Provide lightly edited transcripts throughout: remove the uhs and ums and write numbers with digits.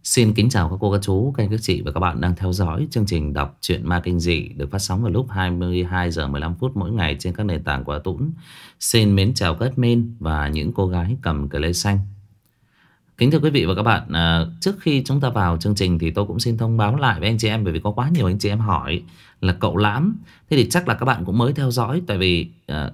Xin kính chào các cô, các chú, các anh, các chị và các bạn đang theo dõi chương trình đọc truyện ma kinh dị được phát sóng vào lúc 22 giờ 15 phút mỗi ngày trên các nền tảng của Tũng. Xin mến chào các admin và những cô gái cầm cờ lê xanh. Kính thưa quý vị và các bạn, trước khi chúng ta vào chương trình thì tôi cũng xin thông báo lại với anh chị em, bởi vì có quá nhiều anh chị em hỏi là cậu Lãm. Thế thì chắc là các bạn cũng mới theo dõi, tại vì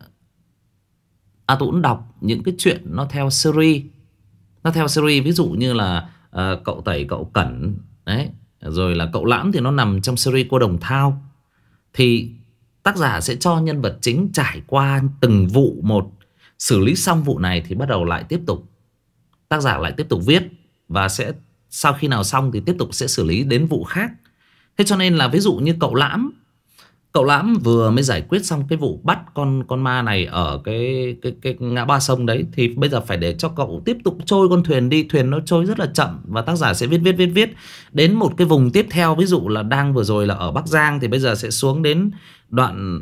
A Tũng đọc những cái chuyện nó theo series. Nó theo series, ví dụ như là cậu Tẩy, cậu Cẩn đấy, rồi là cậu Lãm thì nó nằm trong series cô Đồng Thao. Thì tác giả sẽ cho nhân vật chính trải qua từng vụ một, xử lý xong vụ này thì bắt đầu lại tiếp tục, tác giả lại tiếp tục viết, và sẽ sau khi nào xong thì tiếp tục sẽ xử lý đến vụ khác. Thế cho nên là ví dụ như Cậu Lãm vừa mới giải quyết xong cái vụ bắt con ma này ở cái ngã ba sông đấy, thì bây giờ phải để cho cậu tiếp tục trôi con thuyền đi. Thuyền nó trôi rất là chậm, và tác giả sẽ viết đến một cái vùng tiếp theo. Ví dụ là đang vừa rồi là ở Bắc Giang, thì bây giờ sẽ xuống đến đoạn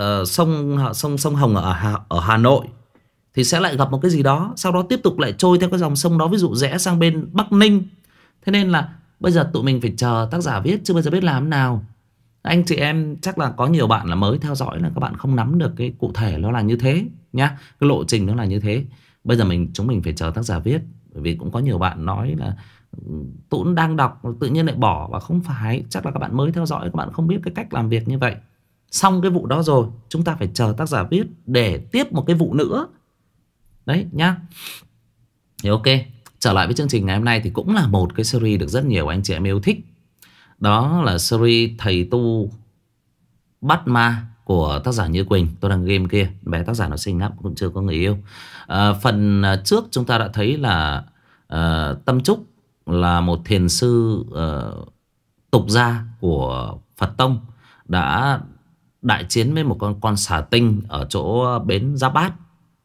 sông Hồng ở Hà Nội, thì sẽ lại gặp một cái gì đó, sau đó tiếp tục lại trôi theo cái dòng sông đó, ví dụ rẽ sang bên Bắc Ninh. Thế nên là bây giờ tụi mình phải chờ tác giả viết, chứ bây giờ biết làm nào. Anh chị em chắc là có nhiều bạn là mới theo dõi, là các bạn không nắm được cái cụ thể nó là như thế nhá, cái lộ trình nó là như thế. Bây giờ chúng mình phải chờ tác giả viết, bởi vì cũng có nhiều bạn nói là Tũng đang đọc tự nhiên lại bỏ, và không phải, chắc là các bạn mới theo dõi, các bạn không biết cái cách làm việc như vậy. Xong cái vụ đó rồi, chúng ta phải chờ tác giả viết để tiếp một cái vụ nữa. Đấy nhá. Thì ok, trở lại với chương trình ngày hôm nay thì cũng là một cái series được rất nhiều anh chị em yêu thích. Đó là series Thầy Tu Bắt Ma của tác giả Như Quỳnh. Tôi đang game kia, bé tác giả nó xinh lắm, cũng chưa có người yêu. Phần trước chúng ta đã thấy là Tâm Trúc là một thiền sư tục gia của Phật Tông, đã đại chiến với một con xà tinh ở chỗ bến Giáp Bát.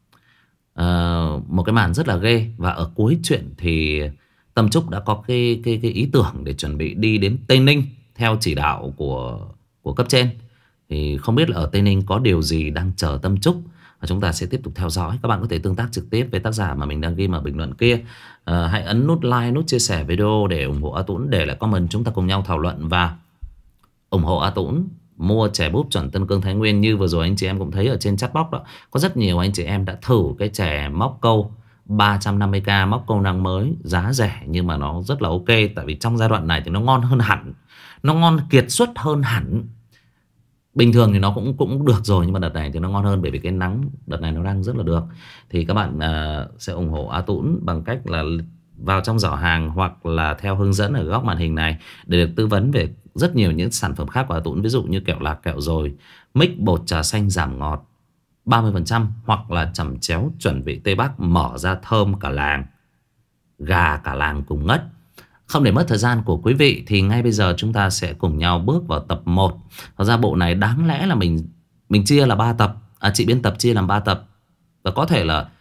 Một cái màn rất là ghê. Và ở cuối chuyện thì Tâm Trúc đã có cái ý tưởng để chuẩn bị đi đến Tây Ninh theo chỉ đạo của cấp trên. Thì không biết là ở Tây Ninh có điều gì đang chờ Tâm Trúc, và chúng ta sẽ tiếp tục theo dõi. Các bạn có thể tương tác trực tiếp với tác giả mà mình đang ghi ở bình luận kia. Hãy ấn nút like, nút chia sẻ video để ủng hộ A Tũng, để lại comment, chúng ta cùng nhau thảo luận và ủng hộ A Tũng mua chè búp chuẩn Tân Cương Thái Nguyên. Như vừa rồi anh chị em cũng thấy ở trên chat box đó, có rất nhiều anh chị em đã thử cái chè móc câu 350k, móc câu năng mới, giá rẻ nhưng mà nó rất là ok. Tại vì trong giai đoạn này thì nó ngon hơn hẳn, nó ngon kiệt xuất hơn hẳn. Bình thường thì nó cũng được rồi, nhưng mà đợt này thì nó ngon hơn, bởi vì cái nắng đợt này nó đang rất là được. Thì các bạn sẽ ủng hộ A Tũng bằng cách là vào trong giỏ hàng, hoặc là theo hướng dẫn ở góc màn hình này để được tư vấn về rất nhiều những sản phẩm khác của A Tũng. Ví dụ như kẹo lạc, kẹo dồi, mix bột trà xanh giảm ngọt 30%, hoặc là chẩm chéo chuẩn vị Tây Bắc mở ra thơm cả làng, gà cả làng cùng ngất. Không để mất thời gian của quý vị thì ngay bây giờ chúng ta sẽ cùng nhau bước vào tập 1. Thật ra bộ này đáng lẽ là mình chia là 3 tập. Chị biên tập chia làm 3 tập. Và có thể là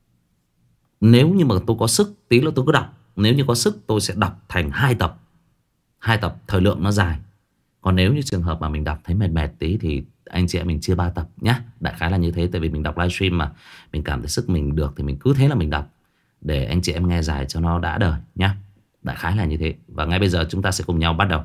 nếu như mà tôi có sức tí nữa tôi cứ đọc. Nếu như có sức tôi sẽ đọc thành 2 tập. 2 tập thời lượng nó dài. Còn nếu như trường hợp mà mình đọc thấy mệt mệt tí thì anh chị em mình chia 3 tập nhé. Đại khái là như thế. Tại vì mình đọc livestream mà, mình cảm thấy sức mình được thì mình cứ thế là mình đọc, để anh chị em nghe dài cho nó đã đời nhé. Đại khái là như thế. Và ngay bây giờ chúng ta sẽ cùng nhau bắt đầu.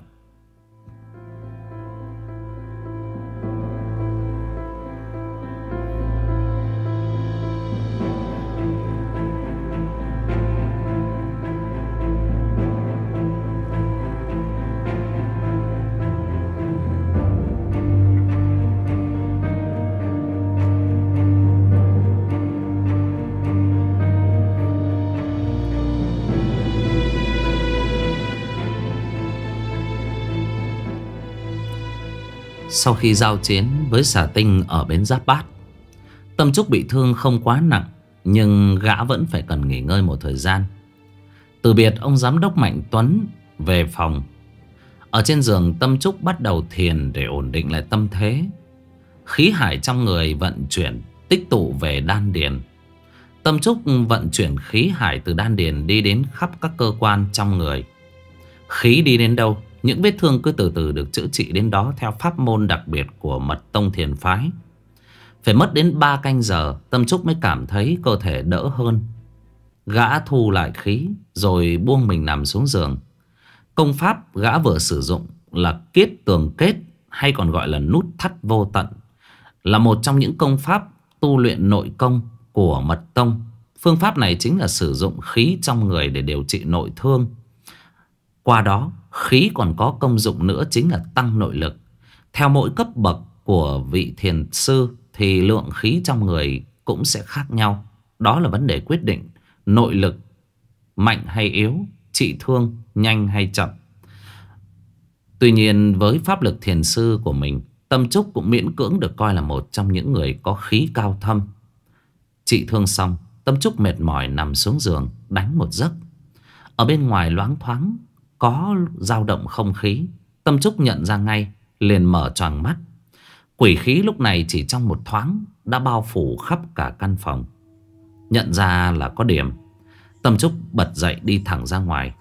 Sau khi giao chiến với xà tinh ở bến Giáp Bát, Tâm Trúc bị thương không quá nặng, nhưng gã vẫn phải cần nghỉ ngơi một thời gian. Từ biệt ông giám đốc Mạnh Tuấn, về phòng. Ở trên giường, Tâm Trúc bắt đầu thiền để ổn định lại tâm thế. Khí hải trong người vận chuyển tích tụ về đan điền. Tâm Trúc vận chuyển khí hải từ đan điền đi đến khắp các cơ quan trong người. Khí đi đến đâu, những vết thương cứ từ từ được chữa trị đến đó, theo pháp môn đặc biệt của Mật Tông Thiền Phái. Phải mất đến 3 canh giờ Tâm Trúc mới cảm thấy cơ thể đỡ hơn. Gã thu lại khí rồi buông mình nằm xuống giường. Công pháp gã vừa sử dụng là kiết tường kết, hay còn gọi là nút thắt vô tận, là một trong những công pháp tu luyện nội công của mật tông. Phương pháp này chính là sử dụng khí trong người để điều trị nội thương. Qua đó, khí còn có công dụng nữa chính là tăng nội lực. Theo mỗi cấp bậc của vị thiền sư thì lượng khí trong người cũng sẽ khác nhau. Đó là vấn đề quyết định nội lực mạnh hay yếu, trị thương nhanh hay chậm. Tuy nhiên với pháp lực thiền sư của mình, Tâm Trúc cũng miễn cưỡng được coi là một trong những người có khí cao thâm. Trị thương xong, Tâm Trúc mệt mỏi nằm xuống giường đánh một giấc. Ở bên ngoài loáng thoáng có dao động không khí. Tâm Trúc nhận ra ngay, liền mở choàng mắt. Quỷ khí lúc này chỉ trong một thoáng đã bao phủ khắp cả căn phòng. Nhận ra là có điểm, Tâm Trúc bật dậy đi thẳng ra ngoài.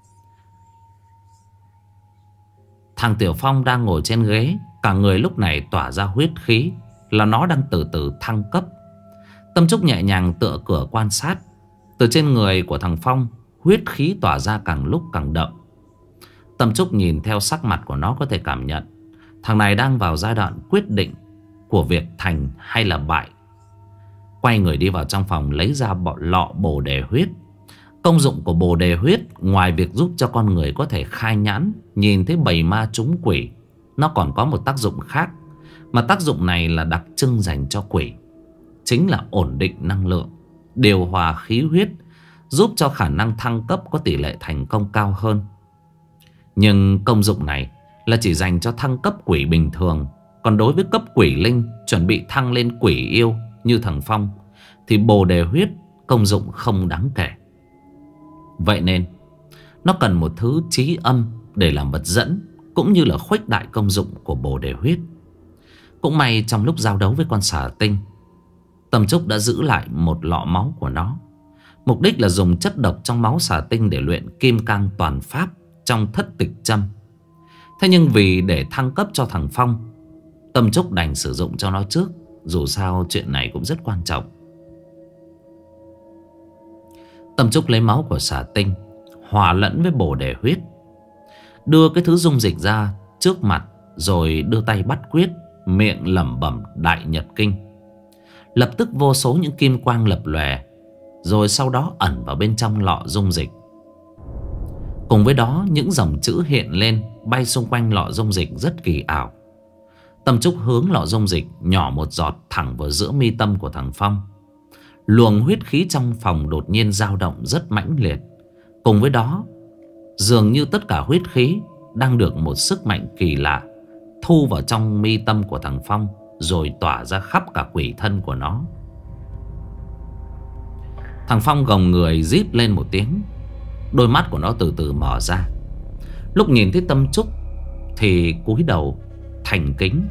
Thằng Tiểu Phong đang ngồi trên ghế, cả người lúc này tỏa ra huyết khí, là nó đang từ từ thăng cấp. Tâm Trúc nhẹ nhàng tựa cửa quan sát. Từ trên người của thằng Phong, huyết khí tỏa ra càng lúc càng đậm. Tâm Trúc nhìn theo sắc mặt của nó có thể cảm nhận thằng này đang vào giai đoạn quyết định của việc thành hay là bại. Quay người đi vào trong phòng, lấy ra lọ bồ đề huyết. Công dụng của bồ đề huyết ngoài việc giúp cho con người có thể khai nhãn, nhìn thấy bầy ma trúng quỷ, nó còn có một tác dụng khác. Mà tác dụng này là đặc trưng dành cho quỷ, chính là ổn định năng lượng, điều hòa khí huyết, giúp cho khả năng thăng cấp có tỷ lệ thành công cao hơn. Nhưng công dụng này là chỉ dành cho thăng cấp quỷ bình thường. Còn đối với cấp quỷ linh chuẩn bị thăng lên quỷ yêu như thằng Phong thì bồ đề huyết công dụng không đáng kể. Vậy nên nó cần một thứ trí âm để làm vật dẫn, cũng như là khuếch đại công dụng của bồ đề huyết. Cũng may trong lúc giao đấu với con xà tinh, Tâm Trúc đã giữ lại một lọ máu của nó. Mục đích là dùng chất độc trong máu xà tinh để luyện kim cang toàn pháp trong thất tịch châm. Thế nhưng vì để thăng cấp cho thằng Phong, Tâm Trúc đành sử dụng cho nó trước. Dù sao chuyện này cũng rất quan trọng. Tâm Trúc lấy máu của xà tinh hòa lẫn với bồ đề huyết, đưa cái thứ dung dịch ra trước mặt, rồi đưa tay bắt quyết, miệng lẩm bẩm đại nhật kinh. Lập tức vô số những kim quang lập lòe, rồi sau đó ẩn vào bên trong lọ dung dịch. Cùng với đó những dòng chữ hiện lên, bay xung quanh lọ dung dịch rất kỳ ảo. Tâm Trúc hướng lọ dung dịch nhỏ một giọt thẳng vào giữa mi tâm của thằng Phong. Luồng huyết khí trong phòng đột nhiên dao động rất mãnh liệt. Cùng với đó, dường như tất cả huyết khí đang được một sức mạnh kỳ lạ thu vào trong mi tâm của thằng Phong, rồi tỏa ra khắp cả quỷ thân của nó. Thằng Phong gồng người rít lên một tiếng. Đôi mắt của nó từ từ mở ra. Lúc nhìn thấy Tâm Trúc thì cúi đầu thành kính: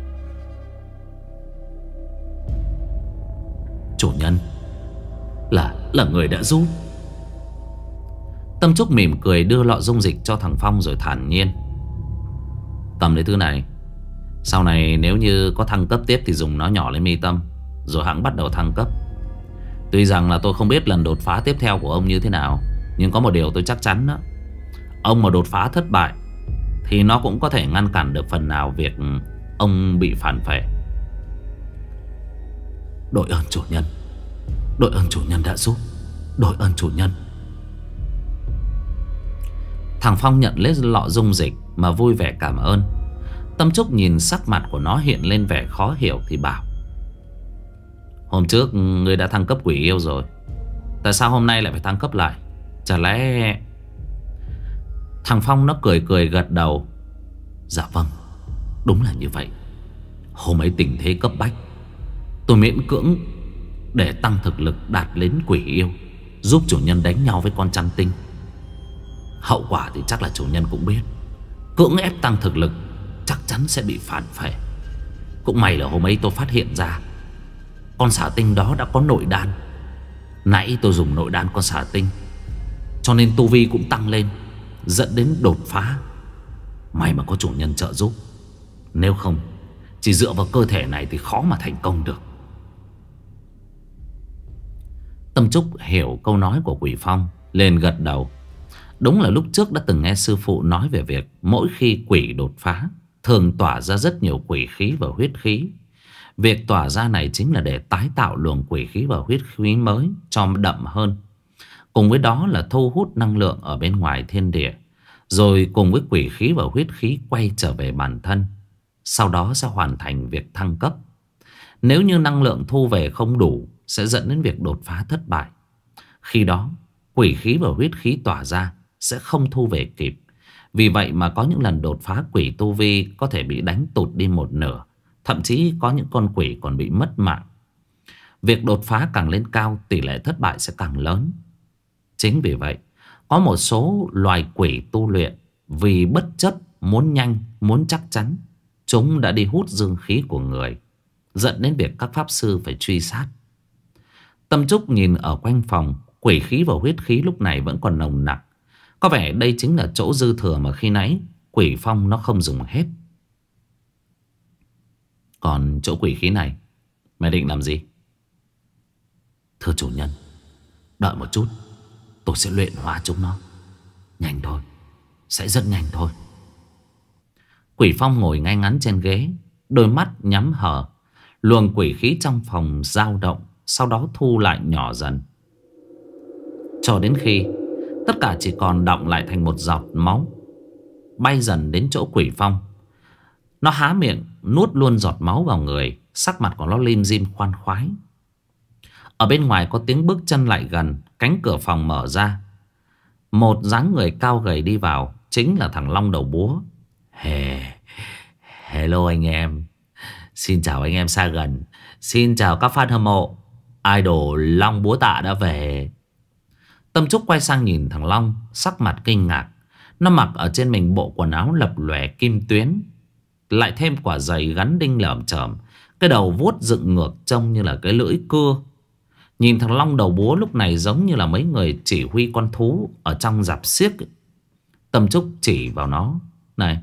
chủ nhân là người đã giúp. Tâm Trúc mỉm cười đưa lọ dung dịch cho thằng Phong rồi thản nhiên: cầm lấy thứ này, sau này nếu như có thăng cấp tiếp thì dùng nó nhỏ lên mi tâm, rồi hãng bắt đầu thăng cấp. Tuy rằng là tôi không biết lần đột phá tiếp theo của ông như thế nào, nhưng có một điều tôi chắc chắn đó: ông mà đột phá thất bại thì nó cũng có thể ngăn cản được phần nào việc ông bị phản phệ. Đội ơn chủ nhân, đội ơn chủ nhân đã giúp, đội ơn chủ nhân. Thằng Phong nhận lấy lọ dung dịch mà vui vẻ cảm ơn. Tâm Trúc nhìn sắc mặt của nó hiện lên vẻ khó hiểu thì bảo: hôm trước ngươi đã thăng cấp quỷ yêu rồi, tại sao hôm nay lại phải thăng cấp lại? Chả lẽ... Thằng Phong nó cười cười gật đầu: dạ vâng, đúng là như vậy. Hôm ấy tình thế cấp bách, tôi miễn cưỡng để tăng thực lực đạt đến quỷ yêu, giúp chủ nhân đánh nhau với con trăng tinh. Hậu quả thì chắc là chủ nhân cũng biết, cưỡng ép tăng thực lực chắc chắn sẽ bị phản phệ. Cũng may là hôm ấy tôi phát hiện ra con xà tinh đó đã có nội đan. Nãy tôi dùng nội đan con xà tinh, cho nên tu vi cũng tăng lên, dẫn đến đột phá. May mà có chủ nhân trợ giúp, nếu không chỉ dựa vào cơ thể này thì khó mà thành công được. Tâm Trúc hiểu câu nói của Quỷ Phong, lên gật đầu. Đúng là lúc trước đã từng nghe sư phụ nói về việc mỗi khi quỷ đột phá thường tỏa ra rất nhiều quỷ khí và huyết khí. Việc tỏa ra này chính là để tái tạo luồng quỷ khí và huyết khí mới cho đậm hơn. Cùng với đó là thu hút năng lượng ở bên ngoài thiên địa, rồi cùng với quỷ khí và huyết khí quay trở về bản thân. Sau đó sẽ hoàn thành việc thăng cấp. Nếu như năng lượng thu về không đủ sẽ dẫn đến việc đột phá thất bại. Khi đó quỷ khí và huyết khí tỏa ra sẽ không thu về kịp. Vì vậy mà có những lần đột phá quỷ tu vi có thể bị đánh tụt đi một nửa. Thậm chí có những con quỷ còn bị mất mạng. Việc đột phá càng lên cao, tỷ lệ thất bại sẽ càng lớn. Chính vì vậy có một số loài quỷ tu luyện vì bất chấp muốn nhanh, muốn chắc chắn, chúng đã đi hút dương khí của người, dẫn đến việc các pháp sư phải truy sát. Tâm Trúc nhìn ở quanh phòng, quỷ khí và huyết khí lúc này vẫn còn nồng nặc. Có vẻ đây chính là chỗ dư thừa mà khi nãy Quỷ Phong nó không dùng hết. Còn chỗ quỷ khí này mày định làm gì? Thưa chủ nhân, đợi một chút, tôi sẽ luyện hóa chúng nó. Nhanh thôi, sẽ rất nhanh thôi. Quỷ Phong ngồi ngay ngắn trên ghế, đôi mắt nhắm hờ. Luồng quỷ khí trong phòng dao động, sau đó thu lại nhỏ dần, cho đến khi tất cả chỉ còn đọng lại thành một giọt máu, bay dần đến chỗ Quỷ Phong. Nó há miệng nuốt luôn giọt máu vào người, sắc mặt của nó lim dim khoan khoái. Ở bên ngoài có tiếng bước chân lại gần, cánh cửa phòng mở ra. Một dáng người cao gầy đi vào, chính là thằng Long đầu búa. Hello anh em. Xin chào anh em xa gần. Xin chào các fan hâm mộ. Idol Long Búa Tạ đã về. Tâm Trúc quay sang nhìn thằng Long, sắc mặt kinh ngạc. Nó mặc ở trên mình bộ quần áo lập lòe kim tuyến, lại thêm quả giày gắn đinh lởm chởm, cái đầu vuốt dựng ngược trông như là cái lưỡi cưa. Nhìn thằng Long đầu búa lúc này giống như là mấy người chỉ huy con thú ở trong rạp xiếc. Tâm Trúc chỉ vào nó. Này,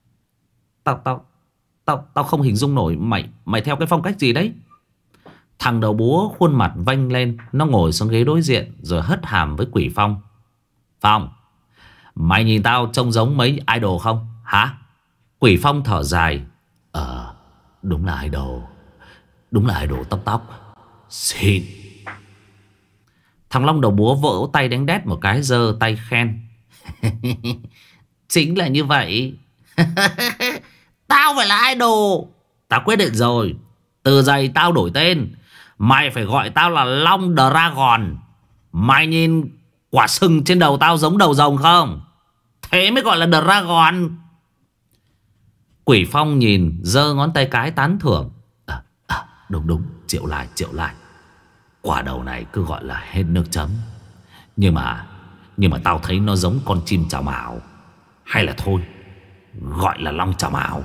Tao không hình dung nổi mày theo cái phong cách gì đấy. Thằng đầu búa khuôn mặt vênh lên, nó ngồi xuống ghế đối diện rồi hất hàm với Quỷ Phong. Phong, mày nhìn tao trông giống mấy idol không hả? Quỷ Phong thở dài. Đúng là idol. Đúng là idol tóc. Xịn. Thằng Long đầu búa vỗ tay đánh đét một cái, giơ tay khen. Chính là như vậy. Tao phải là idol. Tao quyết định rồi, từ giây tao đổi tên, mày phải gọi tao là Long Dragon. Mày nhìn quả sừng trên đầu tao giống đầu rồng không? Thế mới gọi là Dragon. Quỷ Phong nhìn, giơ ngón tay cái tán thưởng. Đúng, triệu lại. Quả đầu này cứ gọi là hết nước chấm. Nhưng mà tao thấy nó giống con chim chảo mảo. Hay là thôi, gọi là Long chảo mảo.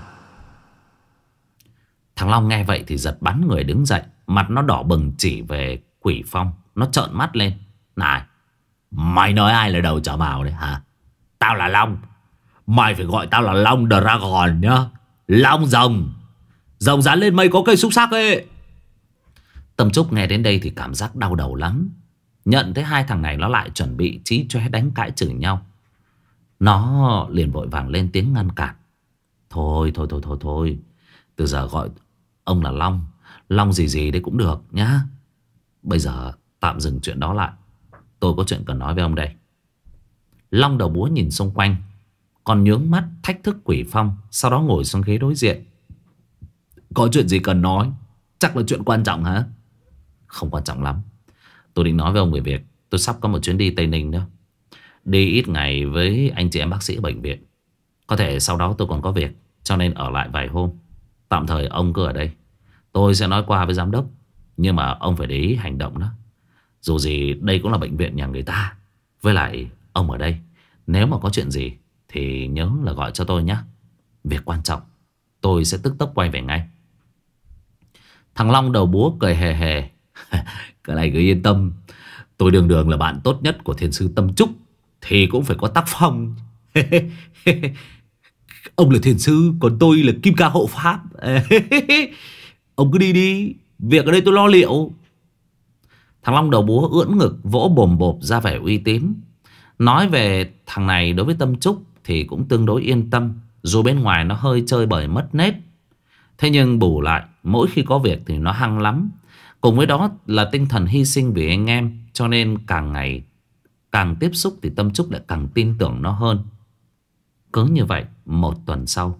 Thằng Long nghe vậy thì giật bắn người đứng dậy, mặt nó đỏ bừng chỉ về Quỷ Phong. Nó trợn mắt lên. Này, mày nói ai là đầu chảo mảo đấy hả? Tao là Long. Mày phải gọi tao là Long Dragon nhá. Long rồng. Rồng dán lên mây có cây xúc sắc ấy. Tâm Trúc nghe đến đây thì cảm giác đau đầu lắm. Nhận thấy hai thằng này nó lại chuẩn bị chí chóe đánh cãi chửi nhau, nó liền vội vàng lên tiếng ngăn cản. Thôi. Từ giờ gọi ông là Long. Long gì đấy cũng được nhá. Bây giờ tạm dừng chuyện đó lại. Tôi có chuyện cần nói với ông đây. Long đầu búa nhìn xung quanh, còn nhướng mắt thách thức Quỷ Phong, sau đó ngồi xuống ghế đối diện. Có chuyện gì cần nói? Chắc là chuyện quan trọng hả? Không quan trọng lắm. Tôi định nói với ông về việc tôi sắp có một chuyến đi Tây Ninh đó. Đi ít ngày với anh chị em bác sĩ ở bệnh viện. Có thể sau đó tôi còn có việc, cho nên ở lại vài hôm. Tạm thời ông cứ ở đây. Tôi sẽ nói qua với giám đốc, nhưng mà ông phải để ý hành động đó. Dù gì đây cũng là bệnh viện nhà người ta. Với lại ông ở đây, nếu mà có chuyện gì thì nhớ là gọi cho tôi nhé. Việc quan trọng, tôi sẽ tức tốc quay về ngay. Thằng Long đầu búa cười hề hề. Cái này cứ yên tâm. Tôi đường là bạn tốt nhất của thiền sư Tâm Trúc thì cũng phải có tác phong. Ông là thiền sư, còn tôi là kim ca hộ pháp. Ông cứ đi. Việc ở đây tôi lo liệu. Thằng Long đầu búa ưỡn ngực vỗ bồm bộp ra vẻ uy tín. Nói về thằng này đối với Tâm Trúc thì cũng tương đối yên tâm. Dù bên ngoài nó hơi chơi bời mất nết, thế nhưng bù lại mỗi khi có việc thì nó hăng lắm. Cùng với đó là tinh thần hy sinh vì anh em. Cho nên càng ngày càng tiếp xúc thì Tâm Trúc lại càng tin tưởng nó hơn. Cứ như vậy một tuần sau,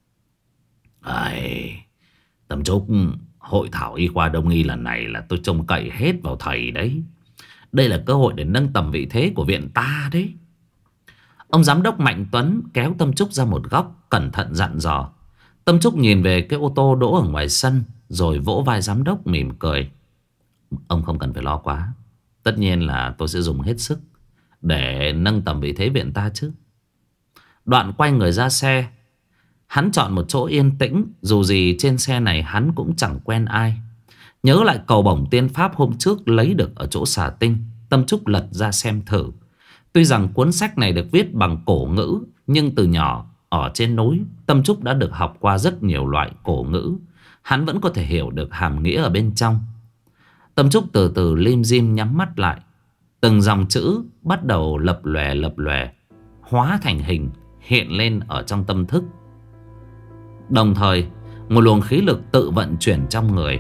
Tâm Trúc, hội thảo y khoa đông y lần này là tôi trông cậy hết vào thầy đấy. Đây là cơ hội để nâng tầm vị thế của viện ta đấy. Ông giám đốc Mạnh Tuấn kéo Tâm Trúc ra một góc, cẩn thận dặn dò. Tâm Trúc nhìn về cái ô tô đỗ ở ngoài sân, rồi vỗ vai giám đốc mỉm cười. Ông không cần phải lo quá. Tất nhiên là tôi sẽ dùng hết sức để nâng tầm vị thế viện ta chứ. Đoạn quay người ra xe. Hắn chọn một chỗ yên tĩnh. Dù gì trên xe này hắn cũng chẳng quen ai. Nhớ lại cầu bổng tiên pháp hôm trước lấy được ở chỗ Xà Tinh, Tâm Trúc lật ra xem thử. Tuy rằng cuốn sách này được viết bằng cổ ngữ, nhưng từ nhỏ ở trên núi, Tâm Trúc đã được học qua rất nhiều loại cổ ngữ. Hắn vẫn có thể hiểu được hàm nghĩa ở bên trong. Tâm Trúc từ từ lim dim nhắm mắt lại. Từng dòng chữ bắt đầu lập lòe, hóa thành hình, hiện lên ở trong tâm thức. Đồng thời, một luồng khí lực tự vận chuyển trong người.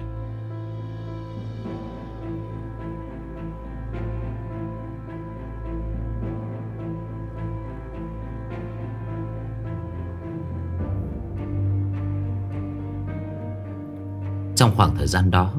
Trong khoảng thời gian đó,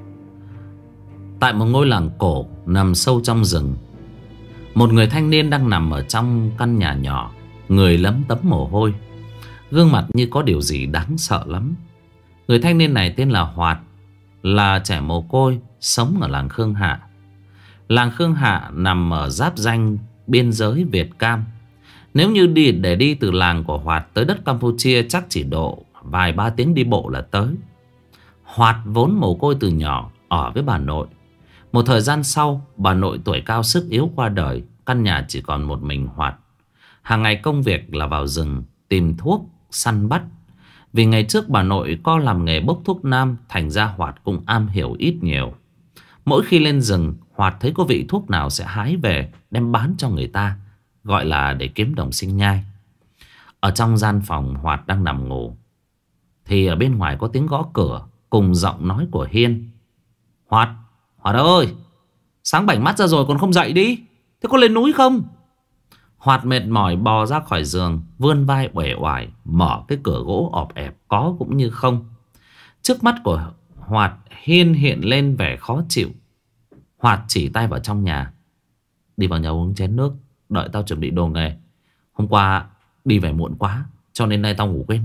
tại một ngôi làng cổ nằm sâu trong rừng, một người thanh niên đang nằm ở trong căn nhà nhỏ, người lấm tấm mồ hôi, gương mặt như có điều gì đáng sợ lắm. Người thanh niên này tên là Hoạt, là trẻ mồ côi, sống ở làng Khương Hạ. Làng Khương Hạ nằm ở giáp ranh biên giới Việt Cam. Nếu như để đi từ làng của Hoạt tới đất Campuchia chắc chỉ độ vài ba tiếng đi bộ là tới. Hoạt vốn mồ côi từ nhỏ, ở với bà nội. Một thời gian sau, bà nội tuổi cao sức yếu qua đời, căn nhà chỉ còn một mình Hoạt. Hàng ngày công việc là vào rừng tìm thuốc, săn bắt. Vì ngày trước bà nội có làm nghề bốc thuốc nam, thành ra Hoạt cũng am hiểu ít nhiều. Mỗi khi lên rừng, Hoạt thấy có vị thuốc nào sẽ hái về, đem bán cho người ta, gọi là để kiếm đồng sinh nhai. Ở trong gian phòng Hoạt đang nằm ngủ, thì ở bên ngoài có tiếng gõ cửa cùng giọng nói của Hiên. Hoạt ơi, sáng bảnh mắt ra rồi còn không dậy đi. Thế có lên núi không? Hoạt mệt mỏi bò ra khỏi giường, vươn vai uể oải, mở cái cửa gỗ ọp ẹp có cũng như không. Trước mắt của Hoạt, Hiên hiện lên vẻ khó chịu. Hoạt chỉ tay vào trong nhà. Đi vào nhà uống chén nước, đợi tao chuẩn bị đồ nghề. Hôm qua đi về muộn quá, cho nên nay tao ngủ quên.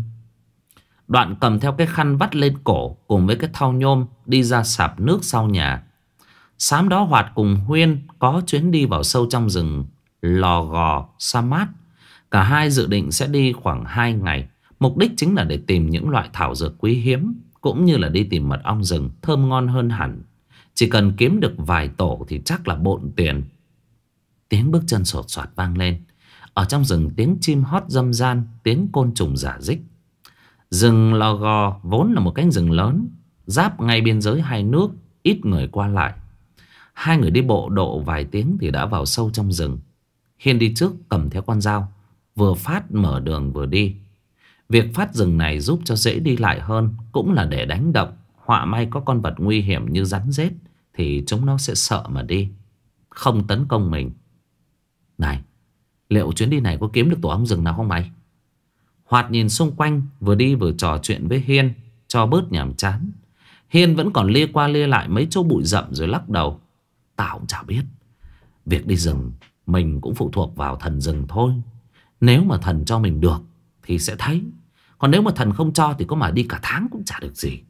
Đoạn cầm theo cái khăn vắt lên cổ cùng với cái thau nhôm đi ra sạp nước sau nhà. Sáng đó Hoạt cùng Huyên có chuyến đi vào sâu trong rừng Lò Gò Sa Mát. Cả hai dự định sẽ đi khoảng 2 ngày. Mục đích chính là để tìm những loại thảo dược quý hiếm, cũng như là đi tìm mật ong rừng thơm ngon hơn hẳn. Chỉ cần kiếm được vài tổ thì chắc là bộn tiền. Tiếng bước chân sột soạt vang lên. Ở trong rừng tiếng chim hót râm ran, tiếng côn trùng rả rích. Rừng Lò Gò vốn là một cánh rừng lớn, giáp ngay biên giới hai nước, ít người qua lại. Hai người đi bộ độ vài tiếng thì đã vào sâu trong rừng. Hiên đi trước cầm theo con dao, vừa phát mở đường vừa đi. Việc phát rừng này giúp cho dễ đi lại hơn, cũng là để đánh động. Họa may có con vật nguy hiểm như rắn rết thì chúng nó sẽ sợ mà đi, không tấn công mình. Này, liệu chuyến đi này có kiếm được tổ ong rừng nào không mày? Hoạt nhìn xung quanh, vừa đi vừa trò chuyện với Hiên cho bớt nhàm chán. Hiên vẫn còn lia qua lia lại mấy chỗ bụi rậm rồi lắc đầu. Tao cũng chả biết. Việc đi rừng mình cũng phụ thuộc vào thần rừng thôi. Nếu mà thần cho mình được thì sẽ thấy. Còn nếu mà thần không cho thì có mà đi cả tháng cũng chả được gì.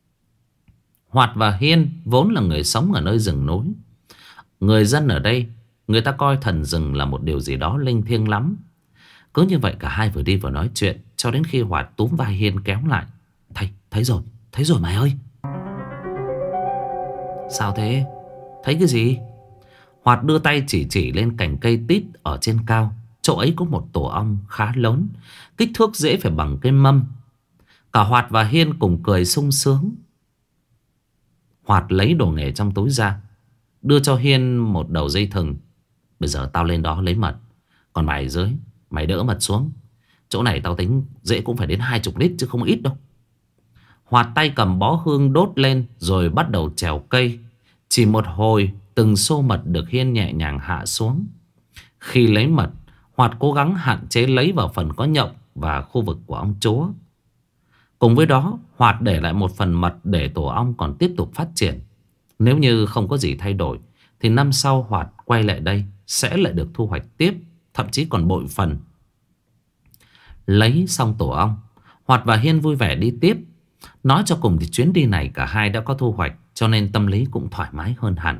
Hoạt và Hiên vốn là người sống ở nơi rừng núi. Người dân ở đây, người ta coi thần rừng là một điều gì đó linh thiêng lắm. Cứ như vậy cả hai vừa đi vừa nói chuyện, cho đến khi Hoạt túm vai Hiên kéo lại. Thấy rồi mày ơi. Sao thế? Thấy cái gì? Hoạt đưa tay chỉ lên cành cây tít ở trên cao. Chỗ ấy có một tổ ong khá lớn, kích thước dễ phải bằng cái mâm. Cả Hoạt và Hiên cùng cười sung sướng. Hoạt lấy đồ nghề trong túi ra, đưa cho Hiên một đầu dây thừng. Bây giờ tao lên đó lấy mật, còn mày ở dưới, mày đỡ mật xuống. Chỗ này tao tính dễ cũng phải đến 20 lít chứ không ít đâu. Hoạt tay cầm bó hương đốt lên rồi bắt đầu trèo cây. Chỉ một hồi từng xô mật được Hiên nhẹ nhàng hạ xuống. Khi lấy mật, Hoạt cố gắng hạn chế lấy vào phần có nhộng và khu vực của ong chúa. Cùng với đó, Hoạt để lại một phần mật để tổ ong còn tiếp tục phát triển. Nếu như không có gì thay đổi thì năm sau Hoạt quay lại đây sẽ lại được thu hoạch tiếp, thậm chí còn bội phần. Lấy xong tổ ong, Hoạt và Hiên vui vẻ đi tiếp. Nói cho cùng thì chuyến đi này cả hai đã có thu hoạch, cho nên tâm lý cũng thoải mái hơn hẳn.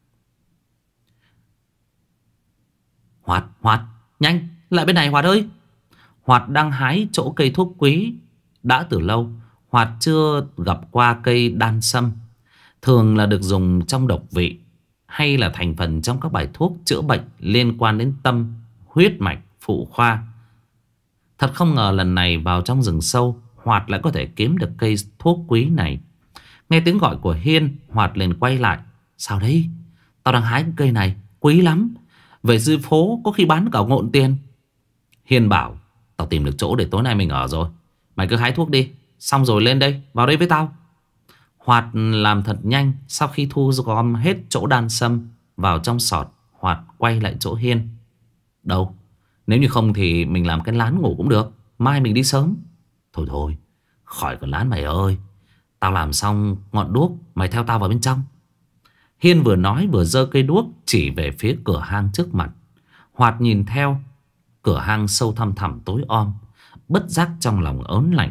Hoạt, nhanh, lại bên này Hoạt ơi. Hoạt đang hái chỗ cây thuốc quý. Đã từ lâu Hoạt chưa gặp qua cây đan sâm. Thường là được dùng trong độc vị, hay là thành phần trong các bài thuốc chữa bệnh liên quan đến tâm, huyết mạch, phụ khoa. Thật không ngờ lần này vào trong rừng sâu, Hoạt lại có thể kiếm được cây thuốc quý này. Nghe tiếng gọi của Hiên, Hoạt liền quay lại. Sao đấy? Tao đang hái cây này, quý lắm. Về dưới phố có khi bán cả ngộn tiền. Hiên bảo, tao tìm được chỗ để tối nay mình ở rồi. Mày cứ hái thuốc đi, xong rồi lên đây, vào đây với tao. Hoạt làm thật nhanh. Sau khi thu gom hết chỗ đan sâm vào trong sọt, Hoạt quay lại chỗ Hiên. Đâu? Nếu như không thì mình làm cái lán ngủ cũng được. Mai mình đi sớm. Thôi, khỏi còn lán mày ơi. Tao làm xong ngọn đuốc, mày theo tao vào bên trong. Hiên vừa nói vừa giơ cây đuốc chỉ về phía cửa hang trước mặt. Hoạt nhìn theo. Cửa hang sâu thăm thẳm tối om. Bất giác trong lòng ớn lạnh.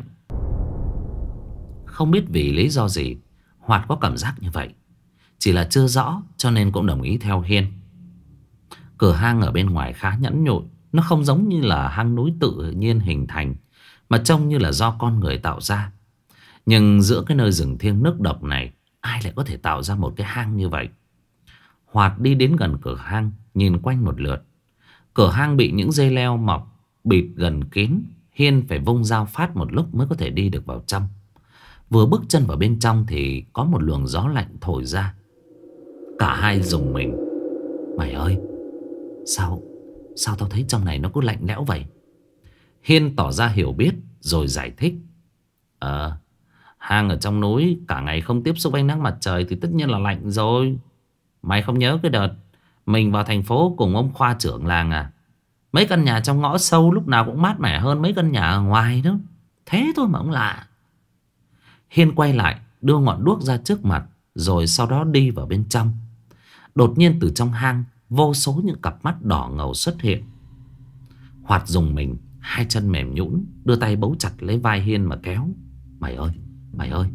Không biết vì lý do gì Hoạt có cảm giác như vậy. Chỉ là chưa rõ cho nên cũng đồng ý theo Hiên. Cửa hang ở bên ngoài khá nhẵn nhụi. Nó không giống như là hang núi tự nhiên hình thành, mà trông như là do con người tạo ra. Nhưng giữa cái nơi rừng thiêng nước độc này, ai lại có thể tạo ra một cái hang như vậy? Hoạt đi đến gần cửa hang, nhìn quanh một lượt. Cửa hang bị những dây leo mọc bịt gần kín. Hiên phải vung dao phát một lúc mới có thể đi được vào trong. Vừa bước chân vào bên trong thì có một luồng gió lạnh thổi ra. Cả hai rùng mình. Mày ơi, Sao tao thấy trong này nó cứ lạnh lẽo vậy? Hiên tỏ ra hiểu biết rồi giải thích. Hang ở trong núi cả ngày không tiếp xúc ánh nắng mặt trời thì tất nhiên là lạnh rồi. Mày không nhớ cái đợt mình vào thành phố cùng ông khoa trưởng làng à? Mấy căn nhà trong ngõ sâu lúc nào cũng mát mẻ hơn mấy căn nhà ở ngoài đó. Thế thôi mà ông lạ. Hiên quay lại đưa ngọn đuốc ra trước mặt, rồi sau đó đi vào bên trong. Đột nhiên từ trong hang vô số những cặp mắt đỏ ngầu xuất hiện. Hoạt dùng mình, hai chân mềm nhũn, đưa tay bấu chặt lấy vai Hiên mà kéo. Mày ơi,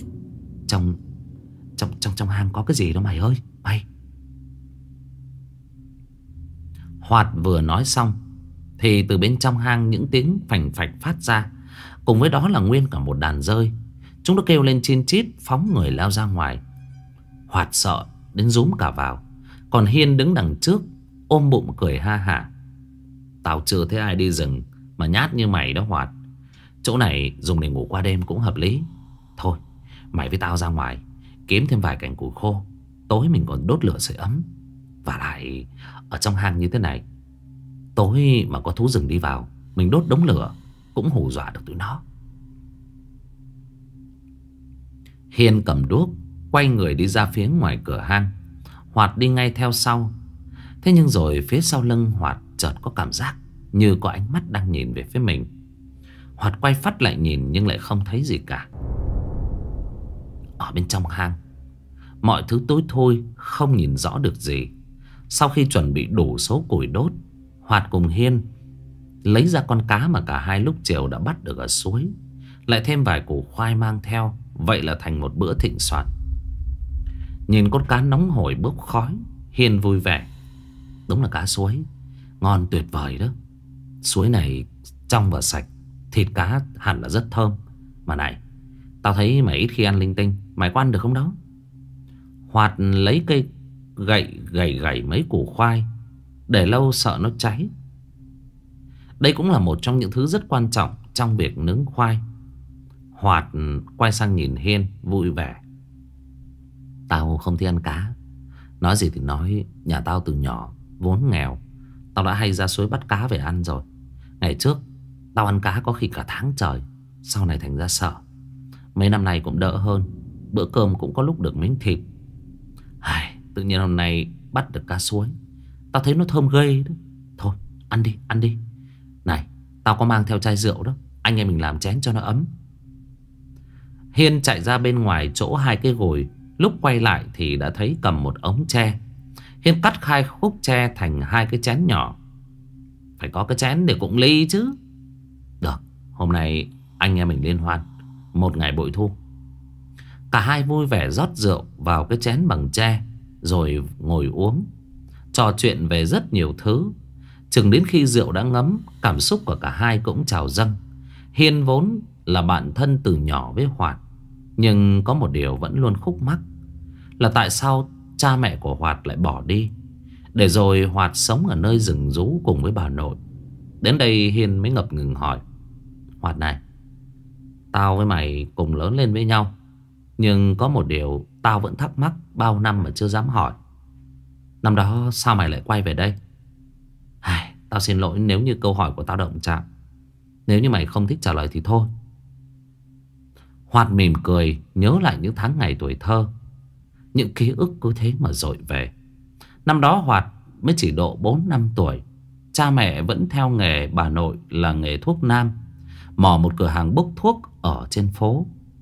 trong hang có cái gì đó mày ơi, mày. Hoạt vừa nói xong thì từ bên trong hang những tiếng phành phạch phát ra. Cùng với đó là nguyên cả một đàn dơi. Chúng nó kêu lên chin chít phóng người lao ra ngoài. Hoạt sợ đến rúm cả vào. Còn Hiên đứng đằng trước ôm bụng cười ha hả. Tao chưa thấy ai đi rừng mà nhát như mày đó Hoạt. Chỗ này dùng để ngủ qua đêm cũng hợp lý. Thôi mày với tao ra ngoài kiếm thêm vài cành củi khô, tối mình còn đốt lửa sưởi ấm. Và lại ở trong hang như thế này, tối mà có thú rừng đi vào, mình đốt đống lửa cũng hù dọa được tụi nó. Hiên cầm đuốc quay người đi ra phía ngoài cửa hang. Hoạt đi ngay theo sau. Thế nhưng rồi phía sau lưng Hoạt chợt có cảm giác như có ánh mắt đang nhìn về phía mình. Hoạt quay phắt lại nhìn nhưng lại không thấy gì cả. Ở bên trong hang mọi thứ tối thui, không nhìn rõ được gì. Sau khi chuẩn bị đủ số củi đốt, Hoạt cùng Hiên lấy ra con cá mà cả hai lúc chiều đã bắt được ở suối, lại thêm vài củ khoai mang theo. Vậy là thành một bữa thịnh soạn. Nhìn con cá nóng hổi bốc khói, Hiên vui vẻ. Đúng là cá suối, ngon tuyệt vời đó. Suối này trong và sạch, thịt cá hẳn là rất thơm. Mà này, tao thấy mày ít khi ăn linh tinh, mày có ăn được không đó? Hoạt lấy cây gậy gảy mấy củ khoai, để lâu sợ nó cháy. Đây cũng là một trong những thứ rất quan trọng trong việc nướng khoai. Hoạt quay sang nhìn Hiên vui vẻ. Tao không thích ăn cá. Nói gì thì nói, nhà tao từ nhỏ vốn nghèo, Tao đã hay ra suối bắt cá về ăn rồi. Ngày trước tao ăn cá có khi cả tháng trời, sau này thành ra sợ. Mấy năm nay cũng đỡ hơn, bữa cơm cũng có lúc được miếng thịt. Tự nhiên hôm nay bắt được cá suối, tao thấy nó thơm ghê đó. Thôi ăn đi, ăn đi. Này, tao có mang theo chai rượu đó, anh em mình làm chén cho nó ấm. Hiên chạy ra bên ngoài chỗ hai cái gồi. Lúc quay lại thì đã thấy cầm một ống tre. Hiên cắt hai khúc tre thành hai cái chén nhỏ. Phải có cái chén để cụng ly chứ. Được, hôm nay anh em mình liên hoan, một ngày bội thu. Cả hai vui vẻ rót rượu vào cái chén bằng tre, rồi ngồi uống, trò chuyện về rất nhiều thứ. Chừng đến khi rượu đã ngấm, cảm xúc của cả hai cũng trào dâng. Hiên vốn là bạn thân từ nhỏ với Hoạt, nhưng có một điều vẫn luôn khúc mắc, là tại sao cha mẹ của Hoạt lại bỏ đi, để rồi Hoạt sống ở nơi rừng rú cùng với bà nội. Đến đây Hiên mới ngập ngừng hỏi: Hoạt này, tao với mày cùng lớn lên với nhau, nhưng có một điều tao vẫn thắc mắc bao năm mà chưa dám hỏi. Năm đó sao mày lại quay về đây? Tao xin lỗi nếu như câu hỏi của tao động chạm. Nếu như mày không thích trả lời thì thôi. Hoạt mỉm cười, nhớ lại những tháng ngày tuổi thơ. Những ký ức cứ thế mà dội về. Năm đó Hoạt mới chỉ độ 4 năm tuổi. Cha mẹ vẫn theo nghề bà nội là nghề thuốc nam, mở một cửa hàng bốc thuốc ở trên phố.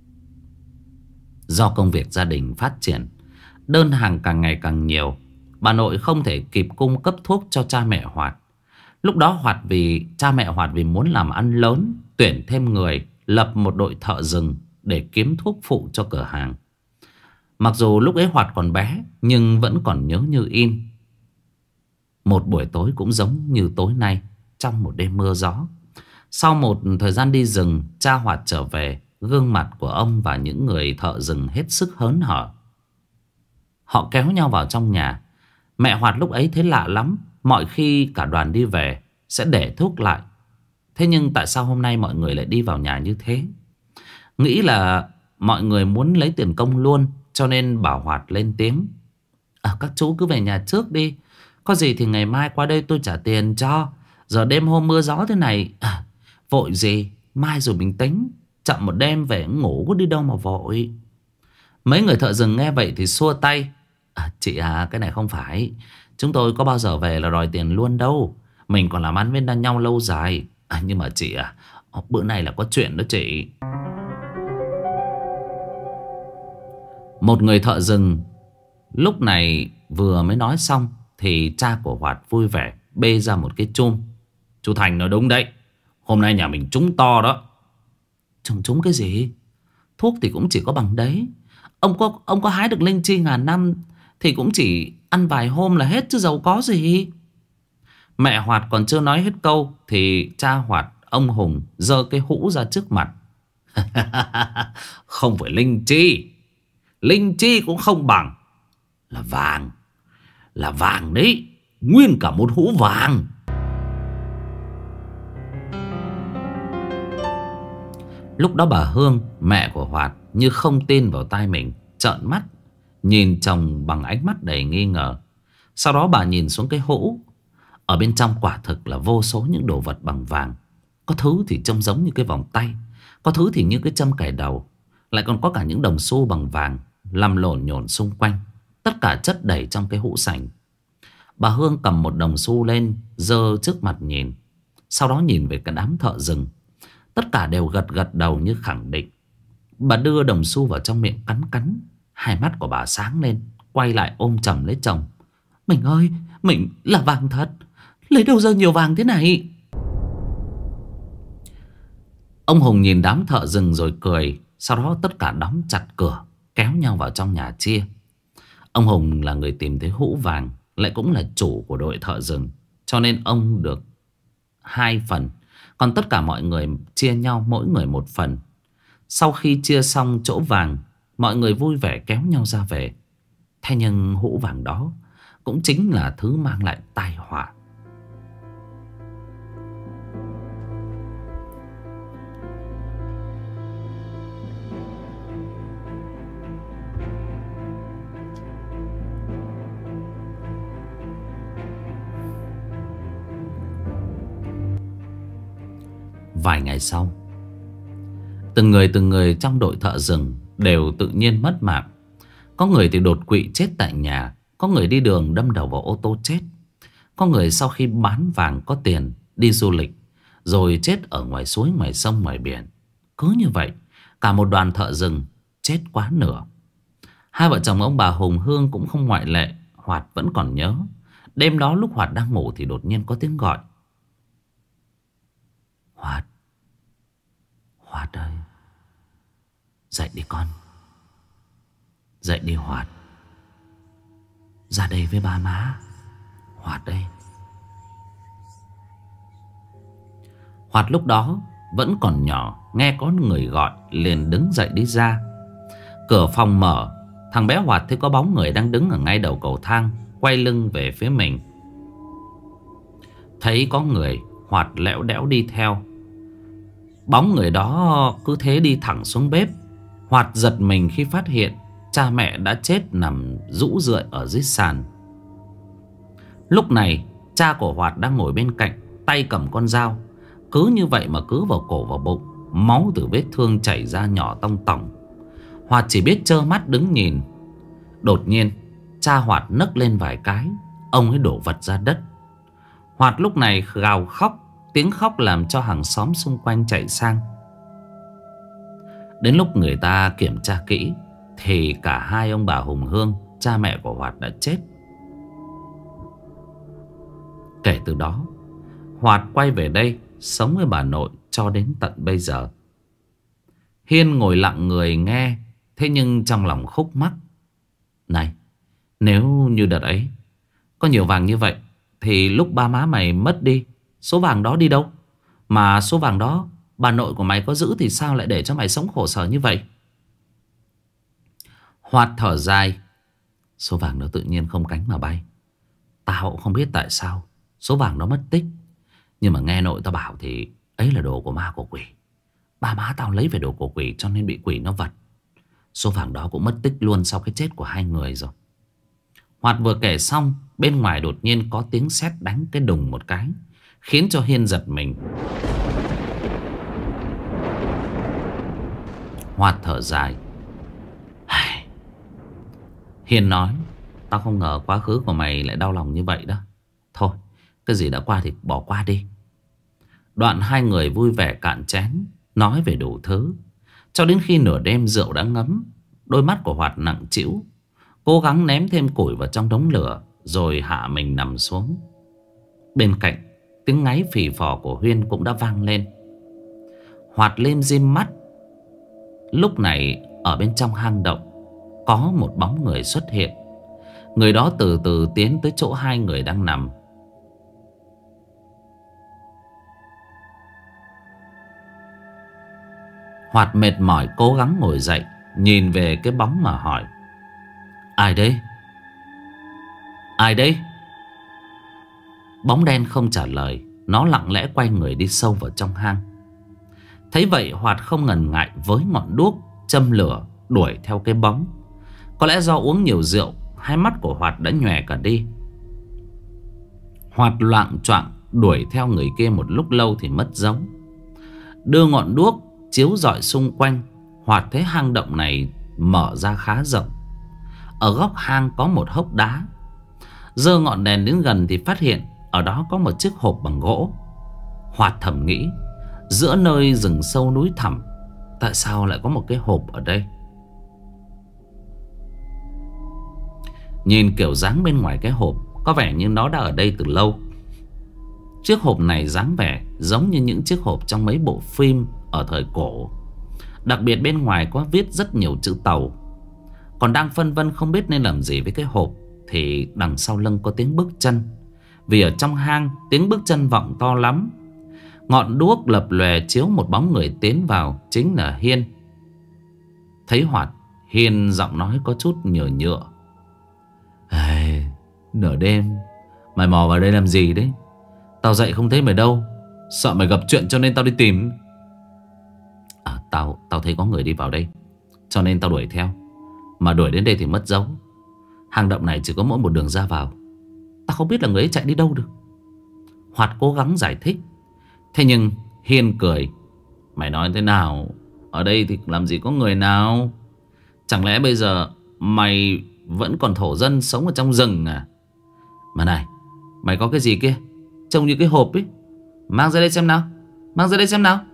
Do công việc gia đình phát triển, đơn hàng càng ngày càng nhiều, bà nội không thể kịp cung cấp thuốc cho cha mẹ Hoạt. Lúc đó cha mẹ Hoạt vì muốn làm ăn lớn, tuyển thêm người, lập một đội thợ rừng để kiếm thuốc phụ cho cửa hàng. Mặc dù lúc ấy Hoạt còn bé, nhưng vẫn còn nhớ như in. Một buổi tối cũng giống như tối nay, trong một đêm mưa gió, sau một thời gian đi rừng, cha Hoạt trở về. Gương mặt của ông và những người thợ rừng hết sức hớn hở. Họ kéo nhau vào trong nhà. Mẹ Hoạt lúc ấy thấy lạ lắm. Mọi khi cả đoàn đi về sẽ để thuốc lại. Thế nhưng tại sao hôm nay mọi người lại đi vào nhà như thế? Nghĩ là mọi người muốn lấy tiền công luôn, cho nên bảo Hoạt lên tiếng: các chú cứ về nhà trước đi, có gì thì ngày mai qua đây tôi trả tiền cho. Giờ đêm hôm mưa gió thế này, vội gì, mai rồi mình tính. Chậm một đêm về ngủ có đi đâu mà vội. Mấy người thợ rừng nghe vậy thì xua tay: chị à, cái này không phải. Chúng tôi có bao giờ về là đòi tiền luôn đâu. Mình còn làm ăn với nhau lâu dài. Nhưng mà chị à, bữa này là có chuyện đó chị. Một người thợ rừng lúc này vừa mới nói xong thì cha của Hoạt vui vẻ bê ra một cái chum. Chú Thành nói đúng đấy, hôm nay nhà mình trúng to đó. Trúng cái gì? Thuốc thì cũng chỉ có bằng đấy. Ông có hái được linh chi ngàn năm thì cũng chỉ ăn vài hôm là hết chứ giàu có gì. Mẹ Hoạt còn chưa nói hết câu thì cha Hoạt, ông Hùng, giơ cái hũ ra trước mặt. Không phải linh chi, linh chi cũng không bằng. Là vàng. Là vàng đấy. Nguyên cả một hũ vàng. Lúc đó bà Hương, mẹ của Hoạt, như không tin vào tai mình, trợn mắt nhìn chồng bằng ánh mắt đầy nghi ngờ. Sau đó bà nhìn xuống cái hũ. Ở bên trong quả thực là vô số những đồ vật bằng vàng. Có thứ thì trông giống như cái vòng tay, có thứ thì như cái châm cài đầu, lại còn có cả những đồng xu bằng vàng nằm lổn nhổn xung quanh. Tất cả chất đầy trong cái hũ sành. Bà Hương cầm một đồng xu lên, giơ trước mặt nhìn. Sau đó nhìn về cả đám thợ rừng. Tất cả đều gật gật đầu như khẳng định. Bà đưa đồng xu vào trong miệng cắn cắn. Hai mắt của bà sáng lên, quay lại ôm chầm lấy chồng. Mình ơi, mình là vàng thật. Lấy đâu ra nhiều vàng thế này? Ông Hùng nhìn đám thợ rừng rồi cười. Sau đó tất cả đóng chặt cửa, kéo nhau vào trong nhà chia. Ông Hùng là người tìm thấy hũ vàng, lại cũng là chủ của đội thợ rừng, cho nên ông được 2 phần. Còn tất cả mọi người chia nhau mỗi người 1 phần. Sau khi chia xong chỗ vàng, mọi người vui vẻ kéo nhau ra về. Thế nhưng hũ vàng đó cũng chính là thứ mang lại tai họa. Vài ngày sau, từng người trong đội thợ rừng đều tự nhiên mất mạng. Có người thì đột quỵ chết tại nhà, có người đi đường đâm đầu vào ô tô chết, có người sau khi bán vàng có tiền đi du lịch rồi chết ở ngoài suối, ngoài sông, ngoài biển. Cứ như vậy, cả một đoàn thợ rừng chết quá nửa. Hai vợ chồng ông bà Hùng Hương cũng không ngoại lệ. Hoạt vẫn còn nhớ, đêm đó lúc Hoạt đang ngủ thì đột nhiên có tiếng gọi. Hoạt, Hoạt ơi, dậy đi con. Dậy đi Hoạt. Ra đây với ba má. Hoạt đây. Hoạt lúc đó vẫn còn nhỏ, nghe có người gọi liền đứng dậy đi ra. Cửa phòng mở, thằng bé Hoạt thấy có bóng người đang đứng ở ngay đầu cầu thang, quay lưng về phía mình. Thấy có người, Hoạt lẽo đẽo đi theo. Bóng người đó cứ thế đi thẳng xuống bếp. Hoạt giật mình khi phát hiện cha mẹ đã chết nằm rũ rượi ở dưới sàn. Lúc này cha của Hoạt đang ngồi bên cạnh, tay cầm con dao. Cứ như vậy mà cứ vào cổ vào bụng, máu từ vết thương chảy ra nhỏ tong tỏng. Hoạt chỉ biết trơ mắt đứng nhìn. Đột nhiên cha Hoạt nấc lên vài cái, ông ấy đổ vật ra đất. Hoạt lúc này gào khóc. Tiếng khóc làm cho hàng xóm xung quanh chạy sang. Đến lúc người ta kiểm tra kỹ thì cả hai ông bà Hùng Hương, cha mẹ của Hoạt đã chết. Kể từ đó, Hoạt quay về đây sống với bà nội cho đến tận bây giờ. Hiên ngồi lặng người nghe, thế nhưng trong lòng khúc mắc. Này, nếu như đợt ấy có nhiều vàng như vậy thì lúc ba má mày mất đi, số vàng đó đi đâu? Mà số vàng đó bà nội của mày có giữ thì sao lại để cho mày sống khổ sở như vậy? Hoạt thở dài. Số vàng đó tự nhiên không cánh mà bay. Tao cũng không biết tại sao số vàng đó mất tích. Nhưng mà nghe nội tao bảo thì ấy là đồ của ma của quỷ. Ba má tao lấy về đồ của quỷ cho nên bị quỷ nó vật. Số vàng đó cũng mất tích luôn sau cái chết của hai người rồi. Hoạt vừa kể xong, bên ngoài đột nhiên có tiếng sét đánh cái đùng một cái, khiến cho Hiên giật mình. Hoạt thở dài. Hiên nói, tao không ngờ quá khứ của mày lại đau lòng như vậy đó. Thôi, cái gì đã qua thì bỏ qua đi. Đoạn hai người vui vẻ cạn chén, nói về đủ thứ. Cho đến khi nửa đêm rượu đã ngấm, đôi mắt của Hoạt nặng trĩu, cố gắng ném thêm củi vào trong đống lửa, rồi hạ mình nằm xuống. Bên cạnh, tiếng ngáy phì phò của Huyên cũng đã vang lên. Hoạt lim dim mắt. Lúc này ở bên trong hang động có một bóng người xuất hiện. Người đó từ từ tiến tới chỗ hai người đang nằm. Hoạt mệt mỏi cố gắng ngồi dậy, nhìn về cái bóng mà hỏi. Ai đây? Ai đây? Bóng đen không trả lời. Nó lặng lẽ quay người đi sâu vào trong hang. Thấy vậy Hoạt không ngần ngại với ngọn đuốc, châm lửa đuổi theo cái bóng. Có lẽ do uống nhiều rượu, hai mắt của Hoạt đã nhòe cả đi. Hoạt loạng choạng đuổi theo người kia một lúc lâu thì mất giống. Đưa ngọn đuốc chiếu rọi xung quanh, Hoạt thấy hang động này mở ra khá rộng. Ở góc hang có một hốc đá. Giơ ngọn đèn đến gần thì phát hiện ở đó có một chiếc hộp bằng gỗ. Hoạt thầm nghĩ, giữa nơi rừng sâu núi thẳm, tại sao lại có một cái hộp ở đây? Nhìn kiểu dáng bên ngoài cái hộp, có vẻ như nó đã ở đây từ lâu. Chiếc hộp này dáng vẻ giống như những chiếc hộp trong mấy bộ phim ở thời cổ. Đặc biệt bên ngoài có viết rất nhiều chữ Tàu. Còn đang phân vân không biết nên làm gì với cái hộp thì đằng sau lưng có tiếng bước chân. Vì ở trong hang tiếng bước chân vọng to lắm. Ngọn đuốc lập lòe chiếu một bóng người tiến vào, chính là Hiên. Thấy Hoạt, Hiên giọng nói có chút nhựa nhựa. Nửa đêm mày mò vào đây làm gì đấy? Tao dậy không thấy mày đâu, sợ mày gặp chuyện cho nên tao đi tìm. Tao thấy có người đi vào đây cho nên tao đuổi theo. Mà đuổi đến đây thì mất dấu. Hang động này chỉ có mỗi một đường ra vào. Tao không biết là người ấy chạy đi đâu được. Hoạt cố gắng giải thích. Thế nhưng Hiên cười. Mày nói thế nào? Ở đây thì làm gì có người nào? Chẳng lẽ bây giờ mày vẫn còn thổ dân sống ở trong rừng à? Mà này, mày có cái gì kia trông như cái hộp ấy. Mang ra đây xem nào. Mang ra đây xem nào.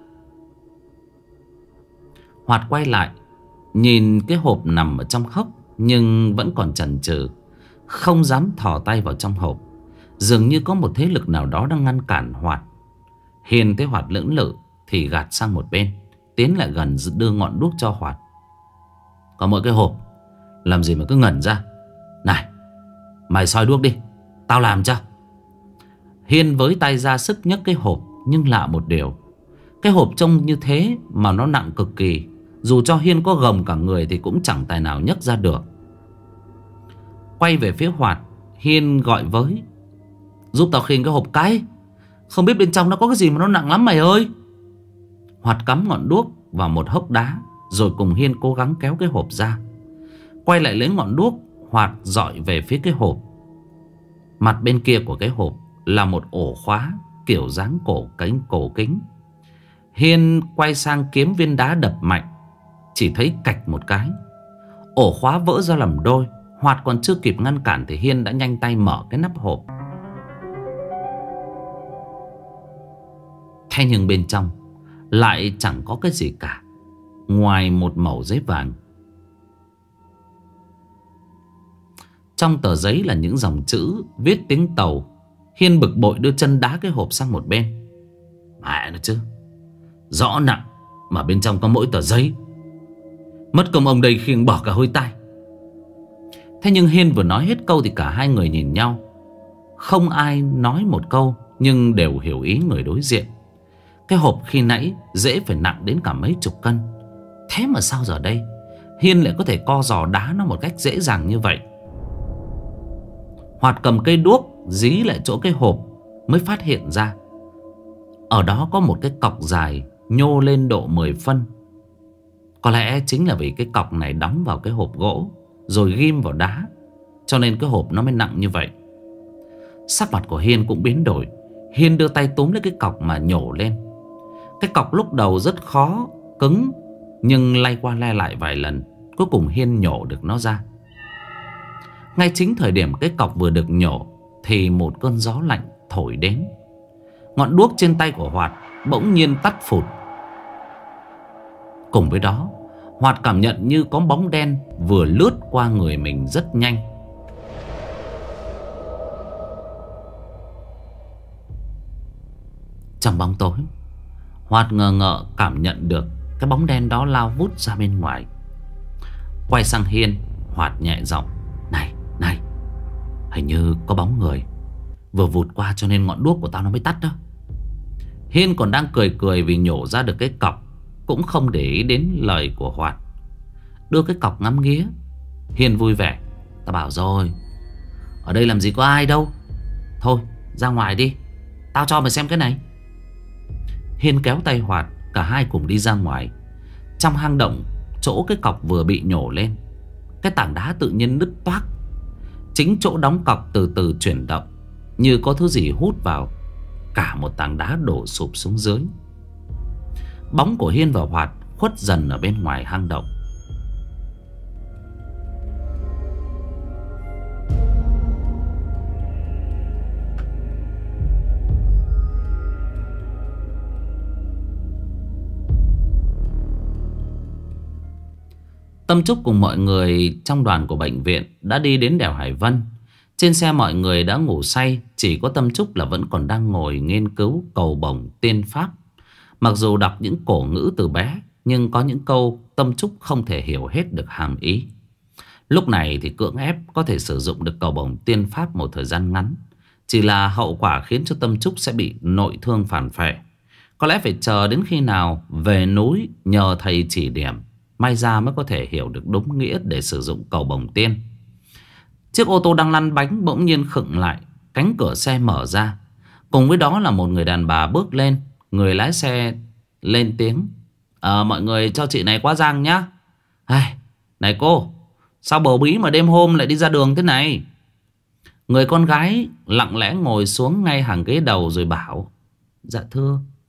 Hoạt quay lại, nhìn cái hộp nằm ở trong hốc, nhưng vẫn còn chần chừ, không dám thò tay vào trong hộp. Dường như có một thế lực nào đó đang ngăn cản Hoạt. Hiên thấy Hoạt lưỡng lự thì gạt sang một bên, tiến lại gần đưa ngọn đuốc cho Hoạt. Có mỗi cái hộp, làm gì mà cứ ngẩn ra. Này, mày soi đuốc đi, tao làm cho. Hiên với tay ra sức nhấc cái hộp. Nhưng lạ một điều, cái hộp trông như thế mà nó nặng cực kỳ. Dù cho Hiên có gồng cả người thì cũng chẳng tài nào nhấc ra được. Quay về phía Hoạt, Hiên gọi với: giúp tao khiêng cái hộp cái. Không biết bên trong nó có cái gì mà nó nặng lắm mày ơi. Hoạt cắm ngọn đuốc vào một hốc đá, rồi cùng Hiên cố gắng kéo cái hộp ra. Quay lại lấy ngọn đuốc, Hoạt dọi về phía cái hộp. Mặt bên kia của cái hộp là một ổ khóa kiểu dáng cổ kính. Hiên quay sang kiếm viên đá đập mạnh, chỉ thấy cạch một cái, ổ khóa vỡ ra làm đôi. Hoạt còn chưa kịp ngăn cản thì Hiên đã nhanh tay mở cái nắp hộp. Thế nhưng bên trong lại chẳng có cái gì cả, ngoài một mẩu giấy vàng. Trong tờ giấy là những dòng chữ viết tiếng Tàu. Hiên bực bội đưa chân đá cái hộp sang một bên. Mẹ nó chứ, rõ nặng mà bên trong có mỗi tờ giấy. Mất công ông đây khiêng bỏ cả hôi tai. Thế nhưng Hiên vừa nói hết câu thì cả hai người nhìn nhau. Không ai nói một câu, nhưng đều hiểu ý người đối diện. Cái hộp khi nãy dễ phải nặng đến cả mấy chục cân. Thế mà sao giờ đây Hiên lại có thể co giò đá nó một cách dễ dàng như vậy? Hoạt cầm cây đuốc dí lại chỗ cái hộp, mới phát hiện ra ở đó có một cái cọc dài nhô lên độ 10 phân. Có lẽ chính là vì cái cọc này đóng vào cái hộp gỗ rồi ghim vào đá, cho nên cái hộp nó mới nặng như vậy. Sắc mặt của Hiên cũng biến đổi. Hiên đưa tay túm lấy cái cọc mà nhổ lên. Cái cọc lúc đầu rất khó, cứng, nhưng lay qua lay lại vài lần, cuối cùng Hiên nhổ được nó ra. Ngay chính thời điểm cái cọc vừa được nhổ thì một cơn gió lạnh thổi đến. Ngọn đuốc trên tay của Hoạt bỗng nhiên tắt phụt. Cùng với đó, Hoạt cảm nhận như có bóng đen vừa lướt qua người mình rất nhanh. Trong bóng tối, Hoạt ngờ ngợ cảm nhận được cái bóng đen đó lao vút ra bên ngoài. Quay sang Hiên, Hoạt nhẹ giọng: Này, này, hình như có bóng người vừa vụt qua, cho nên ngọn đuốc của tao nó mới tắt đó. Hiên còn đang cười cười vì nhổ ra được cái cọc, cũng không để ý đến lời của Hoạt. Đưa cái cọc ngắm nghía, Hiên vui vẻ: Tao bảo rồi, ở đây làm gì có ai đâu. Thôi ra ngoài đi, tao cho mày xem cái này. Hiên kéo tay Hoạt, cả hai cùng đi ra ngoài. Trong hang động, chỗ cái cọc vừa bị nhổ lên, cái tảng đá tự nhiên nứt toác. Chính chỗ đóng cọc từ từ chuyển động, như có thứ gì hút vào. Cả một tảng đá đổ sụp xuống dưới. Bóng của Hiên và Hoạt khuất dần ở bên ngoài hang động. Tâm Trúc cùng mọi người trong đoàn của bệnh viện đã đi đến đèo Hải Vân. Trên xe mọi người đã ngủ say, chỉ có Tâm Trúc là vẫn còn đang ngồi nghiên cứu cầu bổng tiên pháp. Mặc dù đọc những cổ ngữ từ bé, nhưng có những câu Tâm Trúc không thể hiểu hết được hàm ý. Lúc này thì cưỡng ép có thể sử dụng được cầu bổng tiên pháp một thời gian ngắn, chỉ là hậu quả khiến cho Tâm Trúc sẽ bị nội thương phản phệ. Có lẽ phải chờ đến khi nào về núi nhờ thầy chỉ điểm, may ra mới có thể hiểu được đúng nghĩa để sử dụng cầu bổng tiên. Chiếc ô tô đang lăn bánh bỗng nhiên khựng lại. Cánh cửa xe mở ra. Cùng với đó là một người đàn bà bước lên. Người lái xe lên tiếng: Mọi người cho chị này qua giang nhá. Này cô, sao bầu bí mà đêm hôm lại đi ra đường thế này? Người con gái lặng lẽ ngồi xuống ngay hàng ghế đầu rồi bảo: Dạ thưa,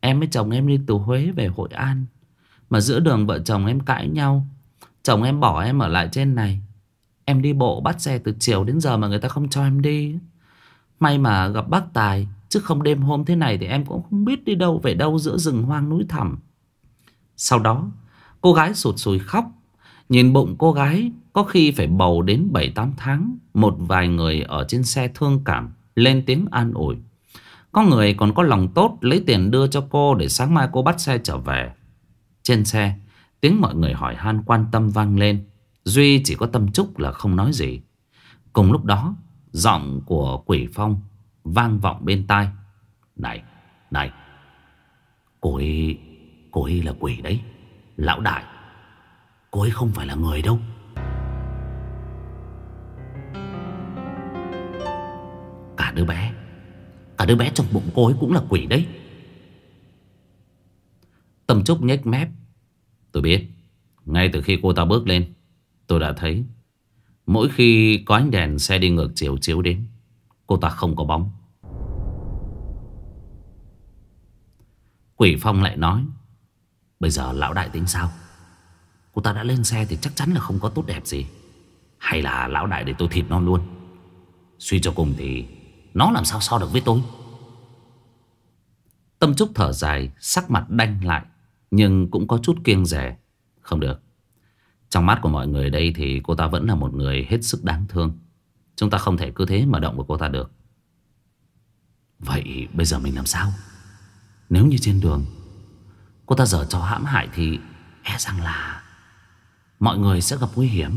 Em với chồng em đi từ Huế về Hội An, mà giữa đường vợ chồng em cãi nhau. Chồng em bỏ em ở lại trên này. Em đi bộ bắt xe từ chiều đến giờ mà người ta không cho em đi. May mà gặp bác Tài, chứ không đêm hôm thế này thì em cũng không biết đi đâu về đâu giữa rừng hoang núi thẳm. Sau đó cô gái sụt sùi khóc. Nhìn bụng cô gái có khi phải bầu đến 7-8 tháng. Một vài người ở trên xe thương cảm, lên tiếng an ủi. Có người còn có lòng tốt lấy tiền đưa cho cô để sáng mai cô bắt xe trở về. Trên xe, tiếng mọi người hỏi han quan tâm vang lên. Duy chỉ có Tâm Trúc là không nói gì. Cùng lúc đó, giọng của Quỷ Phong vang vọng bên tai. Này, này, cô ấy là quỷ đấy. Lão đại, cô ấy không phải là người đâu. Cả đứa bé trong bụng cô ấy cũng là quỷ đấy. Tâm Trúc nhếch mép. Tôi biết. Ngay từ khi cô ta bước lên, tôi đã thấy. Mỗi khi có ánh đèn xe đi ngược chiều chiếu đến, cô ta không có bóng. Quỷ Phong lại nói. Bây giờ lão đại tính sao? Cô ta đã lên xe thì chắc chắn là không có tốt đẹp gì. Hay là lão đại để tôi thịt nó luôn? Suy cho cùng thì nó làm sao so được với tôi? Tâm Trúc thở dài, sắc mặt đanh lại, nhưng cũng có chút kiêng dè. Không được. Trong mắt của mọi người đây thì cô ta vẫn là một người hết sức đáng thương. Chúng ta không thể cứ thế mà động vào cô ta được. Vậy bây giờ mình làm sao? Nếu như trên đường cô ta giở trò hãm hại thì e rằng là mọi người sẽ gặp nguy hiểm.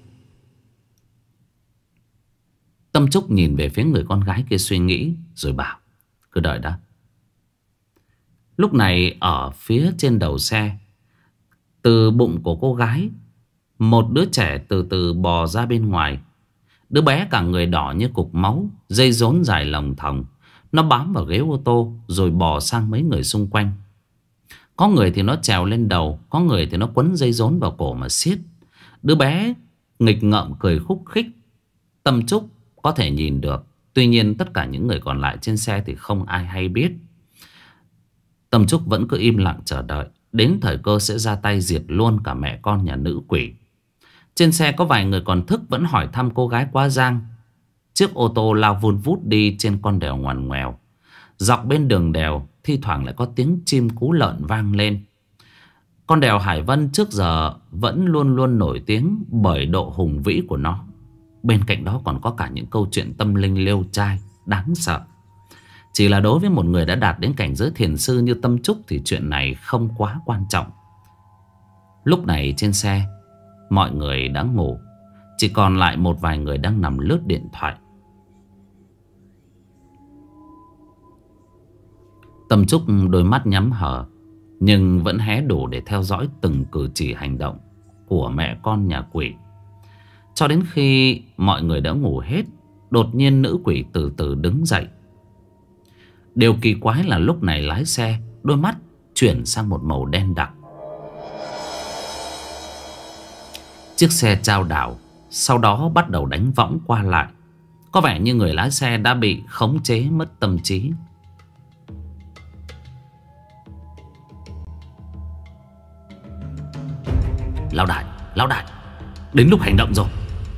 Tâm Trúc nhìn về phía người con gái kia suy nghĩ, rồi bảo. Cứ đợi đã. Lúc này ở phía trên đầu xe, từ bụng của cô gái, một đứa trẻ từ từ bò ra bên ngoài. Đứa bé cả người đỏ như cục máu, dây rốn dài lồng thòng. Nó bám vào ghế ô tô rồi bò sang mấy người xung quanh. Có người thì nó trèo lên đầu, có người thì nó quấn dây rốn vào cổ mà siết. Đứa bé nghịch ngợm cười khúc khích. Tâm Trúc có thể nhìn được. Tuy nhiên tất cả những người còn lại trên xe thì không ai hay biết. Tâm Trúc vẫn cứ im lặng chờ đợi. Đến thời cơ sẽ ra tay diệt luôn cả mẹ con nhà nữ quỷ. Trên xe có vài người còn thức vẫn hỏi thăm cô gái quá giang. Chiếc ô tô lao vun vút đi trên con đèo ngoằn ngoèo. Dọc bên đường đèo thi thoảng lại có tiếng chim cú lợn vang lên. Con đèo Hải Vân trước giờ vẫn luôn luôn nổi tiếng bởi độ hùng vĩ của nó. Bên cạnh đó còn có cả những câu chuyện tâm linh liêu trai đáng sợ. Chỉ là đối với một người đã đạt đến cảnh giới thiền sư như Tâm Trúc thì chuyện này không quá quan trọng. Lúc này trên xe, mọi người đã ngủ. Chỉ còn lại một vài người đang nằm lướt điện thoại. Tâm Trúc đôi mắt nhắm hờ, nhưng vẫn hé đủ để theo dõi từng cử chỉ hành động của mẹ con nhà quỷ. Cho đến khi mọi người đã ngủ hết, đột nhiên nữ quỷ từ từ đứng dậy. Điều kỳ quái là lúc này lái xe, đôi mắt chuyển sang một màu đen đặc. Chiếc xe chao đảo, sau đó bắt đầu đánh võng qua lại. Có vẻ như người lái xe đã bị khống chế mất tâm trí. Lão đại, đến lúc hành động rồi.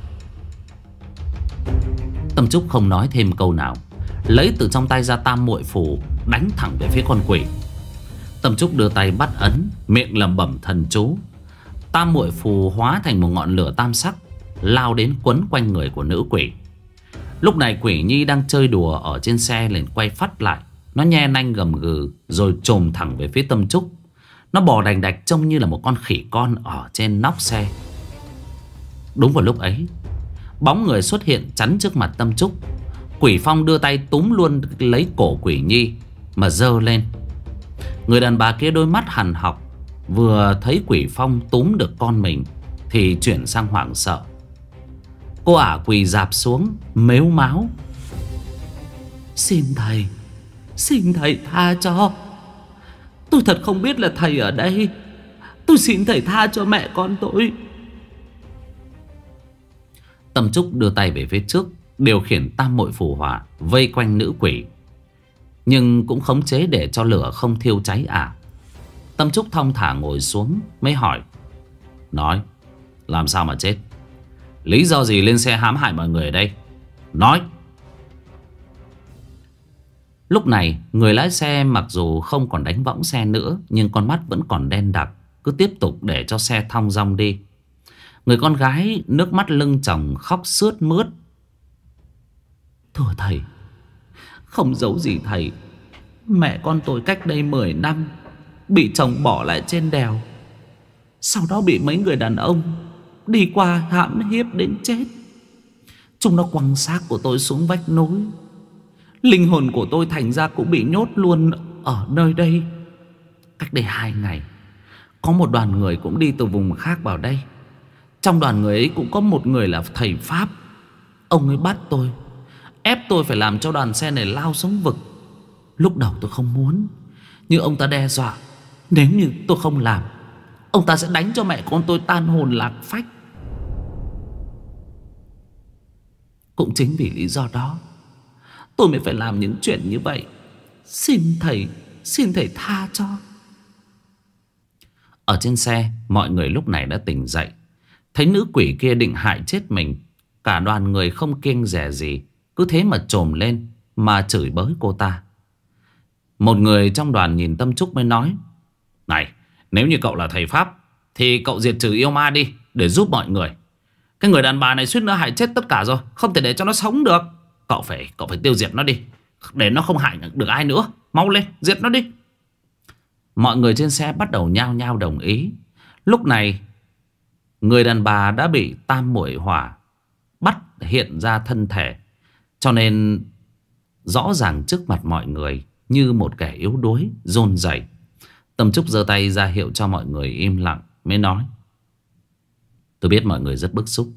Tâm Trúc không nói thêm câu nào, lấy từ trong tay ra tam muội phù đánh thẳng về phía con quỷ. Tâm Trúc đưa tay bắt ấn, miệng lẩm bẩm thần chú. Tam muội phù hóa thành một ngọn lửa tam sắc, lao đến quấn quanh người của nữ quỷ. Lúc này Quỷ Nhi đang chơi đùa ở trên xe liền quay phắt lại. Nó nhe nanh gầm gừ rồi chồm thẳng về phía Tâm Trúc. Nó bò đành đạch trông như là một con khỉ con ở trên nóc xe. Đúng vào lúc ấy, bóng người xuất hiện chắn trước mặt Tâm Trúc. Quỷ Phong đưa tay túm luôn lấy cổ Quỷ Nhi mà giơ lên. Người đàn bà kia đôi mắt hằn học, vừa thấy Quỷ Phong túm được con mình thì chuyển sang hoảng sợ. Cô ả quỳ rạp xuống mếu máo. Xin thầy tha cho. Tôi thật không biết là thầy ở đây. Tôi xin thầy tha cho mẹ con tôi. Tâm Trúc đưa tay về phía trước, điều khiển tam muội phù hỏa vây quanh nữ quỷ. nhưng cũng khống chế để cho lửa không thiêu cháy ả. Tâm Trúc thong thả ngồi xuống mới hỏi: nói, làm sao mà chết? Lý do gì lên xe hãm hại mọi người ở đây? Nói. Lúc này người lái xe mặc dù không còn đánh võng xe nữa, nhưng con mắt vẫn còn đen đặc, cứ tiếp tục để cho xe thong dong đi. Người con gái nước mắt lưng tròng khóc sướt mướt: thưa thầy, không giấu gì thầy, mẹ con tôi cách đây 10 năm bị chồng bỏ lại trên đèo, sau đó bị mấy người đàn ông đi qua hãm hiếp đến chết. Chúng nó quăng xác của tôi xuống vách núi. Linh hồn của tôi thành ra cũng bị nhốt luôn ở nơi đây. Cách đây 2 ngày, có một đoàn người cũng đi từ vùng khác vào đây. Trong đoàn người ấy cũng có một người là thầy Pháp. Ông ấy bắt tôi, ép tôi phải làm cho đoàn xe này lao xuống vực. Lúc đầu tôi không muốn, nhưng ông ta đe dọa nếu như tôi không làm, ông ta sẽ đánh cho mẹ con tôi tan hồn lạc phách. Cũng chính vì lý do đó tôi mới phải làm những chuyện như vậy. Xin thầy tha cho. Ở trên xe, mọi người lúc này đã tỉnh dậy. Thấy nữ quỷ kia định hại chết mình, cả đoàn người không kiêng dè gì, cứ thế mà trồm lên mà chửi bới cô ta. Một người trong đoàn nhìn Tâm Trúc mới nói: này, nếu như cậu là thầy Pháp thì cậu diệt trừ yêu ma đi để giúp mọi người. Cái người đàn bà này suýt nữa hại chết tất cả rồi, không thể để cho nó sống được. Cậu phải tiêu diệt nó đi, để nó không hại được ai nữa. Mau lên, diệt nó đi. Mọi người trên xe bắt đầu nhao nhao đồng ý. Lúc này người đàn bà đã bị tam muội hỏa bắt hiện ra thân thể, cho nên rõ ràng trước mặt mọi người như một kẻ yếu đuối, run rẩy. Tâm Trúc giơ tay ra hiệu cho mọi người im lặng mới nói: tôi biết mọi người rất bức xúc.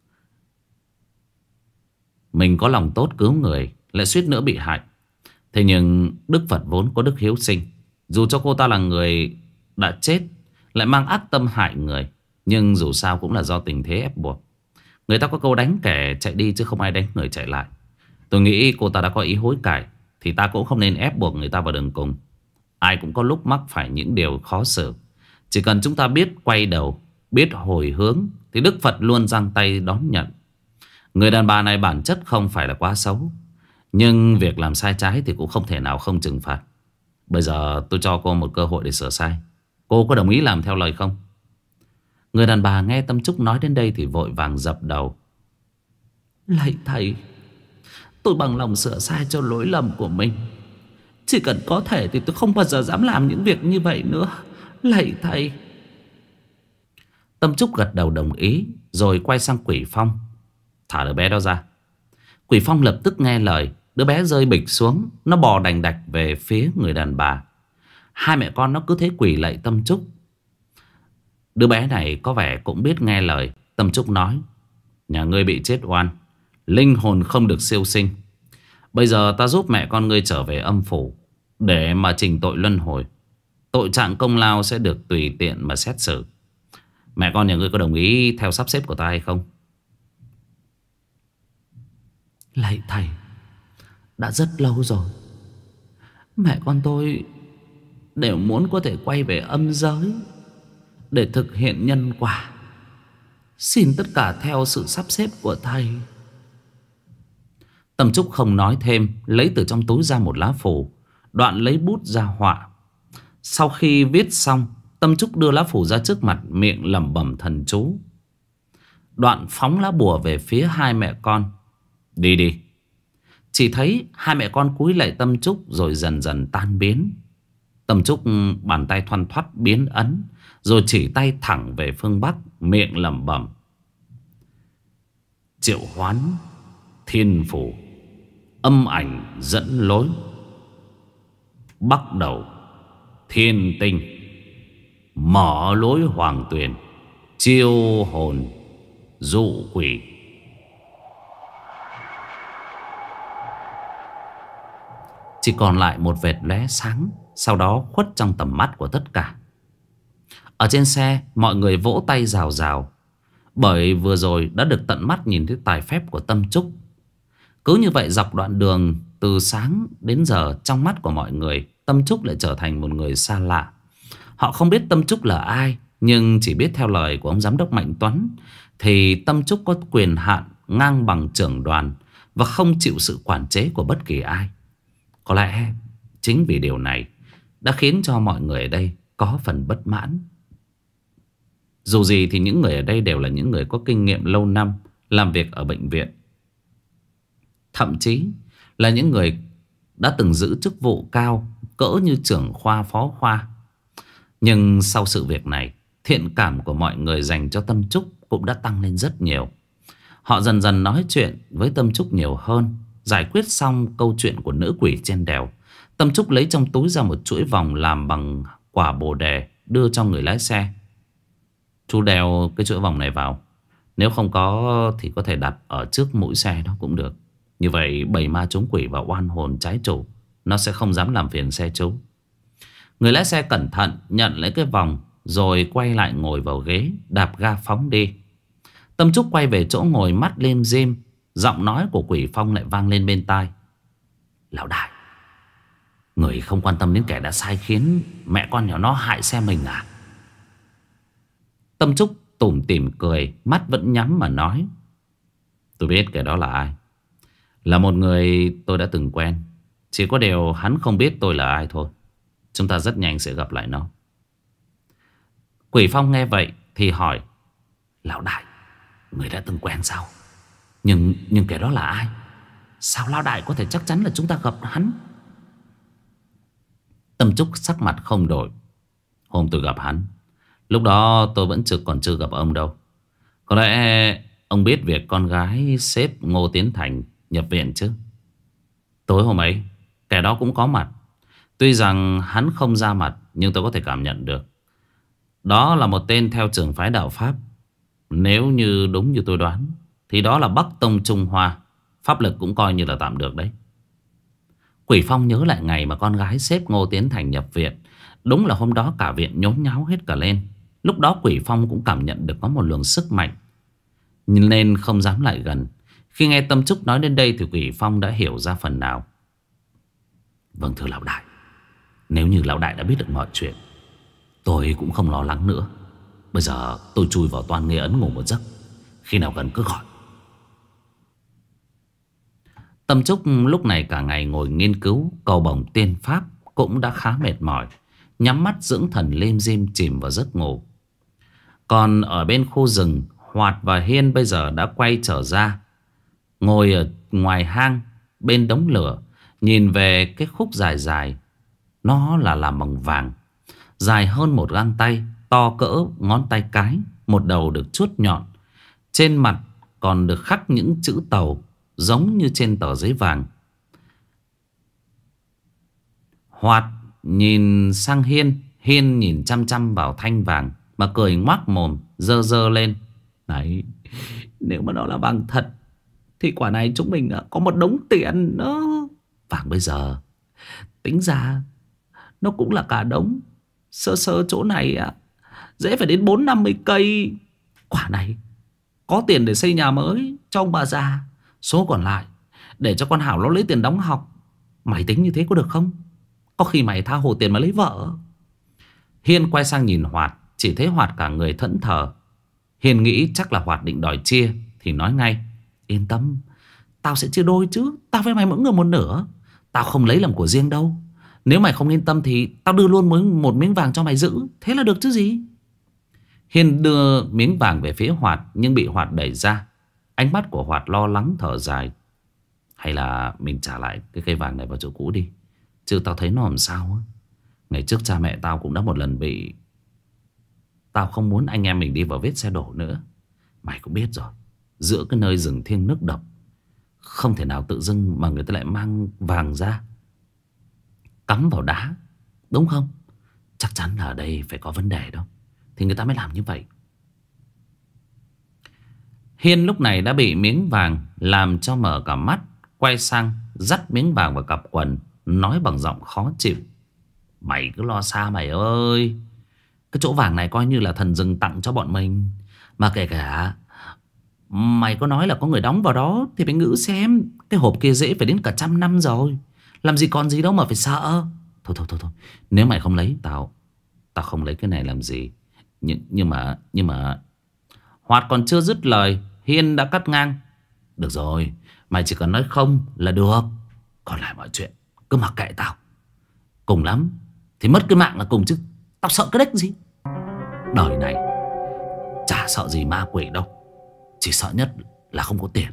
Mình có lòng tốt cứu người, lại suýt nữa bị hại. Thế nhưng Đức Phật vốn có đức hiếu sinh. Dù cho cô ta là người đã chết, lại mang ác tâm hại người, nhưng dù sao cũng là do tình thế ép buộc. Người ta có câu đánh kẻ chạy đi chứ không ai đánh người chạy lại. Tôi nghĩ cô ta đã có ý hối cải, thì ta cũng không nên ép buộc người ta vào đường cùng. Ai cũng có lúc mắc phải những điều khó xử. Chỉ cần chúng ta biết quay đầu, biết hồi hướng, thì Đức Phật luôn giang tay đón nhận. Người đàn bà này bản chất không phải là quá xấu, nhưng việc làm sai trái thì cũng không thể nào không trừng phạt. Bây giờ tôi cho cô một cơ hội để sửa sai. Cô có đồng ý làm theo lời không? Người đàn bà nghe Tâm Trúc nói đến đây thì vội vàng dập đầu: lạy thầy, tôi bằng lòng sửa sai cho lỗi lầm của mình. Chỉ cần có thể thì tôi không bao giờ dám làm những việc như vậy nữa. Lạy thầy. Tâm Trúc gật đầu đồng ý, rồi quay sang Quỷ Phong: thả đứa bé đó ra. Quỷ Phong lập tức nghe lời. Đứa bé rơi bịch xuống, nó bò đành đạch về phía người đàn bà. Hai mẹ con nó cứ thế quỳ lạy Tâm Trúc. Đứa bé này có vẻ cũng biết nghe lời. Tâm Trúc nói: nhà ngươi bị chết oan, linh hồn không được siêu sinh. Bây giờ ta giúp mẹ con ngươi trở về âm phủ để mà trình tội luân hồi. Tội trạng công lao sẽ được tùy tiện mà xét xử. Mẹ con nhà ngươi có đồng ý theo sắp xếp của ta hay không? Lạy thầy, đã rất lâu rồi mẹ con tôi đều muốn có thể quay về âm giới để thực hiện nhân quả. Xin tất cả theo sự sắp xếp của thầy. Tâm Trúc không nói thêm, lấy từ trong túi ra một lá phù, đoạn lấy bút ra họa. Sau khi viết xong, Tâm Trúc đưa lá phù ra trước mặt, miệng lẩm bẩm thần chú, đoạn phóng lá bùa về phía hai mẹ con. Đi đi. Chỉ thấy hai mẹ con cúi lạy Tâm Trúc rồi dần dần tan biến. Tâm Trúc bàn tay thoăn thoắt biến ấn, rồi chỉ tay thẳng về phương Bắc, miệng lẩm bẩm: triệu hoán thiên phủ, âm ảnh dẫn lối, bắt đầu thiên tinh, mở lối hoàng tuyền, chiêu hồn dụ quỷ. Chỉ còn lại một vệt lóe sáng, sau đó khuất trong tầm mắt của tất cả. Ở trên xe, mọi người vỗ tay rào rào, bởi vừa rồi đã được tận mắt nhìn thấy tài phép của Tâm Trúc. Cứ như vậy dọc đoạn đường từ sáng đến giờ trong mắt của mọi người, Tâm Trúc lại trở thành một người xa lạ. Họ không biết Tâm Trúc là ai, nhưng chỉ biết theo lời của ông giám đốc Mạnh Tuấn thì Tâm Trúc có quyền hạn ngang bằng trưởng đoàn và không chịu sự quản chế của bất kỳ ai. Có lẽ chính vì điều này đã khiến cho mọi người ở đây có phần bất mãn. Dù gì thì những người ở đây đều là những người có kinh nghiệm lâu năm làm việc ở bệnh viện, thậm chí là những người đã từng giữ chức vụ cao cỡ như trưởng khoa, phó khoa. Nhưng sau sự việc này, thiện cảm của mọi người dành cho Tâm Trúc cũng đã tăng lên rất nhiều. Họ dần dần nói chuyện với Tâm Trúc nhiều hơn. Giải quyết xong câu chuyện của nữ quỷ trên đèo, Tâm Trúc lấy trong túi ra một chuỗi vòng làm bằng quả bồ đề, đưa cho người lái xe. Chú đeo cái chuỗi vòng này vào. Nếu không có thì có thể đặt ở trước mũi xe đó cũng được. Như vậy bầy ma trúng quỷ và oan hồn trái chủ nó sẽ không dám làm phiền xe chú. Người lái xe cẩn thận nhận lấy cái vòng, rồi quay lại ngồi vào ghế, đạp ga phóng đi. Tâm Trúc quay về chỗ ngồi, mắt lim dim. Giọng nói của Quỷ Phong lại vang lên bên tai. Lão đại, người không quan tâm đến kẻ đã sai khiến mẹ con nhỏ nó hại xe mình à? Tâm Trúc tủm tỉm cười, mắt vẫn nhắm mà nói. Tôi biết kẻ đó là ai. Là một người tôi đã từng quen. Chỉ có điều hắn không biết tôi là ai thôi. Chúng ta rất nhanh sẽ gặp lại nó. Quỷ Phong nghe vậy thì hỏi. Lão đại, người đã từng quen sao? Nhưng kẻ đó là ai? Sao lão đại có thể chắc chắn là chúng ta gặp hắn? Tâm Trúc sắc mặt không đổi. Hôm tôi gặp hắn, lúc đó tôi vẫn còn chưa gặp ông đâu. Có lẽ ông biết việc con gái sếp Ngô Tiến Thành nhập viện chứ? Tối hôm ấy kẻ đó cũng có mặt. Tuy rằng hắn không ra mặt, nhưng tôi có thể cảm nhận được đó là một tên theo trường phái đạo Pháp. Nếu như đúng như tôi đoán thì đó là Bắc Tông Trung Hoa. Pháp lực cũng coi như là tạm được đấy. Quỷ Phong nhớ lại ngày mà con gái sếp Ngô Tiến Thành nhập viện. Đúng là hôm đó cả viện nhốn nháo hết cả lên. Lúc đó Quỷ Phong cũng cảm nhận được có một luồng sức mạnh, nên không dám lại gần. Khi nghe Tâm Trúc nói đến đây thì Quỷ Phong đã hiểu ra phần nào. Vâng thưa lão đại, nếu như lão đại đã biết được mọi chuyện, tôi cũng không lo lắng nữa. Bây giờ tôi chui vào toan nghe ấn ngủ một giấc. Khi nào cần cứ gọi. Tâm Trúc lúc này cả ngày ngồi nghiên cứu cầu bổng tiên pháp cũng đã khá mệt mỏi. Nhắm mắt dưỡng thần lim dim chìm vào giấc ngủ. Còn ở bên khu rừng, Hoạt và Hiên bây giờ đã quay trở ra, ngồi ở ngoài hang bên đống lửa, nhìn về cái khúc dài dài. Nó là làm bằng vàng, dài hơn một gang tay, to cỡ ngón tay cái. Một đầu được chuốt nhọn, trên mặt còn được khắc những chữ tàu giống như trên tờ giấy vàng. Hoạt nhìn sang Hiên, Hiên nhìn chăm chăm vào thanh vàng mà cười ngoác mồm, dơ dơ lên. Này, nếu mà nó là vàng thật thì quả này chúng mình có một đống tiền đó. Vàng bây giờ tính ra nó cũng là cả đống. Sơ sơ chỗ này dễ phải đến 40-50 cây. Quả này có tiền để xây nhà mới cho ông bà già. Số còn lại để cho con Hảo nó lấy tiền đóng học. Mày tính như thế có được không? Có khi mày tha hồ tiền mà lấy vợ. Hiên quay sang nhìn Hoạt, chỉ thấy Hoạt cả người thẫn thờ. Hiên nghĩ chắc là Hoạt định đòi chia thì nói ngay. Yên tâm, tao sẽ chia đôi chứ. Tao với mày mỗi người một nửa. Tao không lấy làm của riêng đâu. Nếu mày không yên tâm thì tao đưa luôn một miếng vàng cho mày giữ. Thế là được chứ gì. Hiên đưa miếng vàng về phía Hoạt, nhưng bị Hoạt đẩy ra. Ánh mắt của Hoạt lo lắng thở dài. Hay là mình trả lại cái cây vàng này vào chỗ cũ đi, chứ tao thấy nó làm sao á. Ngày trước cha mẹ tao cũng đã một lần bị. Tao không muốn anh em mình đi vào vết xe đổ nữa. Mày cũng biết rồi, giữa cái nơi rừng thiêng nước độc, không thể nào tự dưng mà người ta lại mang vàng ra cắm vào đá, đúng không? Chắc chắn là ở đây phải có vấn đề đâu, thì người ta mới làm như vậy. Hiên lúc này đã bị miếng vàng làm cho mở cả mắt, quay sang dắt miếng vàng vào cặp quần, nói bằng giọng khó chịu. Mày cứ lo xa mày ơi. Cái chỗ vàng này coi như là thần rừng tặng cho bọn mình. Mà kể cả mày có nói là có người đóng vào đó thì phải ngữ xem Cái hộp kia dễ phải đến cả 100 năm rồi. Làm gì còn gì đâu mà phải sợ. Thôi. Nếu mày không lấy tao không lấy cái này làm gì. Nhưng mà Hoạt còn chưa dứt lời, Hiên đã cắt ngang. Được rồi, mày chỉ cần nói không là được. Còn lại mọi chuyện cứ mặc kệ tao. Cùng lắm thì mất cái mạng là cùng chứ. Tao sợ cái đếch gì. Đời này chả sợ gì ma quỷ đâu. Chỉ sợ nhất là không có tiền.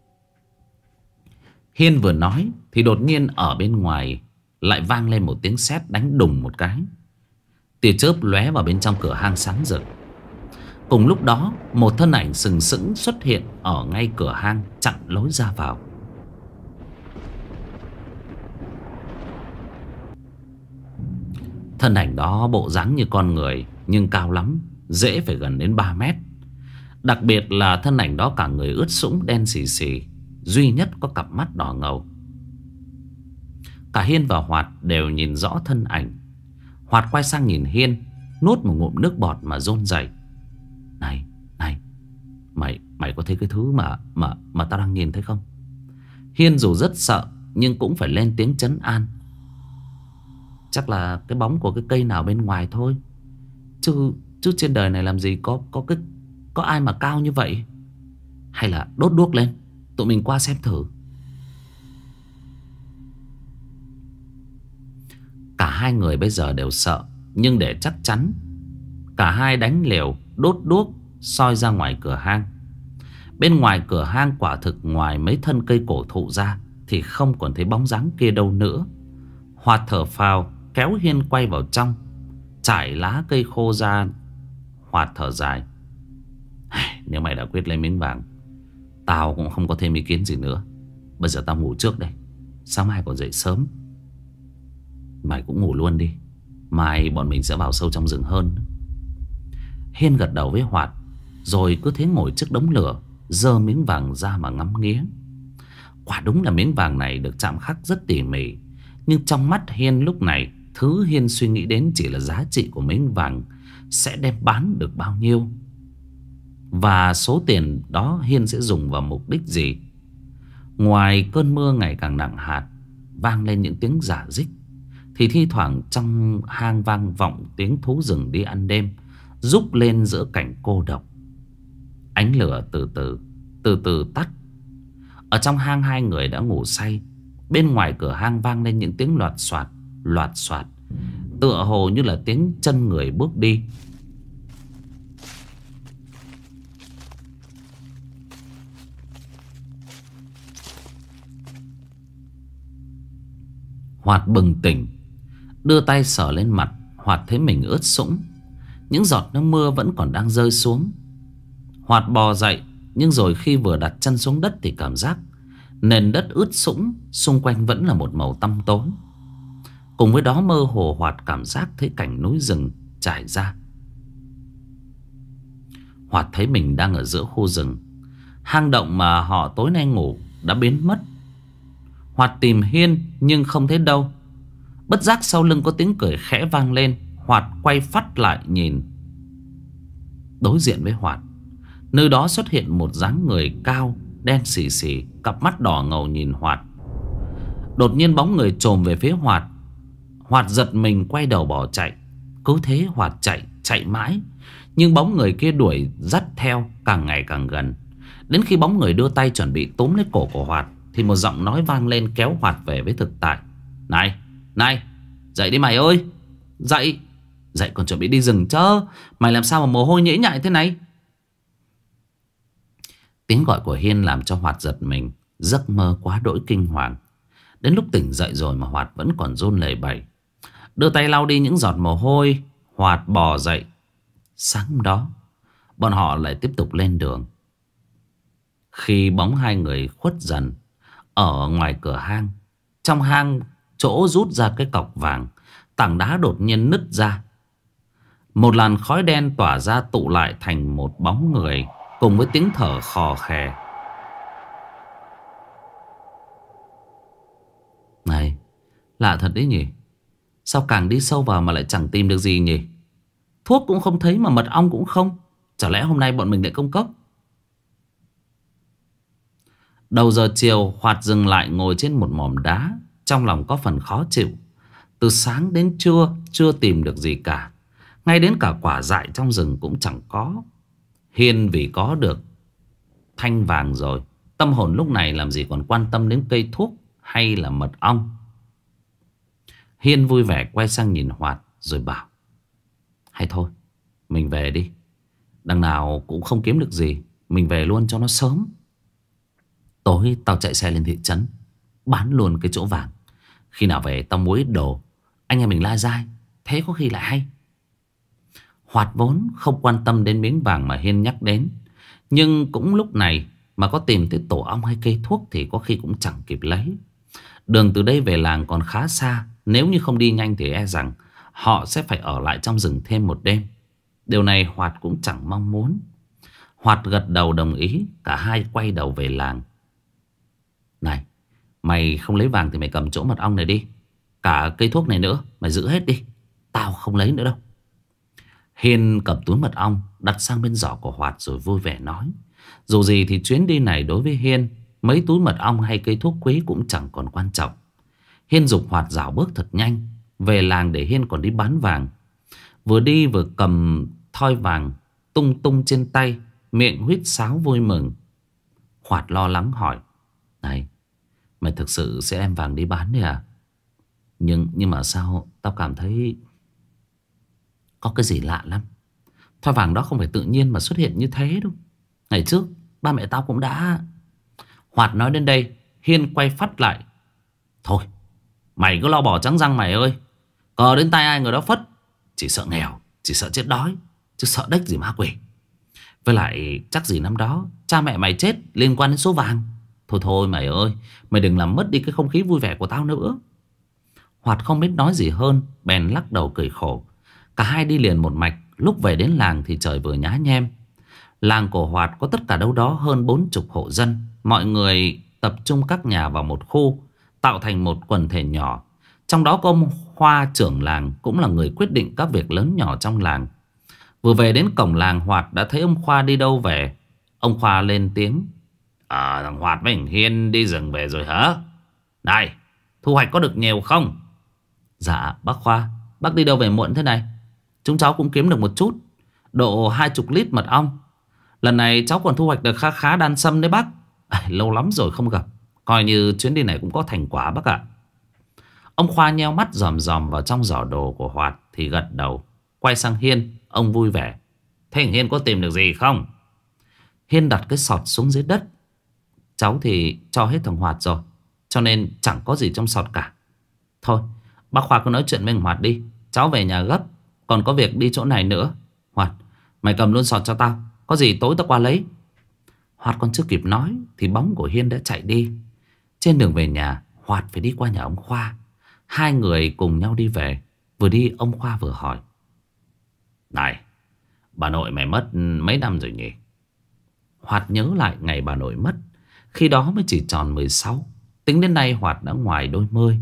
Hiên vừa nói thì đột nhiên ở bên ngoài lại vang lên một tiếng sét đánh đùng một cái. Tia chớp lóe vào bên trong cửa hang sáng rực. Cùng lúc đó một thân ảnh sừng sững xuất hiện ở ngay cửa hang, chặn lối ra vào. Thân ảnh đó bộ dáng như con người, nhưng cao lắm, dễ phải gần đến 3 mét. Đặc biệt là thân ảnh đó cả người ướt sũng đen xì xì, duy nhất có cặp mắt đỏ ngầu. Cả Hiên và Hoạt đều nhìn rõ thân ảnh. Hoạt quay sang nhìn Hiên, nuốt một ngụm nước bọt mà run rẩy. Này, mày có thấy cái thứ mà tao đang nhìn thấy không? Hiên dù rất sợ nhưng cũng phải lên tiếng trấn an. Chắc là cái bóng của cái cây nào bên ngoài thôi. Chứ trên đời này làm gì có ai mà cao như vậy. Hay là đốt đuốc lên, tụi mình qua xem thử. Cả hai người bây giờ đều sợ, nhưng để chắc chắn, cả hai đánh liều đốt đuốc soi ra ngoài cửa hang. Bên ngoài cửa hang quả thực ngoài mấy thân cây cổ thụ ra thì không còn thấy bóng dáng kia đâu nữa. Hoạt thở phào kéo Hiên quay vào trong, trải lá cây khô ra. Hoạt thở dài. Nếu mày đã quyết lấy miếng vàng, tao cũng không có thêm ý kiến gì nữa. Bây giờ tao ngủ trước đây, sáng mai còn dậy sớm. Mày cũng ngủ luôn đi, mai bọn mình sẽ vào sâu trong rừng hơn. Hiên gật đầu với Hoạt, rồi cứ thế ngồi trước đống lửa, giơ miếng vàng ra mà ngắm nghía. Quả đúng là miếng vàng này được chạm khắc rất tỉ mỉ. Nhưng trong mắt Hiên lúc này, thứ Hiên suy nghĩ đến chỉ là giá trị của miếng vàng sẽ đem bán được bao nhiêu, và số tiền đó Hiên sẽ dùng vào mục đích gì. Ngoài cơn mưa ngày càng nặng hạt, vang lên những tiếng rả rích, thì thi thoảng trong hang vang vọng tiếng thú rừng đi ăn đêm, rúc lên giữa cảnh cô độc. Ánh lửa từ từ tắt. Ở trong hang hai người đã ngủ say. Bên ngoài cửa hang vang lên những tiếng loạt xoạt, tựa hồ như là tiếng chân người bước đi. Hoạt bừng tỉnh, đưa tay sờ lên mặt. Hoạt thấy mình ướt sũng, những giọt nước mưa vẫn còn đang rơi xuống. Hoạt bò dậy, nhưng rồi khi vừa đặt chân xuống đất thì cảm giác nền đất ướt sũng, xung quanh vẫn là một màu tăm tối. Cùng với đó mơ hồ Hoạt cảm giác thấy cảnh núi rừng trải ra. Hoạt thấy mình đang ở giữa khu rừng. Hang động mà họ tối nay ngủ đã biến mất. Hoạt tìm Hiên nhưng không thấy đâu. Bất giác sau lưng có tiếng cười khẽ vang lên. Hoạt quay phắt lại nhìn. Đối diện với Hoạt, nơi đó xuất hiện một dáng người cao, đen xì xì, cặp mắt đỏ ngầu nhìn Hoạt. Đột nhiên bóng người chồm về phía Hoạt. Hoạt giật mình quay đầu bỏ chạy. Cứ thế Hoạt chạy mãi, nhưng bóng người kia đuổi dắt theo càng ngày càng gần. Đến khi bóng người đưa tay chuẩn bị túm lấy cổ của Hoạt thì một giọng nói vang lên kéo Hoạt về với thực tại. Này, dậy đi mày ơi. Dậy còn chuẩn bị đi rừng chứ. Mày làm sao mà mồ hôi nhễ nhại thế này? Tiếng gọi của Hiên làm cho Hoạt giật mình. Giấc mơ quá đỗi kinh hoàng. Đến lúc tỉnh dậy rồi mà Hoạt vẫn còn run lẩy bẩy. Đưa tay lau đi những giọt mồ hôi, Hoạt bò dậy. Sáng hôm đó bọn họ lại tiếp tục lên đường. Khi bóng hai người khuất dần ở ngoài cửa hang, trong hang chỗ rút ra cái cọc vàng, tảng đá đột nhiên nứt ra. Một làn khói đen tỏa ra tụ lại thành một bóng người, cùng với tiếng thở khò khè. Này, lạ thật đấy nhỉ. Sao càng đi sâu vào mà lại chẳng tìm được gì nhỉ? Thuốc cũng không thấy mà mật ong cũng không. Chả lẽ hôm nay bọn mình lại công cốc? Đầu giờ chiều, Hoạt dừng lại ngồi trên một mỏm đá. Trong lòng có phần khó chịu. Từ sáng đến trưa chưa tìm được gì cả. Ngay đến cả quả dại trong rừng cũng chẳng có. Hiên vì có được thanh vàng rồi, tâm hồn lúc này làm gì còn quan tâm đến cây thuốc hay là mật ong. Hiên vui vẻ quay sang nhìn Hoạt rồi bảo: hay thôi, mình về đi. Đằng nào cũng không kiếm được gì, mình về luôn cho nó sớm. Tối tao chạy xe lên thị trấn bán luôn cái chỗ vàng. Khi nào về tao mua ít đồ, anh em mình la dai, thế có khi lại hay. Hoạt vốn không quan tâm đến miếng vàng mà Hiên nhắc đến, nhưng cũng lúc này mà có tìm thấy tổ ong hay cây thuốc thì có khi cũng chẳng kịp lấy. Đường từ đây về làng còn khá xa. Nếu như không đi nhanh thì e rằng họ sẽ phải ở lại trong rừng thêm một đêm. Điều này Hoạt cũng chẳng mong muốn. Hoạt gật đầu đồng ý. Cả hai quay đầu về làng. Này, mày không lấy vàng thì mày cầm chỗ mật ong này đi. Cả cây thuốc này nữa mày giữ hết đi, tao không lấy nữa đâu. Hiên cầm túi mật ong đặt sang bên giỏ của Hoạt rồi vui vẻ nói: dù gì thì chuyến đi này đối với Hiên, mấy túi mật ong hay cây thuốc quý cũng chẳng còn quan trọng. Hiên giục Hoạt dạo bước thật nhanh về làng để Hiên còn đi bán vàng. Vừa đi vừa cầm thoi vàng tung tung trên tay, miệng huýt sáo vui mừng. Hoạt lo lắng hỏi: này, mày thực sự sẽ đem vàng đi bán đấy à? Nhưng mà sao tao cảm thấy có cái gì lạ lắm. Thoi vàng đó không phải tự nhiên mà xuất hiện như thế đâu. Ngày trước ba mẹ tao cũng đã... Hoạt nói đến đây, Hiên quay phát lại: thôi, mày cứ lo bỏ trắng răng mày ơi. Cờ đến tay ai người đó phất. Chỉ sợ nghèo, chỉ sợ chết đói, chứ sợ đếch gì ma quỷ. Với lại chắc gì năm đó cha mẹ mày chết liên quan đến số vàng. Thôi thôi mày ơi, mày đừng làm mất đi cái không khí vui vẻ của tao nữa. Hoạt không biết nói gì hơn, bèn lắc đầu cười khổ. Cả hai đi liền một mạch. Lúc về đến làng thì trời vừa nhá nhem. Làng của Hoạt có tất cả đâu đó hơn 40 hộ dân. Mọi người tập trung các nhà vào một khu, tạo thành một quần thể nhỏ. Trong đó có ông Khoa trưởng làng, cũng là người quyết định các việc lớn nhỏ trong làng. Vừa về đến cổng làng, Hoạt đã thấy ông Khoa đi đâu về. Ông Khoa lên tiếng: thằng Hoạt với thằng Hiên đi rừng về rồi hả? Này, thu hoạch có được nhiều không? Dạ bác Khoa, bác đi đâu về muộn thế này? Chúng cháu cũng kiếm được một chút, độ 20 lít mật ong. Lần này cháu còn thu hoạch được khá khá đan sâm đấy bác. Lâu lắm rồi không gặp, coi như chuyến đi này cũng có thành quả bác ạ. Ông Khoa nheo mắt dòm dòm vào trong giỏ đồ của Hoạt thì gật đầu. Quay sang Hiên, ông vui vẻ: thế Hiên có tìm được gì không? Hiên đặt cái sọt xuống dưới đất. Cháu thì cho hết thằng Hoạt rồi, cho nên chẳng có gì trong sọt cả. Thôi, bác Khoa cứ nói chuyện với thằng Hoạt đi, cháu về nhà gấp, còn có việc đi chỗ này nữa. Hoạt, mày cầm luôn sọt cho tao, có gì tối tao qua lấy. Hoạt còn chưa kịp nói thì bóng của Hiên đã chạy đi. Trên đường về nhà, Hoạt phải đi qua nhà ông Khoa. Hai người cùng nhau đi về. Vừa đi ông Khoa vừa hỏi: này, bà nội mày mất mấy năm rồi nhỉ? Hoạt nhớ lại ngày bà nội mất. Khi đó mới chỉ tròn 16. Tính đến nay Hoạt đã ngoài đôi mươi.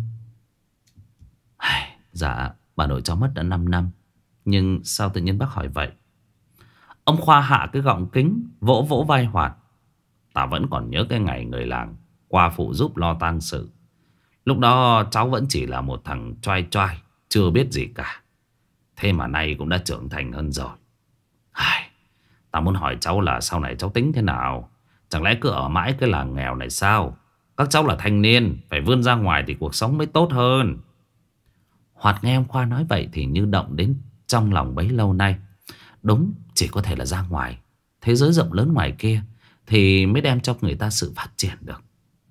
Dạ, bà nội cháu mất đã 5 năm. Nhưng sao tự nhiên bác hỏi vậy? Ông Khoa hạ cái gọng kính, vỗ vỗ vai Hoạt: ta vẫn còn nhớ cái ngày người làng qua phụ giúp lo tang sự. Lúc đó cháu vẫn chỉ là một thằng choai choai, chưa biết gì cả. Thế mà nay cũng đã trưởng thành hơn rồi. Ta muốn hỏi cháu là sau này cháu tính thế nào? Chẳng lẽ cứ ở mãi cái làng nghèo này sao? Các cháu là thanh niên, phải vươn ra ngoài thì cuộc sống mới tốt hơn. Hoạt nghe ông Khoa nói vậy thì như động đến trong lòng bấy lâu nay. Đúng, chỉ có thể là ra ngoài, thế giới rộng lớn ngoài kia thì mới đem cho người ta sự phát triển được.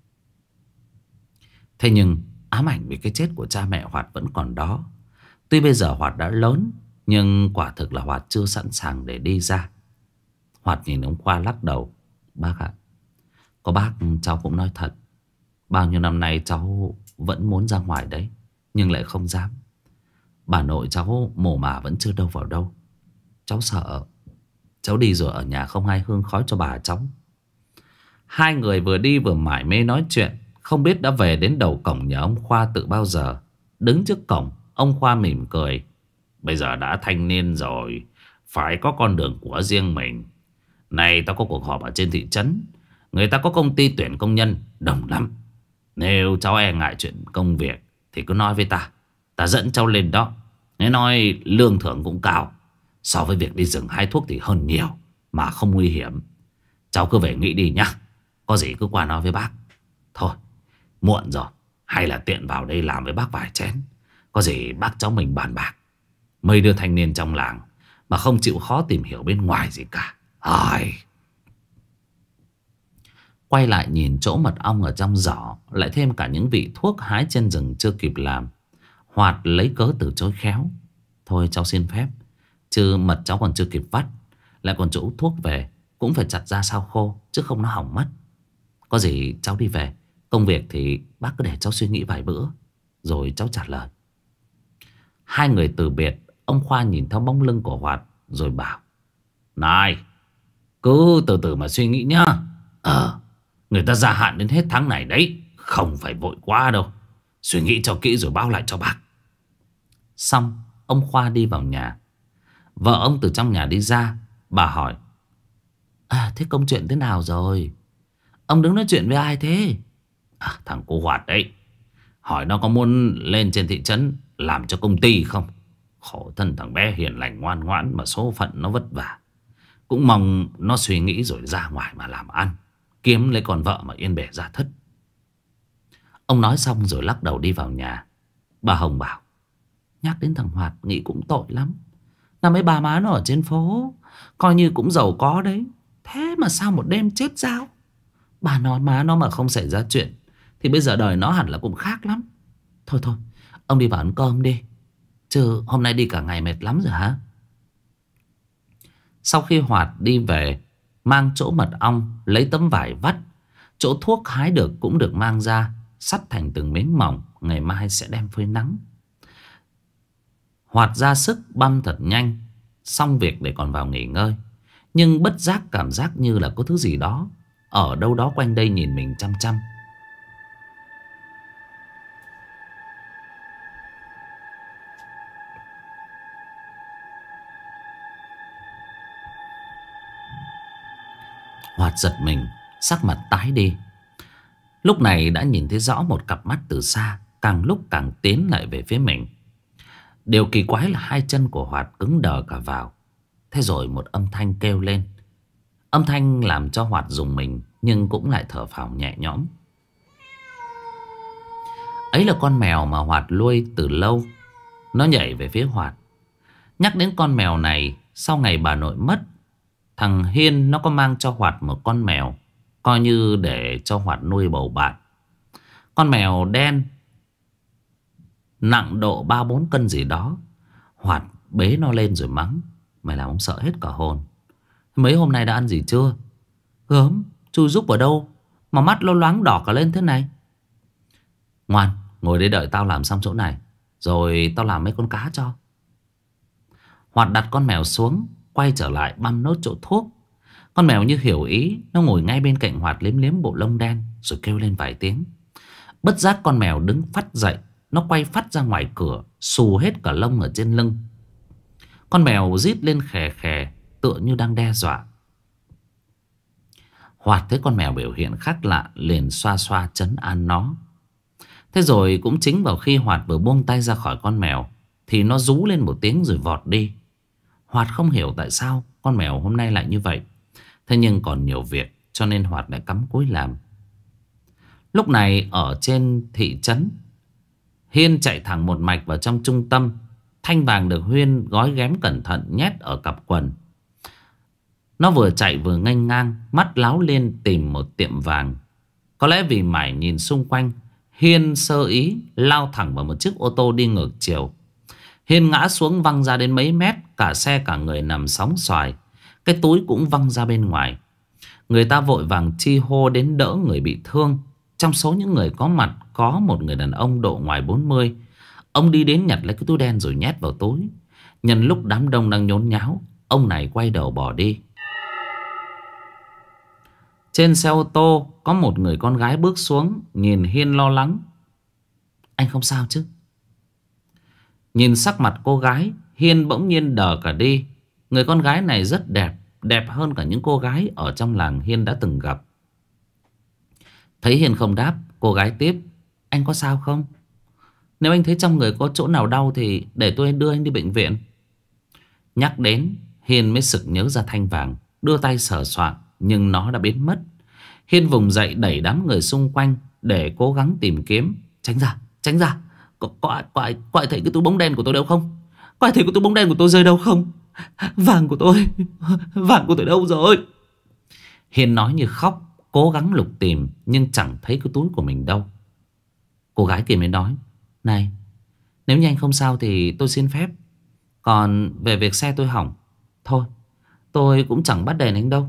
Thế nhưng ám ảnh vì cái chết của cha mẹ Hoạt vẫn còn đó. Tuy bây giờ Hoạt đã lớn, nhưng quả thực là Hoạt chưa sẵn sàng để đi ra. Hoạt nhìn ông Khoa lắc đầu: bác ạ, có bác cháu cũng nói thật. Bao nhiêu năm nay cháu vẫn muốn ra ngoài đấy, nhưng lại không dám. Bà nội cháu mổ mả vẫn chưa đâu vào đâu. Cháu sợ cháu đi rồi ở nhà không ai hương khói cho bà cháu. Hai người vừa đi vừa mải mê nói chuyện. Không biết đã về đến đầu cổng nhà ông Khoa từ bao giờ. Đứng trước cổng, ông Khoa mỉm cười: bây giờ đã thanh niên rồi, phải có con đường của riêng mình. Này, tao có cuộc họp ở trên thị trấn, Người ta có công ty tuyển công nhân đông lắm. Nếu cháu e ngại chuyện công việc thì cứ nói với ta, ta dẫn cháu lên đó. Nghe nói lương thưởng cũng cao. So với việc đi rừng hái thuốc thì hơn nhiều, mà không nguy hiểm. Cháu cứ về nghĩ đi nhá. Có gì cứ qua nói với bác. Thôi muộn rồi, hay là tiện vào đây làm với bác vài chén. Có gì bác cháu mình bàn bạc. Mấy đứa thanh niên trong làng mà không chịu khó tìm hiểu bên ngoài gì cả. Ai... Quay lại nhìn chỗ mật ong ở trong giỏ, lại thêm cả những vị thuốc hái trên rừng chưa kịp làm, Hoạt lấy cớ từ chối khéo. Thôi cháu xin phép, chứ mật cháu còn chưa kịp vắt, lại còn chỗ thuốc về, cũng phải chặt ra sao khô, chứ không nó hỏng mất. Có gì cháu đi về, công việc thì bác cứ để cháu suy nghĩ vài bữa, rồi cháu trả lời. Hai người từ biệt. Ông Khoa nhìn theo bóng lưng của Hoạt rồi bảo: Này, cứ từ từ mà suy nghĩ nhá. Người ta gia hạn đến hết tháng này đấy, không phải vội quá đâu. Suy nghĩ cho kỹ rồi báo lại cho bác. Xong ông Khoa đi vào nhà. Vợ ông từ trong nhà đi ra. Bà hỏi: Thế công chuyện thế nào rồi? Ông đứng nói chuyện với ai thế? Thằng cô Hoạt đấy. Hỏi nó có muốn lên trên thị trấn làm cho công ty không. Khổ thân thằng bé hiền lành ngoan ngoãn mà số phận nó vất vả. Cũng mong nó suy nghĩ rồi ra ngoài mà làm ăn, kiếm lấy con vợ mà yên bề gia thất. Ông nói xong rồi lắc đầu đi vào nhà. Bà Hồng bảo: Nhắc đến thằng Hoạt nghĩ cũng tội lắm. Năm ấy ba má nó ở trên phố, coi như cũng giàu có đấy. Thế mà sao một đêm chết dao. Bà nói má nó mà không xảy ra chuyện thì bây giờ đời nó hẳn là cũng khác lắm. Thôi thôi, ông đi vào ăn cơm đi, chứ hôm nay đi cả ngày mệt lắm rồi hả? Sau khi Hoạt đi về, mang chỗ mật ong, lấy tấm vải vắt, chỗ thuốc hái được cũng được mang ra, sắt thành từng miếng mỏng, ngày mai sẽ đem phơi nắng. Hoạt ra sức băm thật nhanh, xong việc để còn vào nghỉ ngơi. Nhưng bất giác cảm giác như là có thứ gì đó ở đâu đó quanh đây nhìn mình chăm chăm. Hoạt giật mình, sắc mặt tái đi. Lúc này đã nhìn thấy rõ một cặp mắt từ xa, càng lúc càng tiến lại về phía mình. Điều kỳ quái là hai chân của Hoạt cứng đờ cả vào. Thế rồi một âm thanh kêu lên. Âm thanh làm cho Hoạt rùng mình, nhưng cũng lại thở phào nhẹ nhõm. Ấy là con mèo mà Hoạt nuôi từ lâu. Nó nhảy về phía Hoạt. Nhắc đến con mèo này, sau ngày bà nội mất, thằng Hiên nó có mang cho Hoạt một con mèo, coi như để cho Hoạt nuôi bầu bạn. Con mèo đen, nặng độ 3-4 cân gì đó. Hoạt bế nó lên rồi mắng: Mày làm ông sợ hết cả hồn. Mấy hôm nay đã ăn gì chưa? Gớm, chui rúc ở đâu mà mắt nó loáng đỏ cả lên thế này? Ngoan, ngồi đây đợi tao làm xong chỗ này, rồi tao làm mấy con cá cho. Hoạt đặt con mèo xuống, quay trở lại băm nốt chỗ thuốc. Con mèo như hiểu ý, nó ngồi ngay bên cạnh Hoạt liếm liếm bộ lông đen, rồi kêu lên vài tiếng. Bất giác con mèo đứng phắt dậy. Nó quay phắt ra ngoài cửa, xù hết cả lông ở trên lưng. Con mèo rít lên khè khè, tựa như đang đe dọa. Hoạt thấy con mèo biểu hiện khác lạ, liền xoa xoa trấn an nó. Thế rồi cũng chính vào khi Hoạt vừa buông tay ra khỏi con mèo, thì nó rú lên một tiếng rồi vọt đi. Hoạt không hiểu tại sao con mèo hôm nay lại như vậy. Thế nhưng còn nhiều việc, cho nên Hoạt lại cắm cúi làm. Lúc này ở trên thị trấn, Hiên chạy thẳng một mạch vào trong trung tâm. Thanh vàng được Huyên gói ghém cẩn thận nhét ở cặp quần. Nó vừa chạy vừa nghênh ngang, mắt láo lên tìm một tiệm vàng. Có lẽ vì mải nhìn xung quanh, Hiên sơ ý lao thẳng vào một chiếc ô tô đi ngược chiều. Hiên ngã xuống văng ra đến mấy mét, cả xe cả người nằm sóng xoài. Cái túi cũng văng ra bên ngoài. Người ta vội vàng chi hô đến đỡ người bị thương. Trong số những người có mặt có một người đàn ông độ ngoài 40. Ông đi đến nhặt lấy cái túi đen rồi nhét vào túi. Nhân lúc đám đông đang nhốn nháo, ông này quay đầu bỏ đi. Trên xe ô tô có một người con gái bước xuống, nhìn Hiên lo lắng: Anh không sao chứ? Nhìn sắc mặt cô gái, Hiên bỗng nhiên đờ cả đi. Người con gái này rất đẹp, đẹp hơn cả những cô gái ở trong làng Hiên đã từng gặp. Thấy Hiên không đáp, cô gái tiếp: Anh có sao không? Nếu anh thấy trong người có chỗ nào đau thì để tôi đưa anh đi bệnh viện. Nhắc đến, Hiên mới sực nhớ ra thanh vàng, đưa tay sờ soạng nhưng nó đã biến mất. Hiên vùng dậy đẩy đám người xung quanh để cố gắng tìm kiếm. Tránh ra, tránh ra. Có ai thấy cái túi bóng đen của tôi đâu không? Có ai thấy cái túi bóng đen của tôi rơi đâu không? Vàng của tôi, vàng của tôi đâu rồi? Hiên nói như khóc, cố gắng lục tìm nhưng chẳng thấy cái túi của mình đâu. Cô gái kia mới nói: Này, nếu như anh không sao thì tôi xin phép. Còn về việc xe tôi hỏng, thôi tôi cũng chẳng bắt đền anh đâu.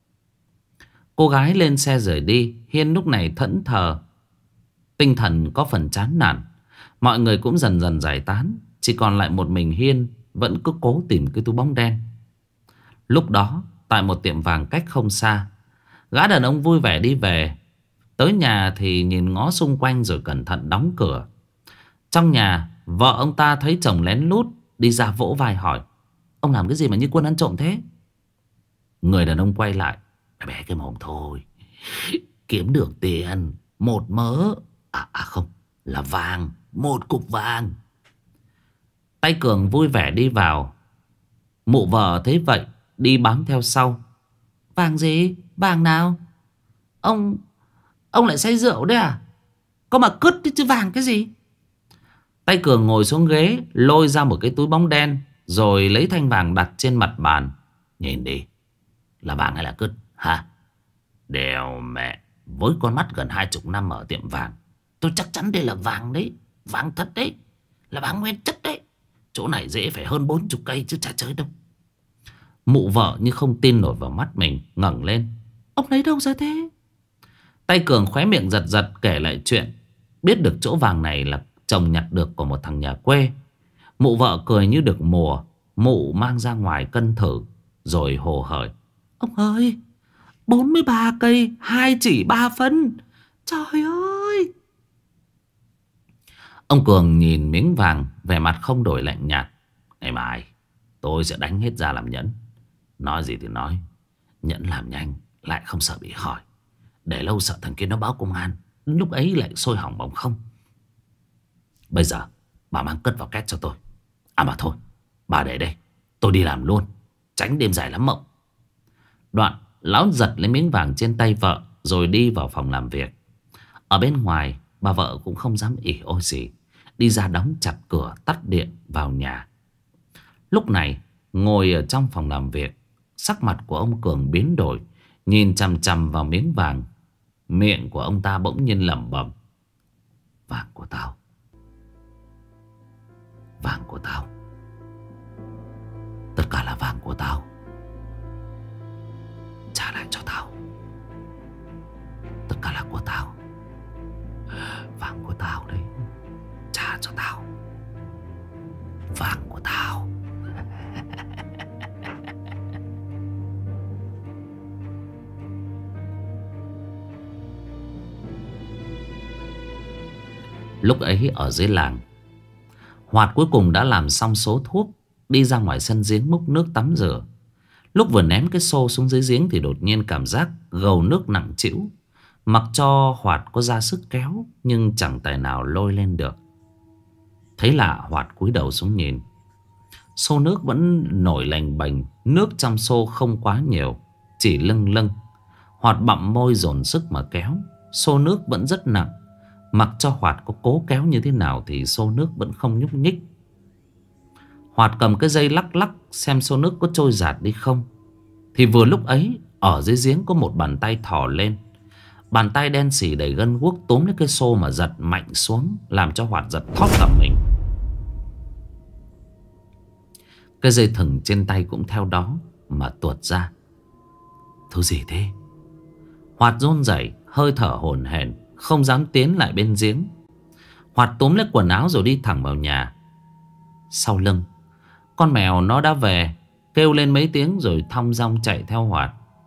Cô gái lên xe rời đi. Hiên lúc này thẫn thờ, tinh thần có phần chán nản. Mọi người cũng dần dần giải tán, chỉ còn lại một mình Hiên vẫn cứ cố tìm cái túi bóng đen. Lúc đó tại một tiệm vàng cách không xa, gã đàn ông vui vẻ đi về. Tới nhà thì nhìn ngó xung quanh rồi cẩn thận đóng cửa. Trong nhà, vợ ông ta thấy chồng lén lút đi ra vỗ vai hỏi: Ông làm cái gì mà như quân ăn trộm thế? Người đàn ông quay lại: Bé cái mồm thôi, kiếm được tiền, một mớ. Không, là vàng, một cục vàng. Tay Cường vui vẻ đi vào. Mụ vợ thấy vậy đi bám theo sau: Vàng gì? Vàng nào? Ông lại say rượu đấy à? Có mà cứt chứ vàng cái gì? Tay Cường ngồi xuống ghế, lôi ra một cái túi bóng đen, rồi lấy thanh vàng đặt trên mặt bàn. Nhìn đi, là vàng hay là cứt hả? Đèo mẹ, với con mắt gần 20 năm ở tiệm vàng, tôi chắc chắn đây là vàng đấy. Vàng thật đấy, là vàng nguyên chất đấy. Chỗ này dễ phải hơn 40 cây chứ chả chơi đâu. Mụ vợ như không tin nổi vào mắt mình, ngẩng lên: Ông lấy đâu ra thế? Tay Cường khóe miệng giật giật kể lại chuyện. Biết được chỗ vàng này là chồng nhặt được của một thằng nhà quê. Mụ vợ cười như được mùa. Mụ mang ra ngoài cân thử, rồi hồ hởi: Ông ơi, 43 cây, 2 chỉ 3 phân. Trời ơi! Ông Cường nhìn miếng vàng, vẻ mặt không đổi lạnh nhạt: Ngày mai tôi sẽ đánh hết ra làm nhẫn. Nói gì thì nói, nhẫn làm nhanh lại không sợ bị hỏi. Để lâu sợ thằng kia nó báo công an, lúc ấy lại sôi hỏng bỏng không. Bây giờ bà mang cất vào két cho tôi. Mà thôi, bà để đây, tôi đi làm luôn, tránh đêm dài lắm mộng. Đoạn lão giật lấy miếng vàng trên tay vợ, rồi đi vào phòng làm việc. Ở bên ngoài, bà vợ cũng không dám ỉ ôi gì, đi ra đóng chặt cửa, tắt điện vào nhà. Lúc này ngồi ở trong phòng làm việc, sắc mặt của ông Cường biến đổi, nhìn chằm chằm vào miếng vàng. Miệng của ông ta bỗng nhiên lẩm bẩm: Vàng của tao, vàng của tao, tất cả là vàng của tao. Trả lại cho tao, tất cả là của tao. Vàng của tao đấy, trả cho tao, vàng của tao. Lúc ấy ở dưới làng, Hoạt cuối cùng đã làm xong số thuốc, đi ra ngoài sân giếng múc nước tắm rửa. Lúc vừa ném cái xô xuống dưới giếng thì đột nhiên cảm giác gầu nước nặng trĩu. Mặc cho Hoạt có ra sức kéo nhưng chẳng tài nào lôi lên được. Thấy lạ, Hoạt cúi đầu xuống nhìn. Xô nước vẫn nổi lềnh bềnh, nước trong xô không quá nhiều, chỉ lâng lâng. Hoạt bặm môi dồn sức mà kéo, xô nước vẫn rất nặng. Mặc cho Hoạt có cố kéo như thế nào thì xô nước vẫn không nhúc nhích. Hoạt cầm cái dây lắc lắc xem xô nước có trôi giạt đi không. Thì vừa lúc ấy, ở dưới giếng có một bàn tay thò lên. Bàn tay đen xì đầy gân guốc túm lấy cái xô mà giật mạnh xuống, làm cho Hoạt giật thót cả mình. Cái dây thừng trên tay cũng theo đó mà tuột ra. Thứ gì thế? Hoạt run rẩy, hơi thở hổn hển, không dám tiến lại bên giếng. Hoạt túm lấy quần áo rồi đi thẳng vào nhà. Sau lưng, con mèo nó đã về, kêu lên mấy tiếng rồi thong dong chạy theo Hoạt.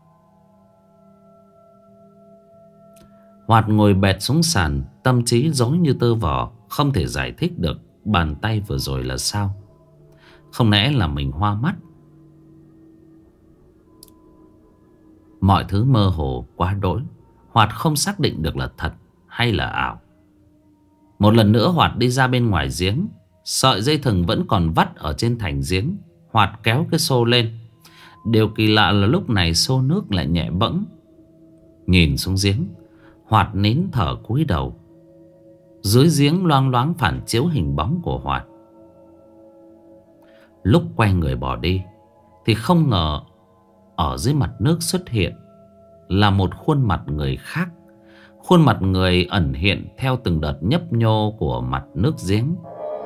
Hoạt ngồi bệt xuống sàn, tâm trí rối như tơ vò, không thể giải thích được bàn tay vừa rồi là sao. Không lẽ là mình hoa mắt? Mọi thứ mơ hồ quá đỗi. Hoạt không xác định được là thật hay là ảo. Một lần nữa Hoạt đi ra bên ngoài giếng. Sợi dây thừng vẫn còn vắt ở trên thành giếng. Hoạt kéo cái xô lên. Điều kỳ lạ là lúc này xô nước lại nhẹ bẫng. Nhìn xuống giếng, Hoạt nín thở cúi đầu. Dưới giếng loang loáng phản chiếu hình bóng của Hoạt. Lúc quay người bỏ đi thì không ngờ ở dưới mặt nước xuất hiện là một khuôn mặt người khác. Khuôn mặt người ẩn hiện theo từng đợt nhấp nhô của mặt nước giếng.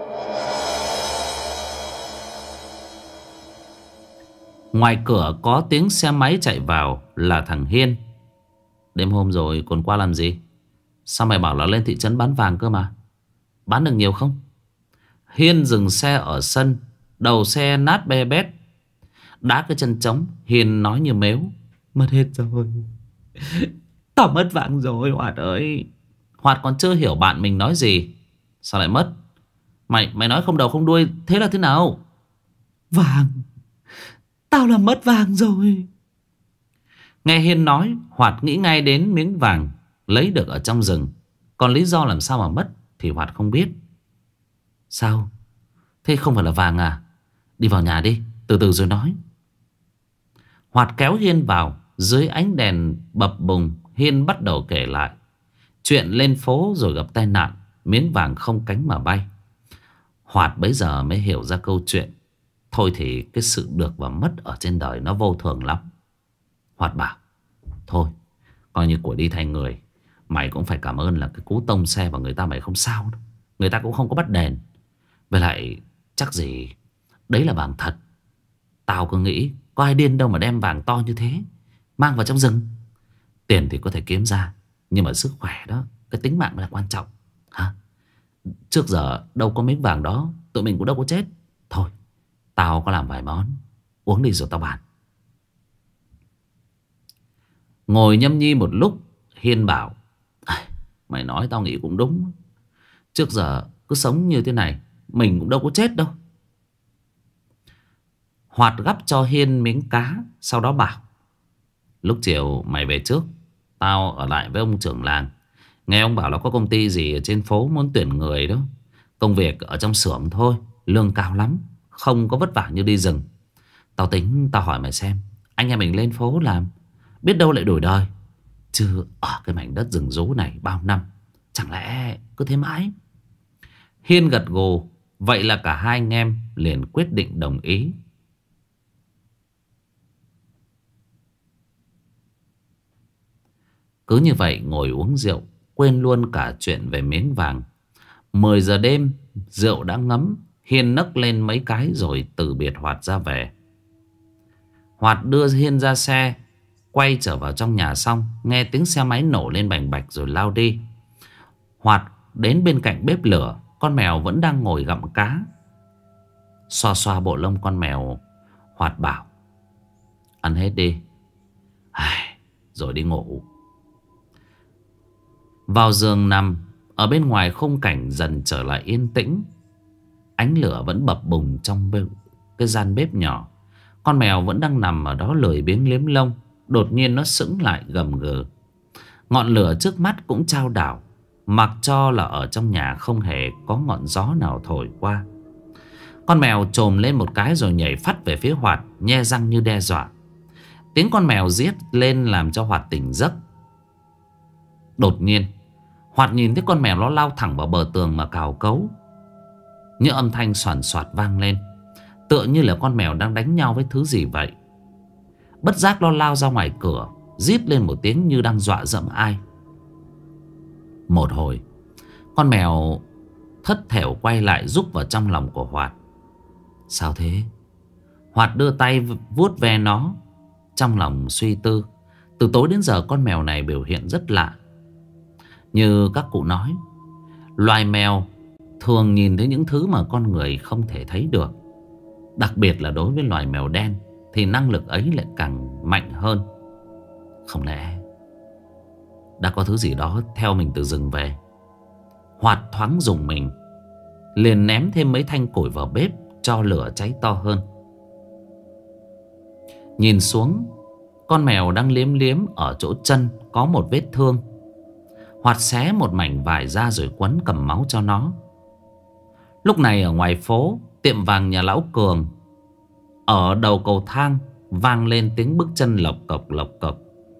Ngoài cửa có tiếng xe máy chạy vào, là thằng Hiên. Đêm hôm rồi còn qua làm gì? Sao mày bảo là lên thị trấn bán vàng cơ mà? Bán được nhiều không? Hiên dừng xe ở sân. Đầu xe nát be bét. Đá cái chân trống. Hiên nói như mếu: mất hết rồi. Tao mất vàng rồi Hoạt ơi. Hoạt còn chưa hiểu bạn mình nói gì. Sao lại mất? Mày nói không đầu không đuôi. Thế là thế nào? Vàng. Tao làm mất vàng rồi. Nghe Hiên nói, Hoạt nghĩ ngay đến miếng vàng lấy được ở trong rừng. Còn lý do làm sao mà mất thì Hoạt không biết. Sao? Thế không phải là vàng à? Đi vào nhà đi, từ từ rồi nói. Hoạt kéo Hiên vào. Dưới ánh đèn bập bùng, Hiên bắt đầu kể lại chuyện lên phố rồi gặp tai nạn, miếng vàng không cánh mà bay. Hoạt bấy giờ mới hiểu ra câu chuyện. Thôi thì cái sự được và mất ở trên đời nó vô thường lắm. Hoạt bảo: thôi, coi như của đi thay người. Mày cũng phải cảm ơn là cái cú tông xe vào người ta mày không sao đâu. Người ta cũng không có bắt đèn. Với lại chắc gì đấy là vàng thật. Tao cứ nghĩ có ai điên đâu mà đem vàng to như thế mang vào trong rừng. Tiền thì có thể kiếm ra, nhưng mà sức khỏe đó, cái tính mạng là quan trọng hả? Trước giờ đâu có miếng vàng đó, tụi mình cũng đâu có chết. Thôi, tao có làm vài món, uống đi rồi tao bàn. Ngồi nhâm nhi một lúc, Hiên bảo: mày nói tao nghĩ cũng đúng. Trước giờ cứ sống như thế này, mình cũng đâu có chết đâu. Hoạt gắp cho Hiên miếng cá, sau đó bảo: lúc chiều mày về trước, tao ở lại với ông trưởng làng. Nghe ông bảo là có công ty gì ở trên phố muốn tuyển người đó. Công việc ở trong xưởng thôi, lương cao lắm, không có vất vả như đi rừng. Tao tính tao hỏi mày xem, anh em mình lên phố làm, biết đâu lại đổi đời. Chứ ở cái mảnh đất rừng rú này bao năm, chẳng lẽ cứ thế mãi? Hiên gật gù. Vậy là cả hai anh em liền quyết định đồng ý. Cứ như vậy ngồi uống rượu, quên luôn cả chuyện về miếng vàng. 10 giờ đêm, rượu đã ngấm. Hiên nấc lên mấy cái rồi từ biệt Hoạt ra về. Hoạt đưa Hiên ra xe, quay trở vào trong nhà xong, nghe tiếng xe máy nổ lên bành bạch rồi lao đi. Hoạt đến bên cạnh bếp lửa. Con mèo vẫn đang ngồi gặm cá. Xoa xoa bộ lông con mèo, Hoạt bảo: ăn hết đi, rồi đi ngủ. Vào giường nằm. Ở bên ngoài khung cảnh dần trở lại yên tĩnh. Ánh lửa vẫn bập bùng trong cái gian bếp nhỏ. Con mèo vẫn đang nằm ở đó lười biếng liếm lông. Đột nhiên nó sững lại gầm gừ. Ngọn lửa trước mắt cũng chao đảo, mặc cho là ở trong nhà không hề có ngọn gió nào thổi qua. Con mèo chồm lên một cái rồi nhảy phắt về phía Hoạt, nhe răng như đe dọa. Tiếng con mèo rít lên làm cho Hoạt tỉnh giấc. Đột nhiên Hoạt nhìn thấy con mèo nó lao thẳng vào bờ tường mà cào cấu. Những âm thanh xoàn xoạt vang lên, tựa như là con mèo đang đánh nhau với thứ gì vậy. Bất giác nó lao ra ngoài cửa, rít lên một tiếng như đang dọa dẫm ai. Một hồi, con mèo thất thểu quay lại rúc vào trong lòng của Hoạt. Sao thế? Hoạt đưa tay vuốt ve nó, trong lòng suy tư. Từ tối đến giờ con mèo này biểu hiện rất lạ. Như các cụ nói, loài mèo thường nhìn thấy những thứ mà con người không thể thấy được. Đặc biệt là đối với loài mèo đen thì năng lực ấy lại càng mạnh hơn. Không lẽ đã có thứ gì đó theo mình từ rừng về? Hoạt thoáng rùng mình, liền ném thêm mấy thanh củi vào bếp cho lửa cháy to hơn. Nhìn xuống, Con mèo đang liếm liếm ở chỗ chân có một vết thương. Hoạt xé một mảnh vải ra rồi quấn cầm máu cho nó. Lúc này ở ngoài phố, tiệm vàng nhà lão Cường, ở đầu cầu thang vang lên tiếng bước chân lộc cộc lộc cộc.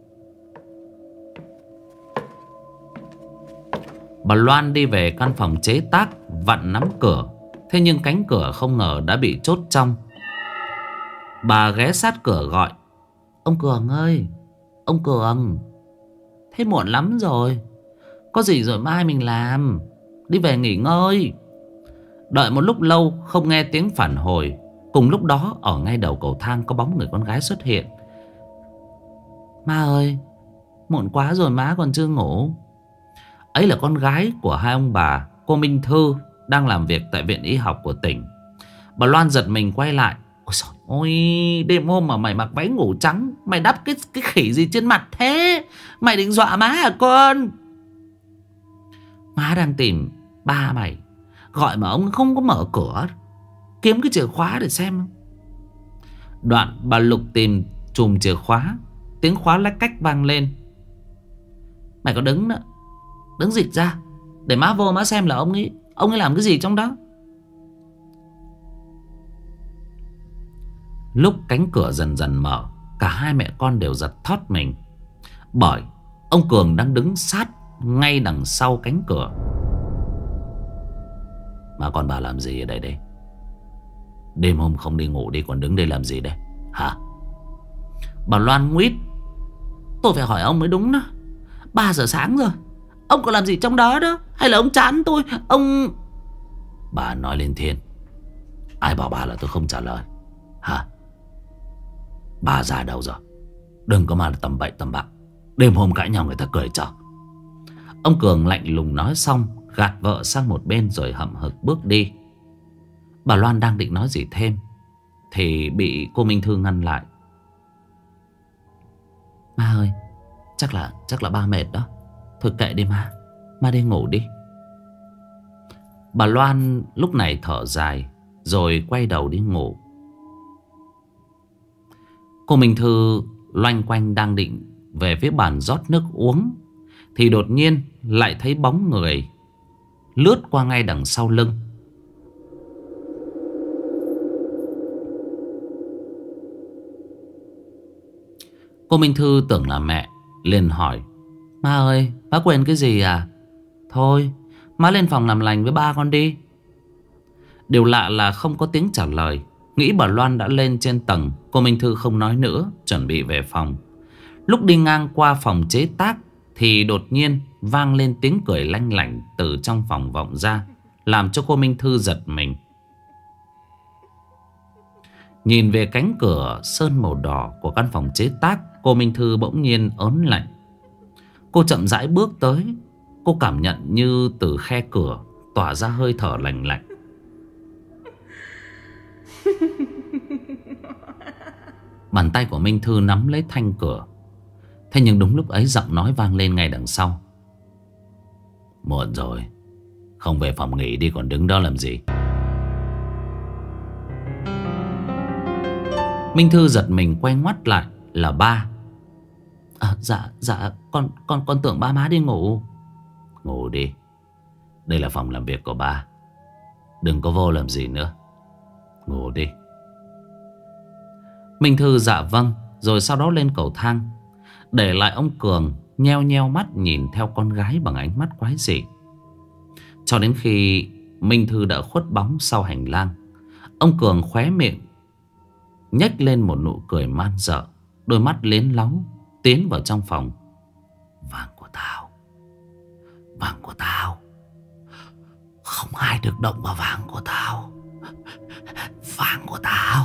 Bà Loan đi về căn phòng chế tác, vặn nắm cửa. Thế nhưng cánh cửa không ngờ đã bị chốt trong. Bà ghé sát cửa gọi: "Ông Cường ơi, ông Cường, thế muộn lắm rồi, có gì rồi mai mình làm, đi về nghỉ ngơi." Đợi một lúc lâu không nghe tiếng phản hồi. Cùng lúc đó ở ngay đầu cầu thang có bóng người con gái xuất hiện. "Má ơi, muộn quá rồi má còn chưa ngủ." Ấy là con gái của hai ông bà, cô Minh Thư, đang làm việc tại viện y học của tỉnh. Bà Loan giật mình quay lại: "Ôi trời ôi, đêm hôm mà mày mặc váy ngủ trắng, mày đắp cái khỉ gì trên mặt thế? Mày định dọa má hả con?" "Má đang tìm ba mày, gọi mà ông không có mở cửa. Kiếm cái chìa khóa để xem." Đoạn bà lục tìm chùm chìa khóa. Tiếng khóa lách cách vang lên. "Mày có đứng nữa, đứng dịch ra để má vô má xem là ông ấy làm cái gì trong đó." Lúc cánh cửa dần dần mở, cả hai mẹ con đều giật thót mình, bởi ông Cường đang đứng sát ngay đằng sau cánh cửa. "Mà con bà làm gì ở đây đây? Đêm hôm không đi ngủ đi, còn đứng đây làm gì đây hả?" Bà Loan nguýt: "Tôi phải hỏi ông mới đúng đó. 3 giờ sáng rồi, ông còn làm gì trong đó đó? Hay là ông chán tôi? Ông..." Bà nói lên thiên. "Ai bảo bà là tôi không trả lời hả? Bà già đâu rồi? Đừng có mà tầm bậy tầm bạ. Đêm hôm cãi nhau người ta cười cho." Ông Cường lạnh lùng nói xong, gạt vợ sang một bên rồi hậm hực bước đi. Bà Loan đang định nói gì thêm thì bị cô Minh Thư ngăn lại: "Má ơi, chắc là ba mệt đó. Thôi kệ đi má, má đi ngủ đi." Bà Loan lúc này thở dài rồi quay đầu đi ngủ. Cô Minh Thư loanh quanh đang định về phía bàn rót nước uống thì đột nhiên lại thấy bóng người lướt qua ngay đằng sau lưng. Cô Minh Thư tưởng là mẹ, liền hỏi: "Má ơi, má quên cái gì à? Thôi, má lên phòng làm lành với ba con đi." Điều lạ là không có tiếng trả lời. Nghĩ bà Loan đã lên trên tầng, cô Minh Thư không nói nữa, chuẩn bị về phòng. Lúc đi ngang qua phòng chế tác thì đột nhiên vang lên tiếng cười lanh lảnh từ trong phòng vọng ra, làm cho cô Minh Thư giật mình. Nhìn về cánh cửa sơn màu đỏ của căn phòng chế tác, cô Minh Thư bỗng nhiên ớn lạnh. Cô chậm rãi bước tới. Cô cảm nhận như từ khe cửa tỏa ra hơi thở lạnh lạnh. Bàn tay của Minh Thư nắm lấy thanh cửa. Thế nhưng đúng lúc ấy giọng nói vang lên ngay đằng sau: "Muộn rồi, không về phòng nghỉ đi, còn đứng đó làm gì?" Minh Thư giật mình quay ngoắt lại là ba. Dạ con tưởng ba má đi ngủ." "Ngủ đi, đây là phòng làm việc của ba, đừng có vô làm gì nữa. Ngủ đi." Minh Thư dạ vâng, rồi sau đó lên cầu thang, để lại ông Cường nheo nheo mắt nhìn theo con gái bằng ánh mắt quái dị. Cho đến khi Minh Thư đã khuất bóng sau hành lang, ông Cường khóe miệng nhếch lên một nụ cười man dợ, đôi mắt liến lóng tiến vào trong phòng. "Vàng của tao, vàng của tao, không ai được động vào vàng của tao, vàng của tao."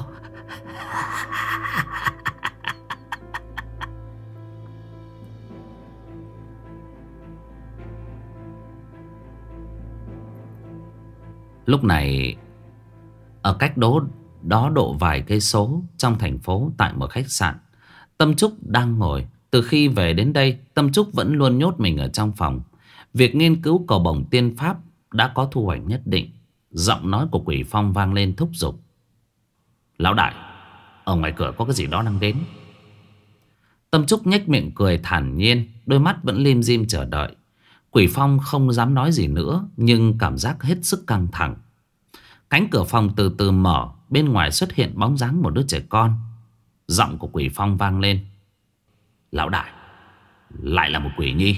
Lúc này ở cách đó độ vài cây số trong thành phố, tại một khách sạn, Tâm Trúc đang ngồi. Từ khi về đến đây, Tâm Trúc vẫn luôn nhốt mình ở trong phòng. Việc nghiên cứu cầu bổng tiên pháp đã có thu hoạch nhất định. Giọng nói của Quỷ Phong vang lên thúc giục: "Lão đại, ở ngoài cửa có cái gì đó đang đến." Tâm Trúc nhếch miệng cười thản nhiên, đôi mắt vẫn lim dim chờ đợi. Quỷ Phong không dám nói gì nữa, nhưng cảm giác hết sức căng thẳng. Cánh cửa phòng từ từ mở, bên ngoài xuất hiện bóng dáng một đứa trẻ con. Giọng của Quỷ Phong vang lên: "Lão đại, lại là một quỷ nhi."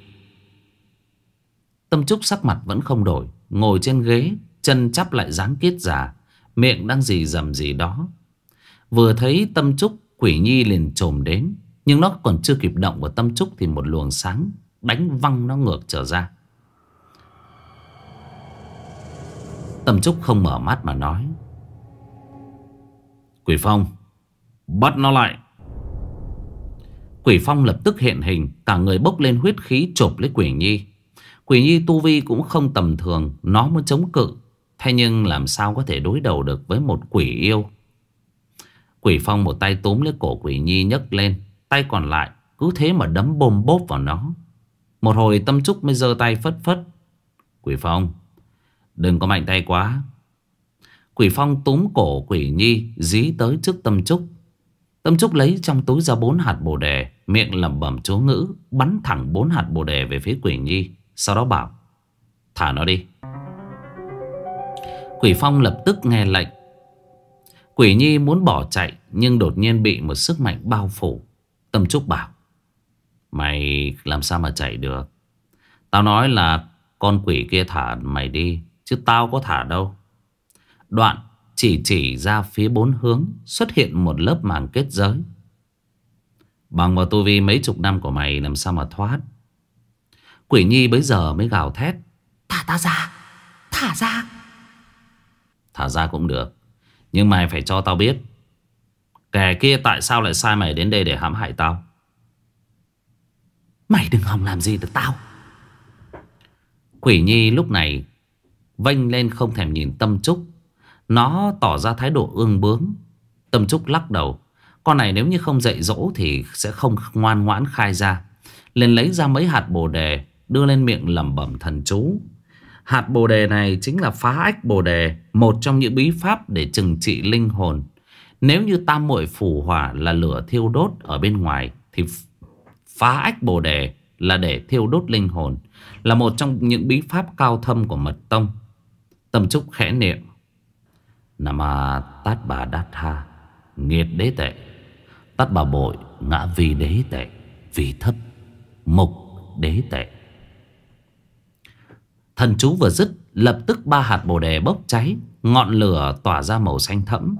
Tâm Trúc sắc mặt vẫn không đổi, ngồi trên ghế, chân chắp lại dáng kiết già, miệng đang rì rầm gì đó. Vừa thấy Tâm Trúc, quỷ nhi liền chồm đến, nhưng nó còn chưa kịp động vào Tâm Trúc thì một luồng sáng đánh văng nó ngược trở ra. Tâm Trúc không mở mắt mà nói: "Quỷ Phong, bắt nó lại." Quỷ Phong lập tức hiện hình, cả người bốc lên huyết khí chộp lấy quỷ nhi. Quỷ nhi tu vi cũng không tầm thường, nó muốn chống cự, thế nhưng làm sao có thể đối đầu được với một quỷ yêu. Quỷ Phong một tay túm lấy cổ quỷ nhi nhấc lên, tay còn lại cứ thế mà đấm bôm bốp vào nó. Một hồi Tâm Trúc mới giơ tay phất phất: "Quỷ Phong, đừng có mạnh tay quá." Quỷ Phong túm cổ quỷ nhi dí tới trước Tâm Trúc. Tâm Trúc lấy trong túi ra 4 hạt bồ đề, miệng lẩm bẩm chú ngữ, bắn thẳng 4 hạt bồ đề về phía quỷ nhi. Sau đó bảo: "Thả nó đi." Quỷ Phong lập tức nghe lệnh. Quỷ nhi muốn bỏ chạy, nhưng đột nhiên bị một sức mạnh bao phủ. Tâm Trúc bảo: "Mày làm sao mà chạy được? Tao nói là con quỷ kia thả mày đi, chứ tao có thả đâu." Đoạn chỉ ra phía 4 hướng xuất hiện một lớp màng kết giới. "Bằng vào tu vi mấy chục năm của mày làm sao mà thoát?" Quỷ nhi bấy giờ mới gào thét: "Thả ta ra, thả ra." "Thả ra cũng được, nhưng mày phải cho tao biết kẻ kia tại sao lại sai mày đến đây để hãm hại tao." "Mày đừng hòng làm gì được tao." Quỷ nhi lúc này vênh lên không thèm nhìn Tâm Trúc. Nó tỏ ra thái độ ương bướng. Tâm Trúc lắc đầu. Con này nếu như không dạy dỗ thì sẽ không ngoan ngoãn khai ra. Liền lấy ra mấy hạt bồ đề, đưa lên miệng lẩm bẩm thần chú. Hạt bồ đề này chính là phá ách bồ đề, một trong những bí pháp để trừng trị linh hồn. Nếu như tam muội phủ hỏa là lửa thiêu đốt ở bên ngoài, thì phá ách bồ đề là để thiêu đốt linh hồn, là một trong những bí pháp cao thâm của mật tông. Tâm Trúc khẽ niệm: "Nam a tát bà đát tha, nghiệt đế tệ, tát bà bội, ngã vi đế tệ, vì thấp, mục đế tệ." Thần chú vừa dứt, lập tức 3 hạt bồ đề bốc cháy, ngọn lửa tỏa ra màu xanh thẫm.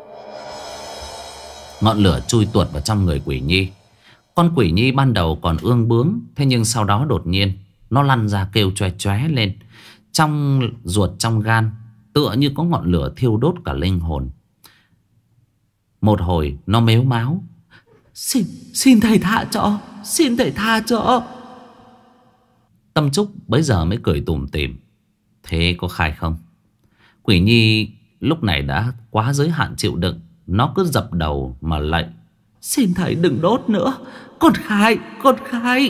Ngọn lửa chui tuột vào trong người quỷ nhi. Con quỷ nhi ban đầu còn ương bướng, thế nhưng sau đó đột nhiên nó lăn ra kêu choe choé lên. Trong ruột trong gan tựa như có ngọn lửa thiêu đốt cả linh hồn. Một hồi nó mếu máo: Xin thầy tha cho, xin thầy tha cho." Tâm Trúc bấy giờ mới cười tủm tỉm: "Thế có khai không?" Quỷ nhi lúc này đã quá giới hạn chịu đựng. Nó cứ dập đầu mà lạy: "Xin thầy đừng đốt nữa, con khai, con khai."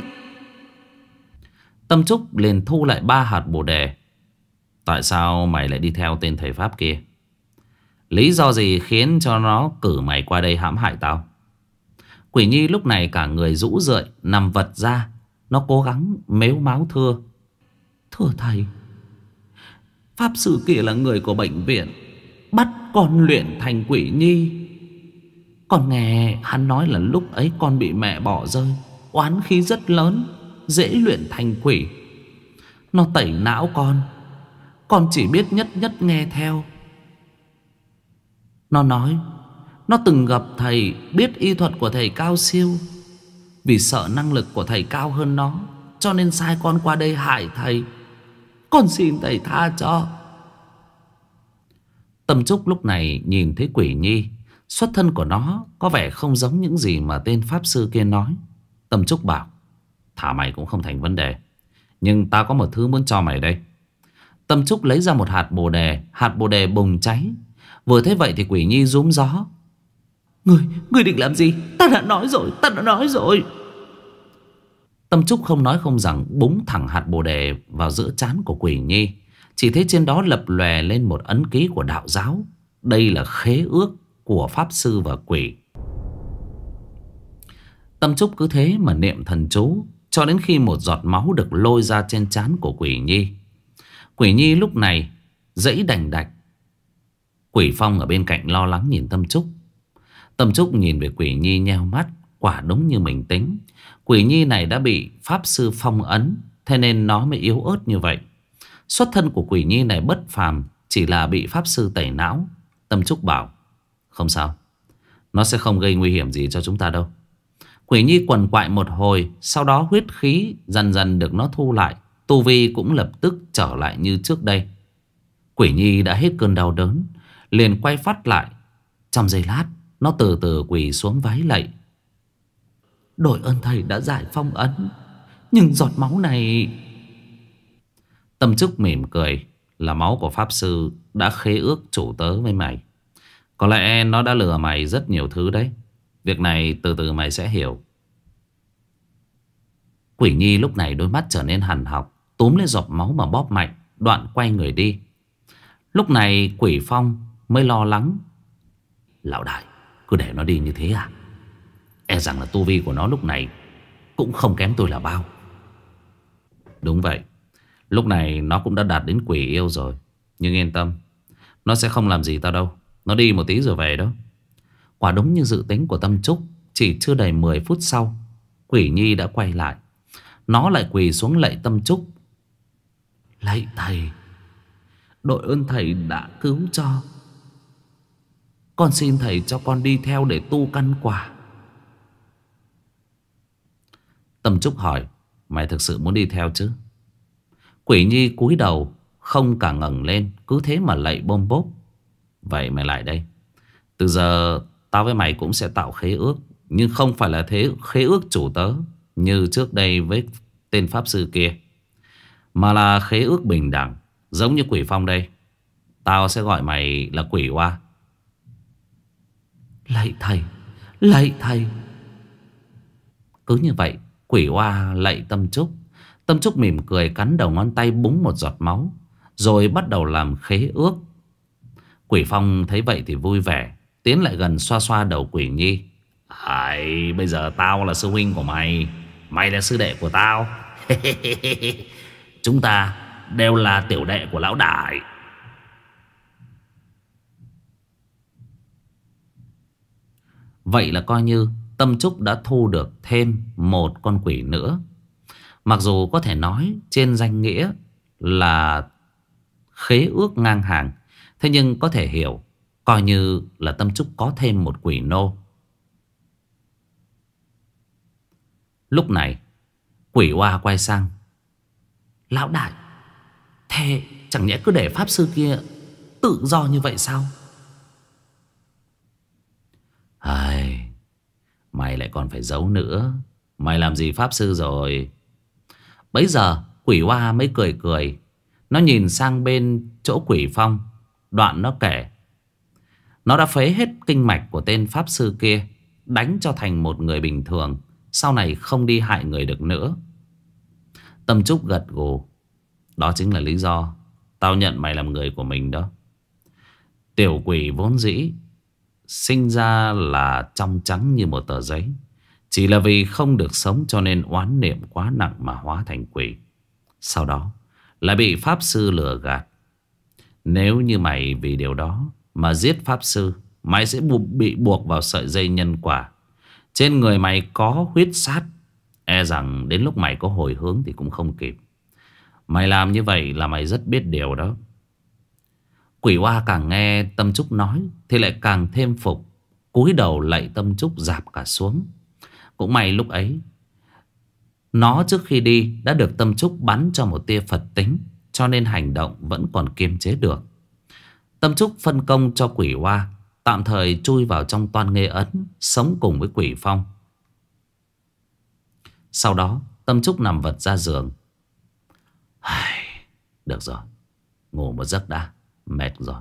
Tâm Trúc liền thu lại 3 hạt bồ đề: "Tại sao mày lại đi theo tên thầy pháp kia? Lý do gì khiến cho nó cử mày qua đây hãm hại tao?" Quỷ nhi lúc này cả người rũ rượi, nằm vật ra. Nó cố gắng mếu máo thưa: "Thưa thầy, pháp sư kia là người của bệnh viện, bắt con luyện thành quỷ nhi. Con nghe hắn nói là lúc ấy con bị mẹ bỏ rơi, oán khí rất lớn, dễ luyện thành quỷ. Nó tẩy não con chỉ biết nhất nhất nghe theo. Nó nói nó từng gặp thầy, biết y thuật của thầy cao siêu. Vì sợ năng lực của thầy cao hơn nó, cho nên sai con qua đây hại thầy. Con xin thầy tha cho." Tâm Trúc lúc này nhìn thấy quỷ nhi, xuất thân của nó có vẻ không giống những gì mà tên pháp sư kia nói. Tâm Trúc bảo: "Thả mày cũng không thành vấn đề, nhưng tao có một thứ muốn cho mày đây." Tâm Trúc lấy ra một hạt bồ đề. Hạt bồ đề bùng cháy. Vừa thấy vậy thì quỷ nhi rúm gió: Ngươi định làm gì? Ta đã nói rồi, ta đã nói rồi." Tâm Trúc không nói không rằng búng thẳng hạt bồ đề vào giữa trán của quỷ nhi. Chỉ thấy trên đó lập lòe lên một ấn ký của đạo giáo. Đây là khế ước của pháp sư và quỷ. Tâm Trúc cứ thế mà niệm thần chú cho đến khi một giọt máu được lôi ra trên trán của Quỷ Nhi. Quỷ Nhi lúc này giãy đành đạch. Quỷ Phong ở bên cạnh lo lắng nhìn Tâm Trúc. Tâm Trúc nhìn về Quỷ Nhi nheo mắt. Quả đúng như mình tính, Quỷ Nhi này đã bị Pháp Sư phong ấn, thế nên nó mới yếu ớt như vậy. Xuất thân của Quỷ Nhi này bất phàm, chỉ là bị Pháp Sư tẩy não. Tâm Trúc bảo không sao, nó sẽ không gây nguy hiểm gì cho chúng ta đâu. Quỷ Nhi quằn quại một hồi, sau đó huyết khí dần dần được nó thu lại, tu vi cũng lập tức trở lại như trước đây. Quỷ Nhi đã hết cơn đau đớn, liền quay phát lại. Trong giây lát, nó từ từ quỳ xuống vái lạy. Đội ơn thầy đã giải phong ấn, nhưng giọt máu này... Tâm Trúc mỉm cười. Là máu của Pháp Sư đã khế ước chủ tớ với mày. Có lẽ nó đã lừa mày rất nhiều thứ đấy. Việc này từ từ mày sẽ hiểu. Quỷ Nhi lúc này đôi mắt trở nên hằn học, túm lấy giọt máu mà bóp mạnh, đoạn quay người đi. Lúc này Quỷ Phong mới lo lắng. Lão đại, cứ để nó đi như thế à? E rằng là tu vi của nó lúc này cũng không kém tôi là bao. Đúng vậy, lúc này nó cũng đã đạt đến quỷ yêu rồi. Nhưng yên tâm, nó sẽ không làm gì tao đâu. Nó đi một tí rồi về đó. Quả đúng như dự tính của Tâm Trúc. Chỉ chưa đầy 10 phút sau, Quỷ Nhi đã quay lại. Nó lại quỳ xuống lạy Tâm Trúc. Lạy thầy, đội ơn thầy đã cứu cho. Con xin thầy cho con đi theo để tu căn quả. Tâm Trúc hỏi, mày thực sự muốn đi theo chứ? Quỷ Nhi cúi đầu, không cả ngẩng lên, cứ thế mà lạy bôm bốp. Vậy mày lại đây. Từ giờ tao với mày cũng sẽ tạo khế ước, nhưng không phải là thế khế ước chủ tớ như trước đây với tên Pháp Sư kia, mà là khế ước bình đẳng. Giống như Quỷ Phong đây, tao sẽ gọi mày là Quỷ Oa. Lạy thầy, lạy thầy. Cứ như vậy, Quỷ Oa lạy Tâm Trúc. Tâm Trúc mỉm cười cắn đầu ngón tay búng một giọt máu, rồi bắt đầu làm khế ước. Quỷ Phong thấy vậy thì vui vẻ, tiến lại gần xoa xoa đầu Quỷ Nhi. Bây giờ tao là sư huynh của mày, mày là sư đệ của tao. Chúng ta đều là tiểu đệ của lão đại. Vậy là coi như Tâm Trúc đã thu được thêm một con quỷ nữa. Mặc dù có thể nói trên danh nghĩa là khế ước ngang hàng, thế nhưng có thể hiểu coi như là Tâm Trúc có thêm một quỷ nô. Lúc này Quỷ Oa quay sang. Lão đại, thế chẳng nhẽ cứ để Pháp Sư kia tự do như vậy sao? Mày lại còn phải giấu nữa. Mày làm gì Pháp Sư rồi? Bấy giờ Quỷ Oa mới cười cười. Nó nhìn sang bên chỗ Quỷ Phong, đoạn nó kể. Nó đã phế hết kinh mạch của tên Pháp Sư kia, đánh cho thành một người bình thường, sau này không đi hại người được nữa. Tâm Trúc gật gù. Đó chính là lý do tao nhận mày làm người của mình đó. Tiểu quỷ vốn dĩ sinh ra là trong trắng như một tờ giấy, chỉ là vì không được sống cho nên oán niệm quá nặng mà hóa thành quỷ. Sau đó lại bị Pháp Sư lừa gạt. Nếu như mày vì điều đó mà giết Pháp Sư, mày sẽ bị buộc vào sợi dây nhân quả. Trên người mày có huyết sát, e rằng đến lúc mày có hồi hướng thì cũng không kịp. Mày làm như vậy là mày rất biết điều đó. Quỷ Oa càng nghe Tâm Trúc nói thì lại càng thêm phục, cúi đầu lạy Tâm Trúc rạp cả xuống. Cũng may lúc ấy nó trước khi đi đã được Tâm Trúc bắn cho một tia Phật tính, cho nên hành động vẫn còn kiềm chế được. Tâm Trúc phân công cho Quỷ Oa tạm thời chui vào trong Toan Nghê Ấn, sống cùng với Quỷ Phong. Sau đó Tâm Trúc nằm vật ra giường. Được rồi, ngủ một giấc đã, mệt rồi.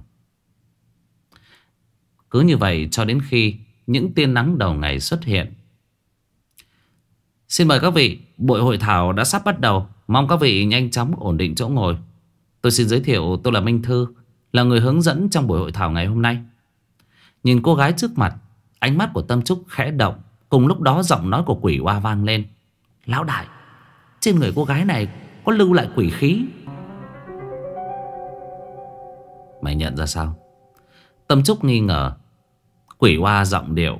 Cứ như vậy cho đến khi những tia nắng đầu ngày xuất hiện. Xin mời các vị, buổi hội thảo đã sắp bắt đầu. Mong các vị nhanh chóng ổn định chỗ ngồi. Tôi xin giới thiệu, tôi là Minh Thư, là người hướng dẫn trong buổi hội thảo ngày hôm nay. Nhìn cô gái trước mặt, ánh mắt của Tâm Trúc khẽ động, Cùng lúc đó giọng nói của quỷ oa vang lên. Lão đại, trên người cô gái này có lưu lại quỷ khí. Mày nhận ra sao? Tâm Trúc nghi ngờ. Quỷ oa giọng điệu.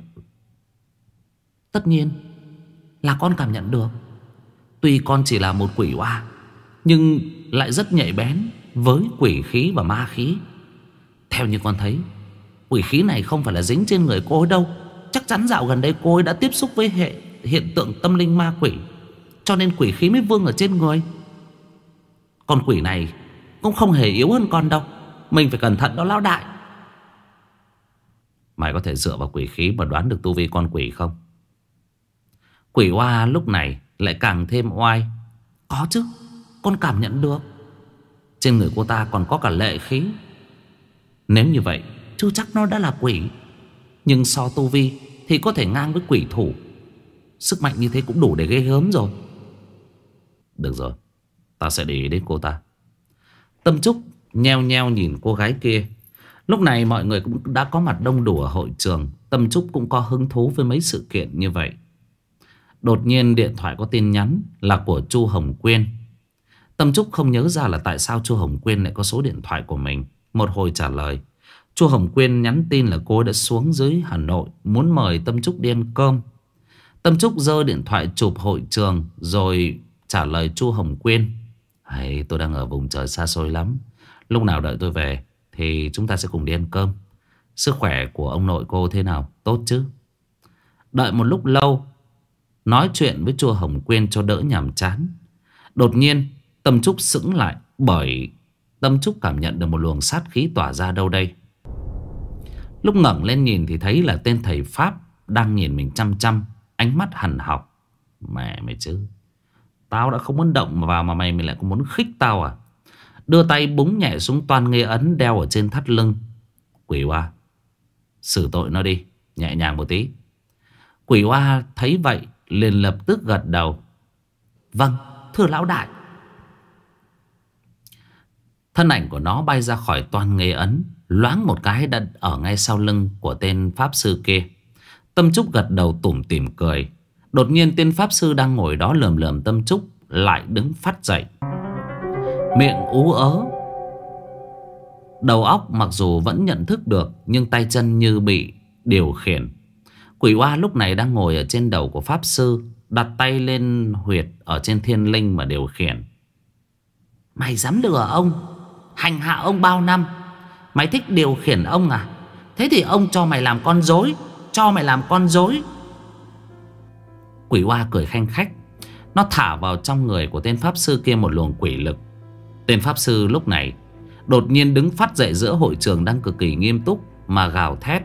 Tất nhiên là con cảm nhận được. Tuy con chỉ là một quỷ oa, nhưng lại rất nhạy bén với quỷ khí và ma khí. Theo như con thấy, quỷ khí này không phải là dính trên người cô ấy đâu. Chắc chắn dạo gần đây cô ấy đã tiếp xúc với hiện tượng tâm linh ma quỷ, cho nên quỷ khí mới vương ở trên người. Con quỷ này cũng không hề yếu hơn con đâu. Mình phải cẩn thận đó lão đại. Mày có thể dựa vào quỷ khí mà đoán được tu vi con quỷ không? Quỷ oa lúc này lại càng thêm oai. Có chứ, con cảm nhận được. Trên người cô ta còn có cả lệ khí. Nếu như vậy chưa chắc nó đã là quỷ, nhưng so tu vi thì có thể ngang với quỷ thủ. Sức mạnh như thế cũng đủ để ghê gớm rồi. Được rồi, ta sẽ để ý đến cô ta. Tâm Trúc nheo nheo nhìn cô gái kia. Lúc này mọi người cũng đã có mặt đông đủ ở hội trường. Tâm Trúc cũng có hứng thú với mấy sự kiện như vậy. Đột nhiên điện thoại có tin nhắn là của Chu Hồng Quyên. Tâm Trúc không nhớ ra là tại sao Chu Hồng Quyên lại có số điện thoại của mình. Một hồi trả lời, Chu Hồng Quyên nhắn tin là cô đã xuống dưới Hà Nội, muốn mời Tâm Trúc đi ăn cơm. Tâm Trúc giơ điện thoại chụp hội trường rồi trả lời Chu Hồng Quyên. Tôi đang ở vùng trời xa xôi lắm. Lúc nào đợi tôi về thì chúng ta sẽ cùng đi ăn cơm. Sức khỏe của ông nội cô thế nào? Tốt chứ? Đợi một lúc lâu, nói chuyện với Chu Hồng Quyên cho đỡ nhàm chán. Đột nhiên Tâm Trúc sững lại, bởi Tâm Trúc cảm nhận được một luồng sát khí tỏa ra đâu đây. Lúc ngẩng lên nhìn thì thấy là tên thầy Pháp đang nhìn mình chăm chăm, ánh mắt hằn học. Mẹ mày chứ, tao đã không muốn động vào mà mày lại cũng muốn khích tao à? Đưa tay búng nhẹ xuống toan nghê ấn đeo ở trên thắt lưng. Quỷ oa, xử tội nó đi, nhẹ nhàng một tí. Quỷ oa thấy vậy liền lập tức gật đầu. Vâng, thưa lão đại. Thân ảnh của nó bay ra khỏi toan nghê ấn, loáng một cái đã ở ngay sau lưng của tên pháp sư kia. Tâm Trúc gật đầu tủm tỉm cười. Đột nhiên tên pháp sư đang ngồi đó lườm lườm Tâm Trúc lại đứng phắt dậy, miệng ú ớ. Đầu óc mặc dù vẫn nhận thức được, nhưng tay chân như bị điều khiển. Quỷ oa lúc này đang ngồi ở trên đầu của pháp sư, đặt tay lên huyệt ở trên thiên linh mà điều khiển. Mày dám lừa ông, hành hạ ông bao năm, mày thích điều khiển ông à? Thế thì ông cho mày làm con rối, cho mày làm con rối. Quỷ oa cười khanh khách. Nó thả vào trong người của tên pháp sư kia một luồng quỷ lực. Tên pháp sư lúc này đột nhiên đứng phắt dậy giữa hội trường đang cực kỳ nghiêm túc mà gào thét.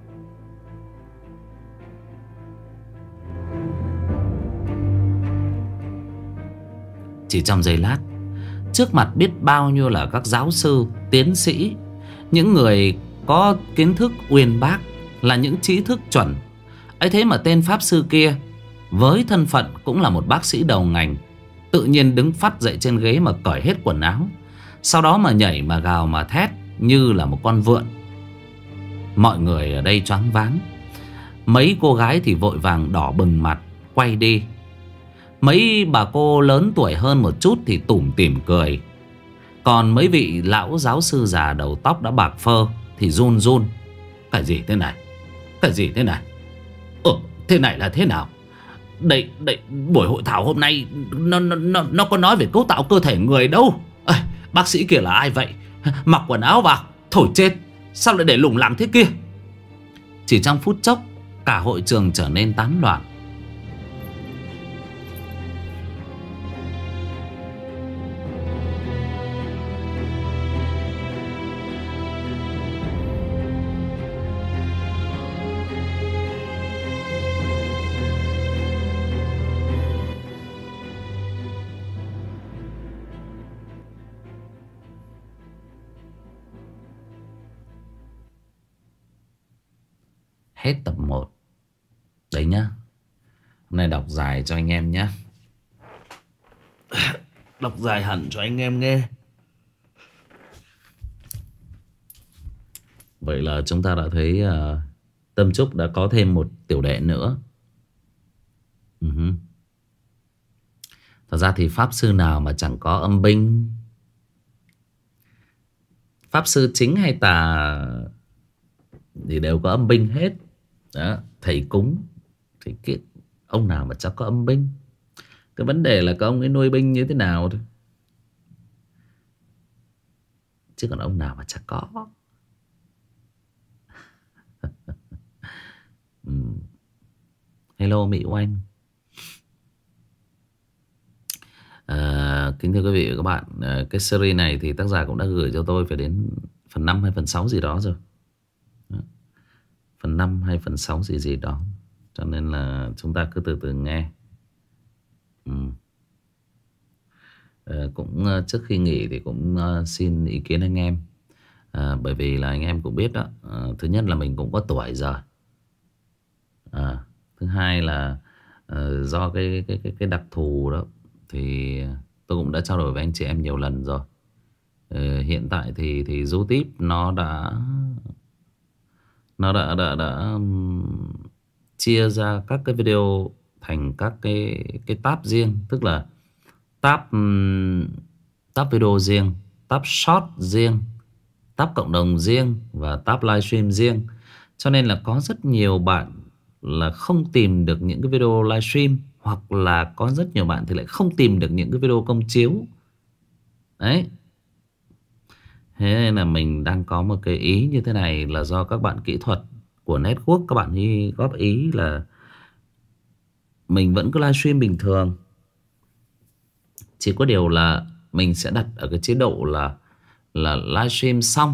Chỉ trong giây lát, trước mặt biết bao nhiêu là các giáo sư, tiến sĩ, những người có kiến thức uyên bác, là những trí thức chuẩn. Ấy thế mà tên pháp sư kia với thân phận cũng là một bác sĩ đầu ngành, tự nhiên đứng phắt dậy trên ghế mà cởi hết quần áo, sau đó mà nhảy mà gào mà thét như là một con vượn. Mọi người ở đây choáng váng. Mấy cô gái thì vội vàng đỏ bừng mặt quay đi. Mấy bà cô lớn tuổi hơn một chút thì tủm tỉm cười. Còn mấy vị lão giáo sư già đầu tóc đã bạc phơ thì run run. Cái gì thế này? Cái gì thế này? Thế này là thế nào? Đây, buổi hội thảo hôm nay nó có nói về cấu tạo cơ thể người đâu. Bác sĩ kia là ai vậy? Mặc quần áo vào, thổi chết, sao lại để lủng lẳng thế kia? Chỉ trong phút chốc, cả hội trường trở nên tán loạn. Hết tập 1. Đấy nhá. Hôm nay đọc dài cho anh em nhé. Đọc dài hẳn cho anh em nghe. Vậy là chúng ta đã thấy Tâm Trúc đã có thêm một tiểu đệ nữa. hứ. Thật ra thì pháp sư nào mà chẳng có âm binh. Pháp sư chính hay tà thì đều có âm binh hết. Đó, thầy cúng thì ông nào mà chắc có âm binh. Cái vấn đề là các ông ấy nuôi binh như thế nào thôi. Chứ còn ông nào mà chắc có. Hello Mỹ Oanh. Kính thưa quý vị và các bạn, cái series này thì tác giả cũng đã gửi cho tôi phải đến phần 5 hay phần 6 gì đó rồi. Phần 5 hay phần 6 gì gì đó. Cho nên là chúng ta cứ từ từ nghe. Cũng trước khi nghỉ thì cũng xin ý kiến anh em. Bởi vì là anh em cũng biết đó, thứ nhất là mình cũng có tuổi rồi. Thứ hai là do cái đặc thù đó thì tôi cũng đã trao đổi với anh chị em nhiều lần rồi. Hiện tại thì YouTube nó đã chia ra các cái video thành các cái tab riêng, tức là tab video riêng, tab short riêng, tab cộng đồng riêng và tab livestream riêng. Cho nên là có rất nhiều bạn là không tìm được những cái video livestream, hoặc là có rất nhiều bạn thì lại không tìm được những cái video công chiếu. Đấy. Thế nên là mình đang có một cái ý như thế này, là do các bạn kỹ thuật của network các bạn ấy góp ý là mình vẫn cứ livestream bình thường. Chỉ có điều là mình sẽ đặt ở cái chế độ là livestream xong.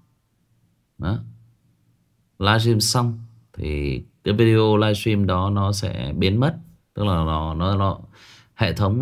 Đó. Livestream xong thì cái video livestream đó nó sẽ biến mất. Tức là nó hệ thống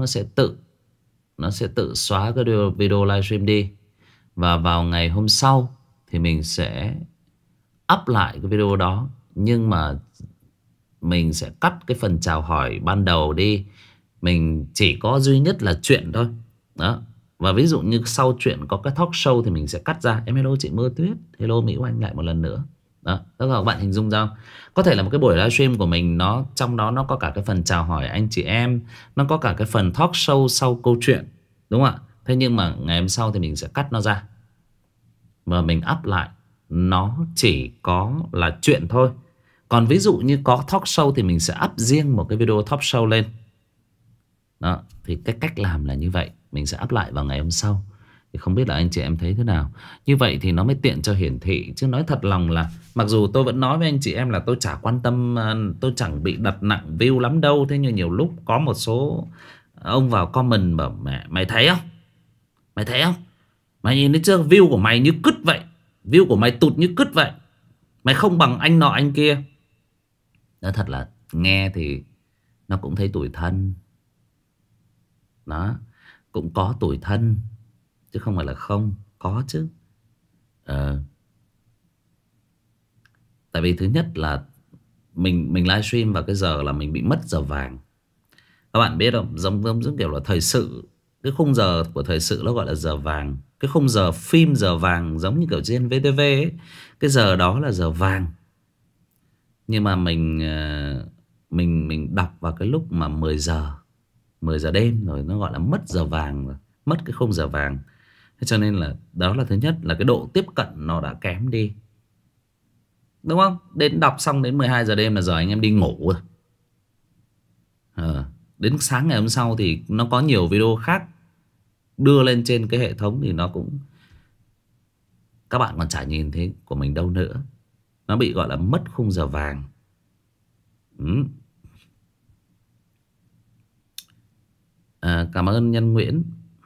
nó sẽ tự xóa cái video livestream đi. Và vào ngày hôm sau thì mình sẽ up lại cái video đó. Nhưng mà mình sẽ cắt cái phần chào hỏi ban đầu đi. Mình chỉ có duy nhất là chuyện thôi. Đó. Và ví dụ như sau chuyện có cái talk show thì mình sẽ cắt ra. Em hello chị Mưa Tuyết. Hello Mỹ Oanh lại một lần nữa. Đó. Tất cả các bạn hình dung ra không? Có thể là một cái buổi livestream của mình trong đó nó có cả cái phần chào hỏi anh chị em, nó có cả cái phần talk show sau câu chuyện, đúng không ạ? Thế nhưng mà ngày hôm sau thì mình sẽ cắt nó ra và mình up lại. Nó chỉ có là chuyện thôi. Còn ví dụ như có talk show thì mình sẽ up riêng một cái video talk show lên. Đó. Thì cái cách làm là như vậy. Mình sẽ up lại vào ngày hôm sau. Thì không biết là anh chị em thấy thế nào. Như vậy thì nó mới tiện cho hiển thị. Chứ nói thật lòng là mặc dù tôi vẫn nói với anh chị em là tôi chả quan tâm, tôi chẳng bị đặt nặng view lắm đâu. Thế nhưng nhiều lúc có một số ông vào comment bảo mày thấy không? Mày thấy không? Mày nhìn thấy chưa? View của mày như cứt vậy. View của mày tụt như cứt vậy. Mày không bằng anh nọ anh kia. Nói thật là nghe thì nó cũng thấy tủi thân. Đó. Cũng có tủi thân. Chứ không phải là không. Có chứ. Tại vì thứ nhất là mình livestream vào cái giờ là mình bị mất giờ vàng. Các bạn biết không? Giống kiểu là thời sự. Cái khung giờ của thời sự nó gọi là giờ vàng. Cái khung giờ phim giờ vàng giống như kiểu trên VTV ấy. Cái giờ đó là giờ vàng. Nhưng mà mình đọc vào cái lúc mà 10 giờ đêm rồi, nó gọi là mất giờ vàng rồi. Mất cái khung giờ vàng. Thế cho nên là đó là thứ nhất, là cái độ tiếp cận nó đã kém đi. Đúng không? Đến đọc xong đến 12 giờ đêm là giờ anh em đi ngủ rồi. Đến sáng ngày hôm sau thì nó có nhiều video khác đưa lên trên cái hệ thống thì nó cũng, các bạn còn chả nhìn thấy của mình đâu nữa. Nó bị gọi là mất khung giờ vàng. Cảm ơn Nhân Nguyễn.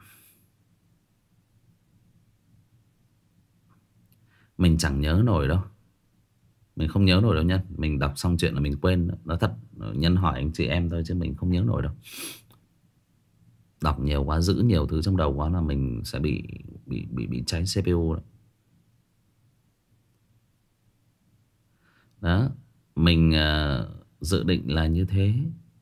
Mình chẳng nhớ nổi đâu. Mình không nhớ nổi đâu Nhân. Mình đọc xong chuyện là mình quên. Nói thật, Nhân hỏi anh chị em thôi chứ mình không nhớ nổi đâu. Đọc nhiều quá, giữ nhiều thứ trong đầu quá là mình sẽ bị cháy CPU đó. Đó. Mình dự định là như thế.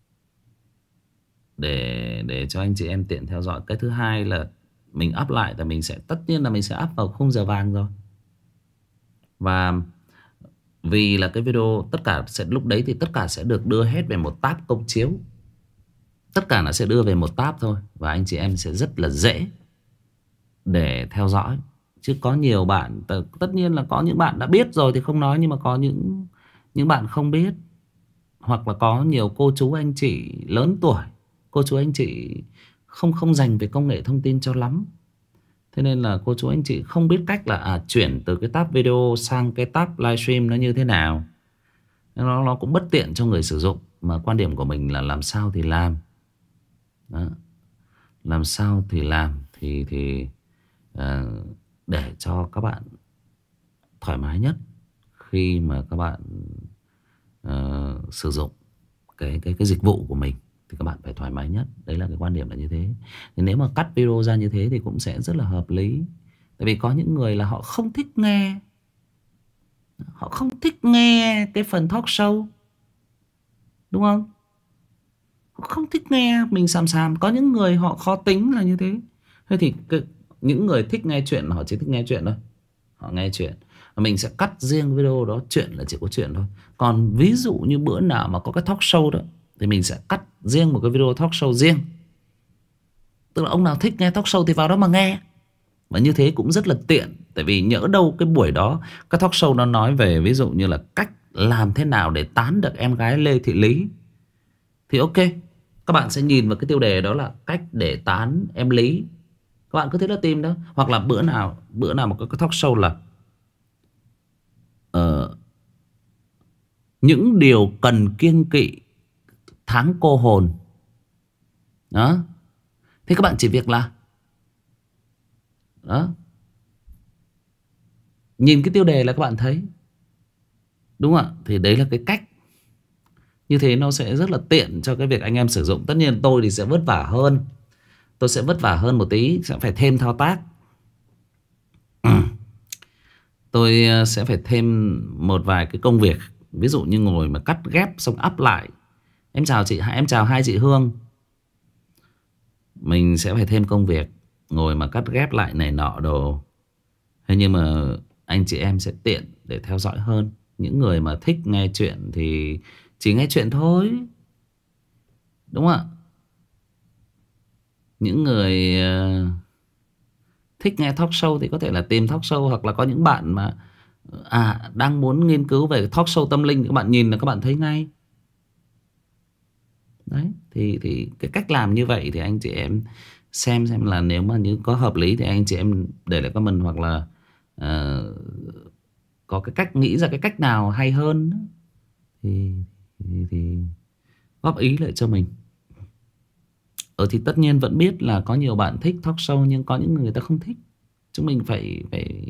Để cho anh chị em tiện theo dõi. Cái thứ hai là mình up lại, là mình sẽ, tất nhiên là mình sẽ up vào khung giờ vàng rồi. Và vì là cái video tất cả sẽ, lúc đấy thì tất cả sẽ được đưa hết về một tab công chiếu. Tất cả nó sẽ đưa về một tab thôi. Và anh chị em sẽ rất là dễ để theo dõi. Chứ có nhiều bạn, tất nhiên là có những bạn đã biết rồi thì không nói, nhưng mà có những bạn không biết, hoặc là có nhiều cô chú anh chị lớn tuổi, cô chú anh chị không không dành về công nghệ thông tin cho lắm. Thế nên là cô chú anh chị không biết cách là chuyển từ cái tab video sang cái tab livestream nó như thế nào. Nó cũng bất tiện cho người sử dụng. Mà quan điểm của mình là làm sao thì làm. Đó. Làm sao thì làm thì để cho các bạn thoải mái nhất khi mà các bạn sử dụng cái dịch vụ của mình, thì các bạn phải thoải mái nhất. Đấy là cái quan điểm là như thế. Thì nếu mà cắt video ra như thế thì cũng sẽ rất là hợp lý. Tại vì có những người là họ không thích nghe, họ không thích nghe cái phần talk show, đúng không? Họ không thích nghe mình xàm xàm. Có những người họ khó tính là như thế. Thế thì những người thích nghe chuyện họ chỉ thích nghe chuyện thôi. Họ nghe chuyện. Và mình sẽ cắt riêng video đó. Chuyện là chỉ có chuyện thôi. Còn ví dụ như bữa nào mà có cái talk show đó thì mình sẽ cắt riêng một cái video talk show riêng. Tức là ông nào thích nghe talk show thì vào đó mà nghe. Và như thế cũng rất là tiện. Tại vì nhỡ đâu cái buổi đó cái talk show nó nói về ví dụ như là cách làm thế nào để tán được em gái Lê Thị Lý, thì ok, các bạn sẽ nhìn vào cái tiêu đề đó là cách để tán em Lý. Các bạn cứ thế là tìm đó. Hoặc là bữa nào mà có cái talk show là những điều cần kiêng kỵ tháng cô hồn đó, thì các bạn chỉ việc là đó, nhìn cái tiêu đề là các bạn thấy, đúng không ạ? Thì đấy là cái cách. Như thế nó sẽ rất là tiện cho cái việc anh em sử dụng. Tất nhiên tôi thì sẽ vất vả hơn. Tôi sẽ vất vả hơn một tí, sẽ phải thêm thao tác. Tôi sẽ phải thêm một vài cái công việc. Ví dụ như ngồi mà cắt ghép xong up lại. Em chào chị, em chào hai chị Hương. Mình sẽ phải thêm công việc ngồi mà cắt ghép lại này nọ đồ. Thế nhưng mà anh chị em sẽ tiện để theo dõi hơn. Những người mà thích nghe chuyện thì chỉ nghe chuyện thôi, đúng không ạ? Những người thích nghe talk show thì có thể là tìm talk show. Hoặc là có những bạn mà đang muốn nghiên cứu về talk show tâm linh, các bạn nhìn là các bạn thấy ngay. Đấy, thì cái cách làm như vậy thì anh chị em xem là nếu mà như có hợp lý thì anh chị em để lại comment, hoặc là có cái cách, nghĩ ra cái cách nào hay hơn thì góp ý lại cho mình. Thì tất nhiên vẫn biết là có nhiều bạn thích talk show, nhưng có những người ta không thích. Chúng mình phải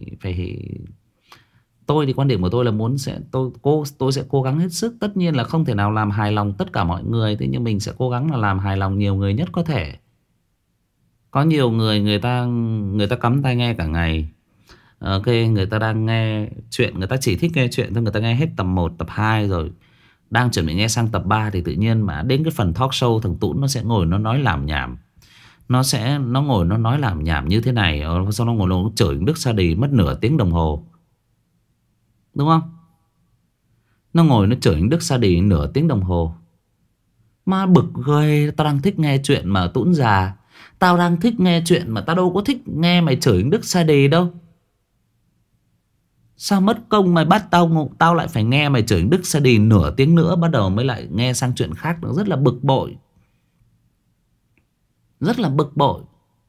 tôi thì quan điểm của tôi là tôi sẽ cố gắng hết sức. Tất nhiên là không thể nào làm hài lòng tất cả mọi người, thế nhưng mình sẽ cố gắng là làm hài lòng nhiều người nhất có thể. Có nhiều người, người ta cắm tai nghe cả ngày. Ok, người ta đang nghe chuyện, người ta chỉ thích nghe chuyện thôi, người ta nghe hết tập 1, tập 2 rồi, đang chuẩn bị nghe sang tập 3 thì tự nhiên mà đến cái phần talk show thằng Tún nó sẽ ngồi nó nói làm nhảm. Nó ngồi nó nói làm nhảm như thế này, sau nó ngồi nó chửi Đức Sa Đì mất nửa tiếng đồng hồ, đúng không? Nó ngồi nó chửi Đức Sa Đì nửa tiếng đồng hồ. Mà bực ghê. Tao đang thích nghe chuyện mà Tún già. Tao đang thích nghe chuyện mà tao đâu có thích nghe mày chửi Đức Sa Đì đâu. Sao mất công mày bắt tao lại phải nghe mày chửi Đức Sa Đì nửa tiếng nữa, bắt đầu mới lại nghe sang chuyện khác. Nó rất là bực bội. Rất là bực bội.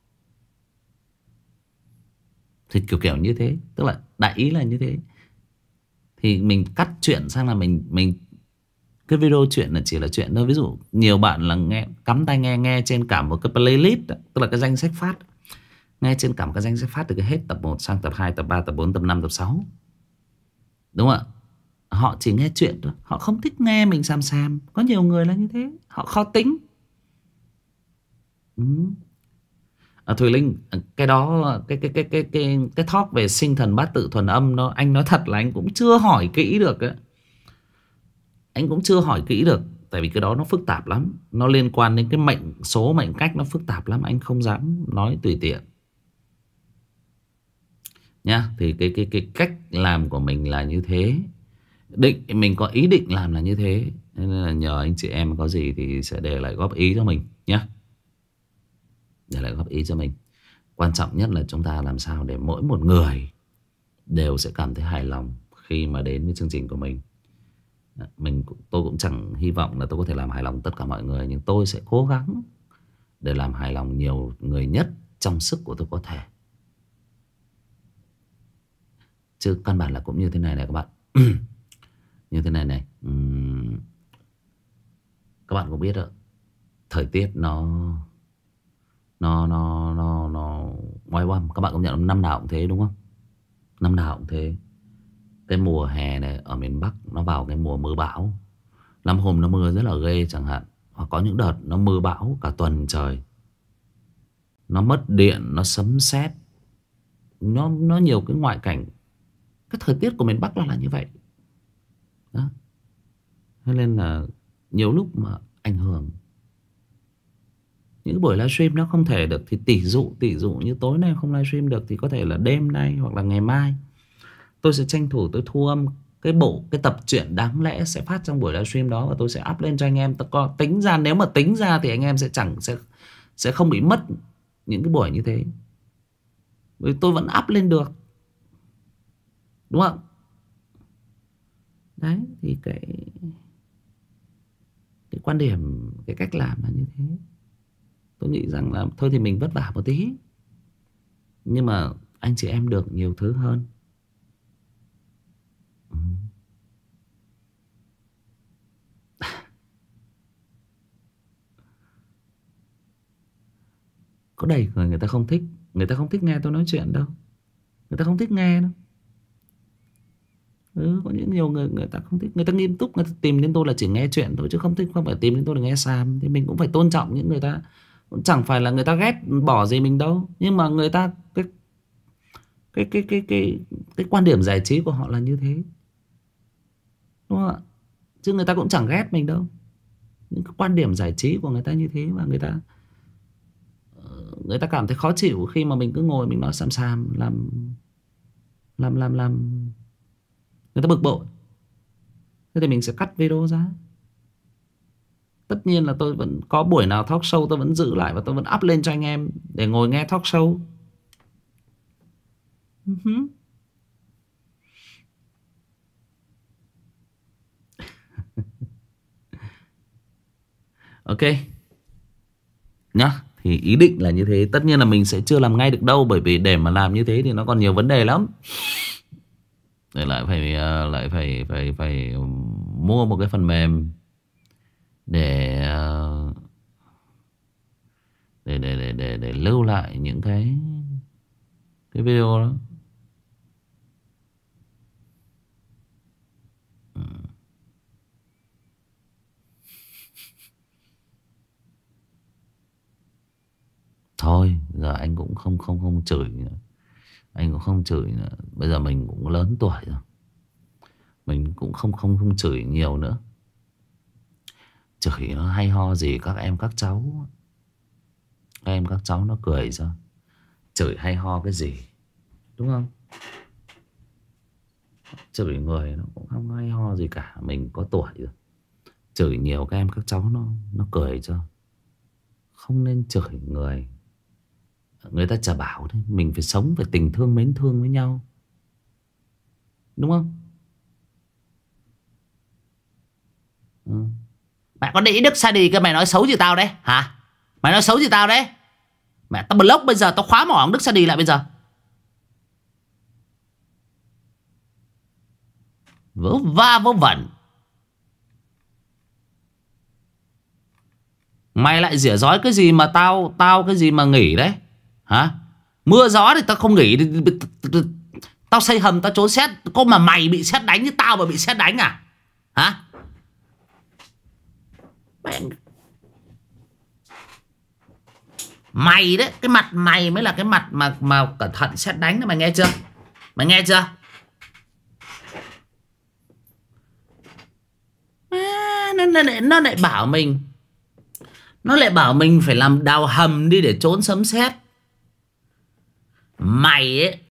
Thì kiểu như thế. Tức là đại ý là như thế. Thì mình cắt chuyện sang là mình cái video chuyện là chỉ là chuyện thôi. Ví dụ nhiều bạn là cắm tai nghe trên cả một cái playlist, tức là cái danh sách phát. Nghe trên cả một cái danh sách phát từ cái hết tập 1 sang tập 2, tập 3, tập 4, tập 5, tập 6. Đúng không ạ? Họ chỉ nghe chuyện thôi. Họ không thích nghe mình xàm xàm. Có nhiều người là như thế. Họ khó tính. Thùy Linh, cái đó cái talk về sinh thần bát tự thuần âm nó, anh nói thật là anh cũng chưa hỏi kỹ được ấy. Anh cũng chưa hỏi kỹ được. Tại vì cái đó nó phức tạp lắm. Nó liên quan đến cái mệnh số, mệnh cách, nó phức tạp lắm. Anh không dám nói tùy tiện nhá. Thì cái cách làm của mình là như thế. Mình có ý định làm là như thế. Thế nên là nhờ anh chị em có gì thì sẽ để lại góp ý cho mình nhé. Để lại góp ý cho mình. Quan trọng nhất là chúng ta làm sao để mỗi một người đều sẽ cảm thấy hài lòng khi mà đến với chương trình của mình. Tôi cũng chẳng hy vọng là tôi có thể làm hài lòng tất cả mọi người, nhưng tôi sẽ cố gắng để làm hài lòng nhiều người nhất trong sức của tôi có thể. Chứ căn bản là cũng như thế này này các bạn. Như thế này này. Các bạn cũng biết đó, thời tiết nó ngoái oăm. Các bạn cũng nhận năm nào cũng thế đúng không? Năm nào cũng thế. Cái mùa hè này ở miền Bắc nó vào cái mùa mưa bão. Năm hôm nó mưa rất là ghê chẳng hạn. Hoặc có những đợt nó mưa bão cả tuần trời. Nó mất điện, nó sấm sét, nó nhiều cái ngoại cảnh. Cái thời tiết của miền Bắc là như vậy đó. Thế nên là nhiều lúc mà ảnh hưởng. Những cái buổi livestream nó không thể được thì tỷ dụ như tối nay không livestream được thì có thể là đêm nay hoặc là ngày mai tôi sẽ tranh thủ tôi thu âm cái tập truyện đáng lẽ sẽ phát trong buổi livestream đó, và tôi sẽ up lên cho anh em. Tính ra nếu mà tính ra thì anh em sẽ không bị mất những cái buổi như thế, vì tôi vẫn up lên được, đúng không? Đấy thì cái quan điểm, cái cách làm là như thế. Tôi nghĩ rằng là thôi thì mình vất vả một tí, nhưng mà anh chị em được nhiều thứ hơn. Có đầy người ta không thích. Người ta không thích nghe tôi nói chuyện đâu. Người ta không thích nghe đâu. Có những nhiều người ta không thích. Người ta nghiêm túc, người ta tìm đến tôi là chỉ nghe chuyện thôi, chứ không thích, không phải tìm đến tôi để nghe xàm. Thì mình cũng phải tôn trọng những người ta. Cũng chẳng phải là người ta ghét bỏ gì mình đâu, nhưng mà người ta cái quan điểm giải trí của họ là như thế, đúng không ạ? Chứ người ta cũng chẳng ghét mình đâu. Những cái quan điểm giải trí của người ta như thế, và người ta cảm thấy khó chịu khi mà mình cứ ngồi mình nói xàm xàm, làm người ta bực bội. Thế thì mình sẽ cắt video ra. Tất nhiên là tôi vẫn có buổi nào talk show tôi vẫn giữ lại và tôi vẫn up lên cho anh em để ngồi nghe talk show. Ok nhá. Thì ý định là như thế. Tất nhiên là mình sẽ chưa làm ngay được đâu, bởi vì để mà làm như thế thì nó còn nhiều vấn đề lắm. Để lại phải mua một cái phần mềm để lưu lại những cái video đó. Thôi giờ anh cũng không chửi nữa. Anh cũng không chửi nữa. Bây giờ mình cũng lớn tuổi rồi, mình cũng không chửi nhiều nữa. Chửi nó hay ho gì các em các cháu. Các em các cháu nó cười sao. Chửi hay ho cái gì, đúng không? Chửi người nó cũng không hay ho gì cả. Mình có tuổi rồi, chửi nhiều các em các cháu nó cười cho. Không nên chửi người. Người ta chả bảo đấy, mình phải sống phải tình thương mến thương với nhau, đúng không? Mẹ con đĩ Đức xa đi cơ, mày nói xấu gì tao đấy hả? Mày nói xấu gì tao đấy? Mẹ tao block bây giờ, tao khóa mỏ ông Đức xa đi lại bây giờ. Vớ va vớ vẩn. Mày lại rỉa rói cái gì mà tao cái gì mà nghỉ đấy hả? Mưa gió thì tao không nghỉ. Tao xây hầm tao trốn xét. Có mà mày bị xét đánh như tao mà bị xét đánh à? Hả? Mày đấy, cái mặt mày mới là cái mặt mà cẩn thận xét đánh đó, mày nghe chưa? Mày nghe chưa? Nó lại bảo mình, nó lại bảo mình phải làm đào hầm đi để trốn sấm sét. Mày ấy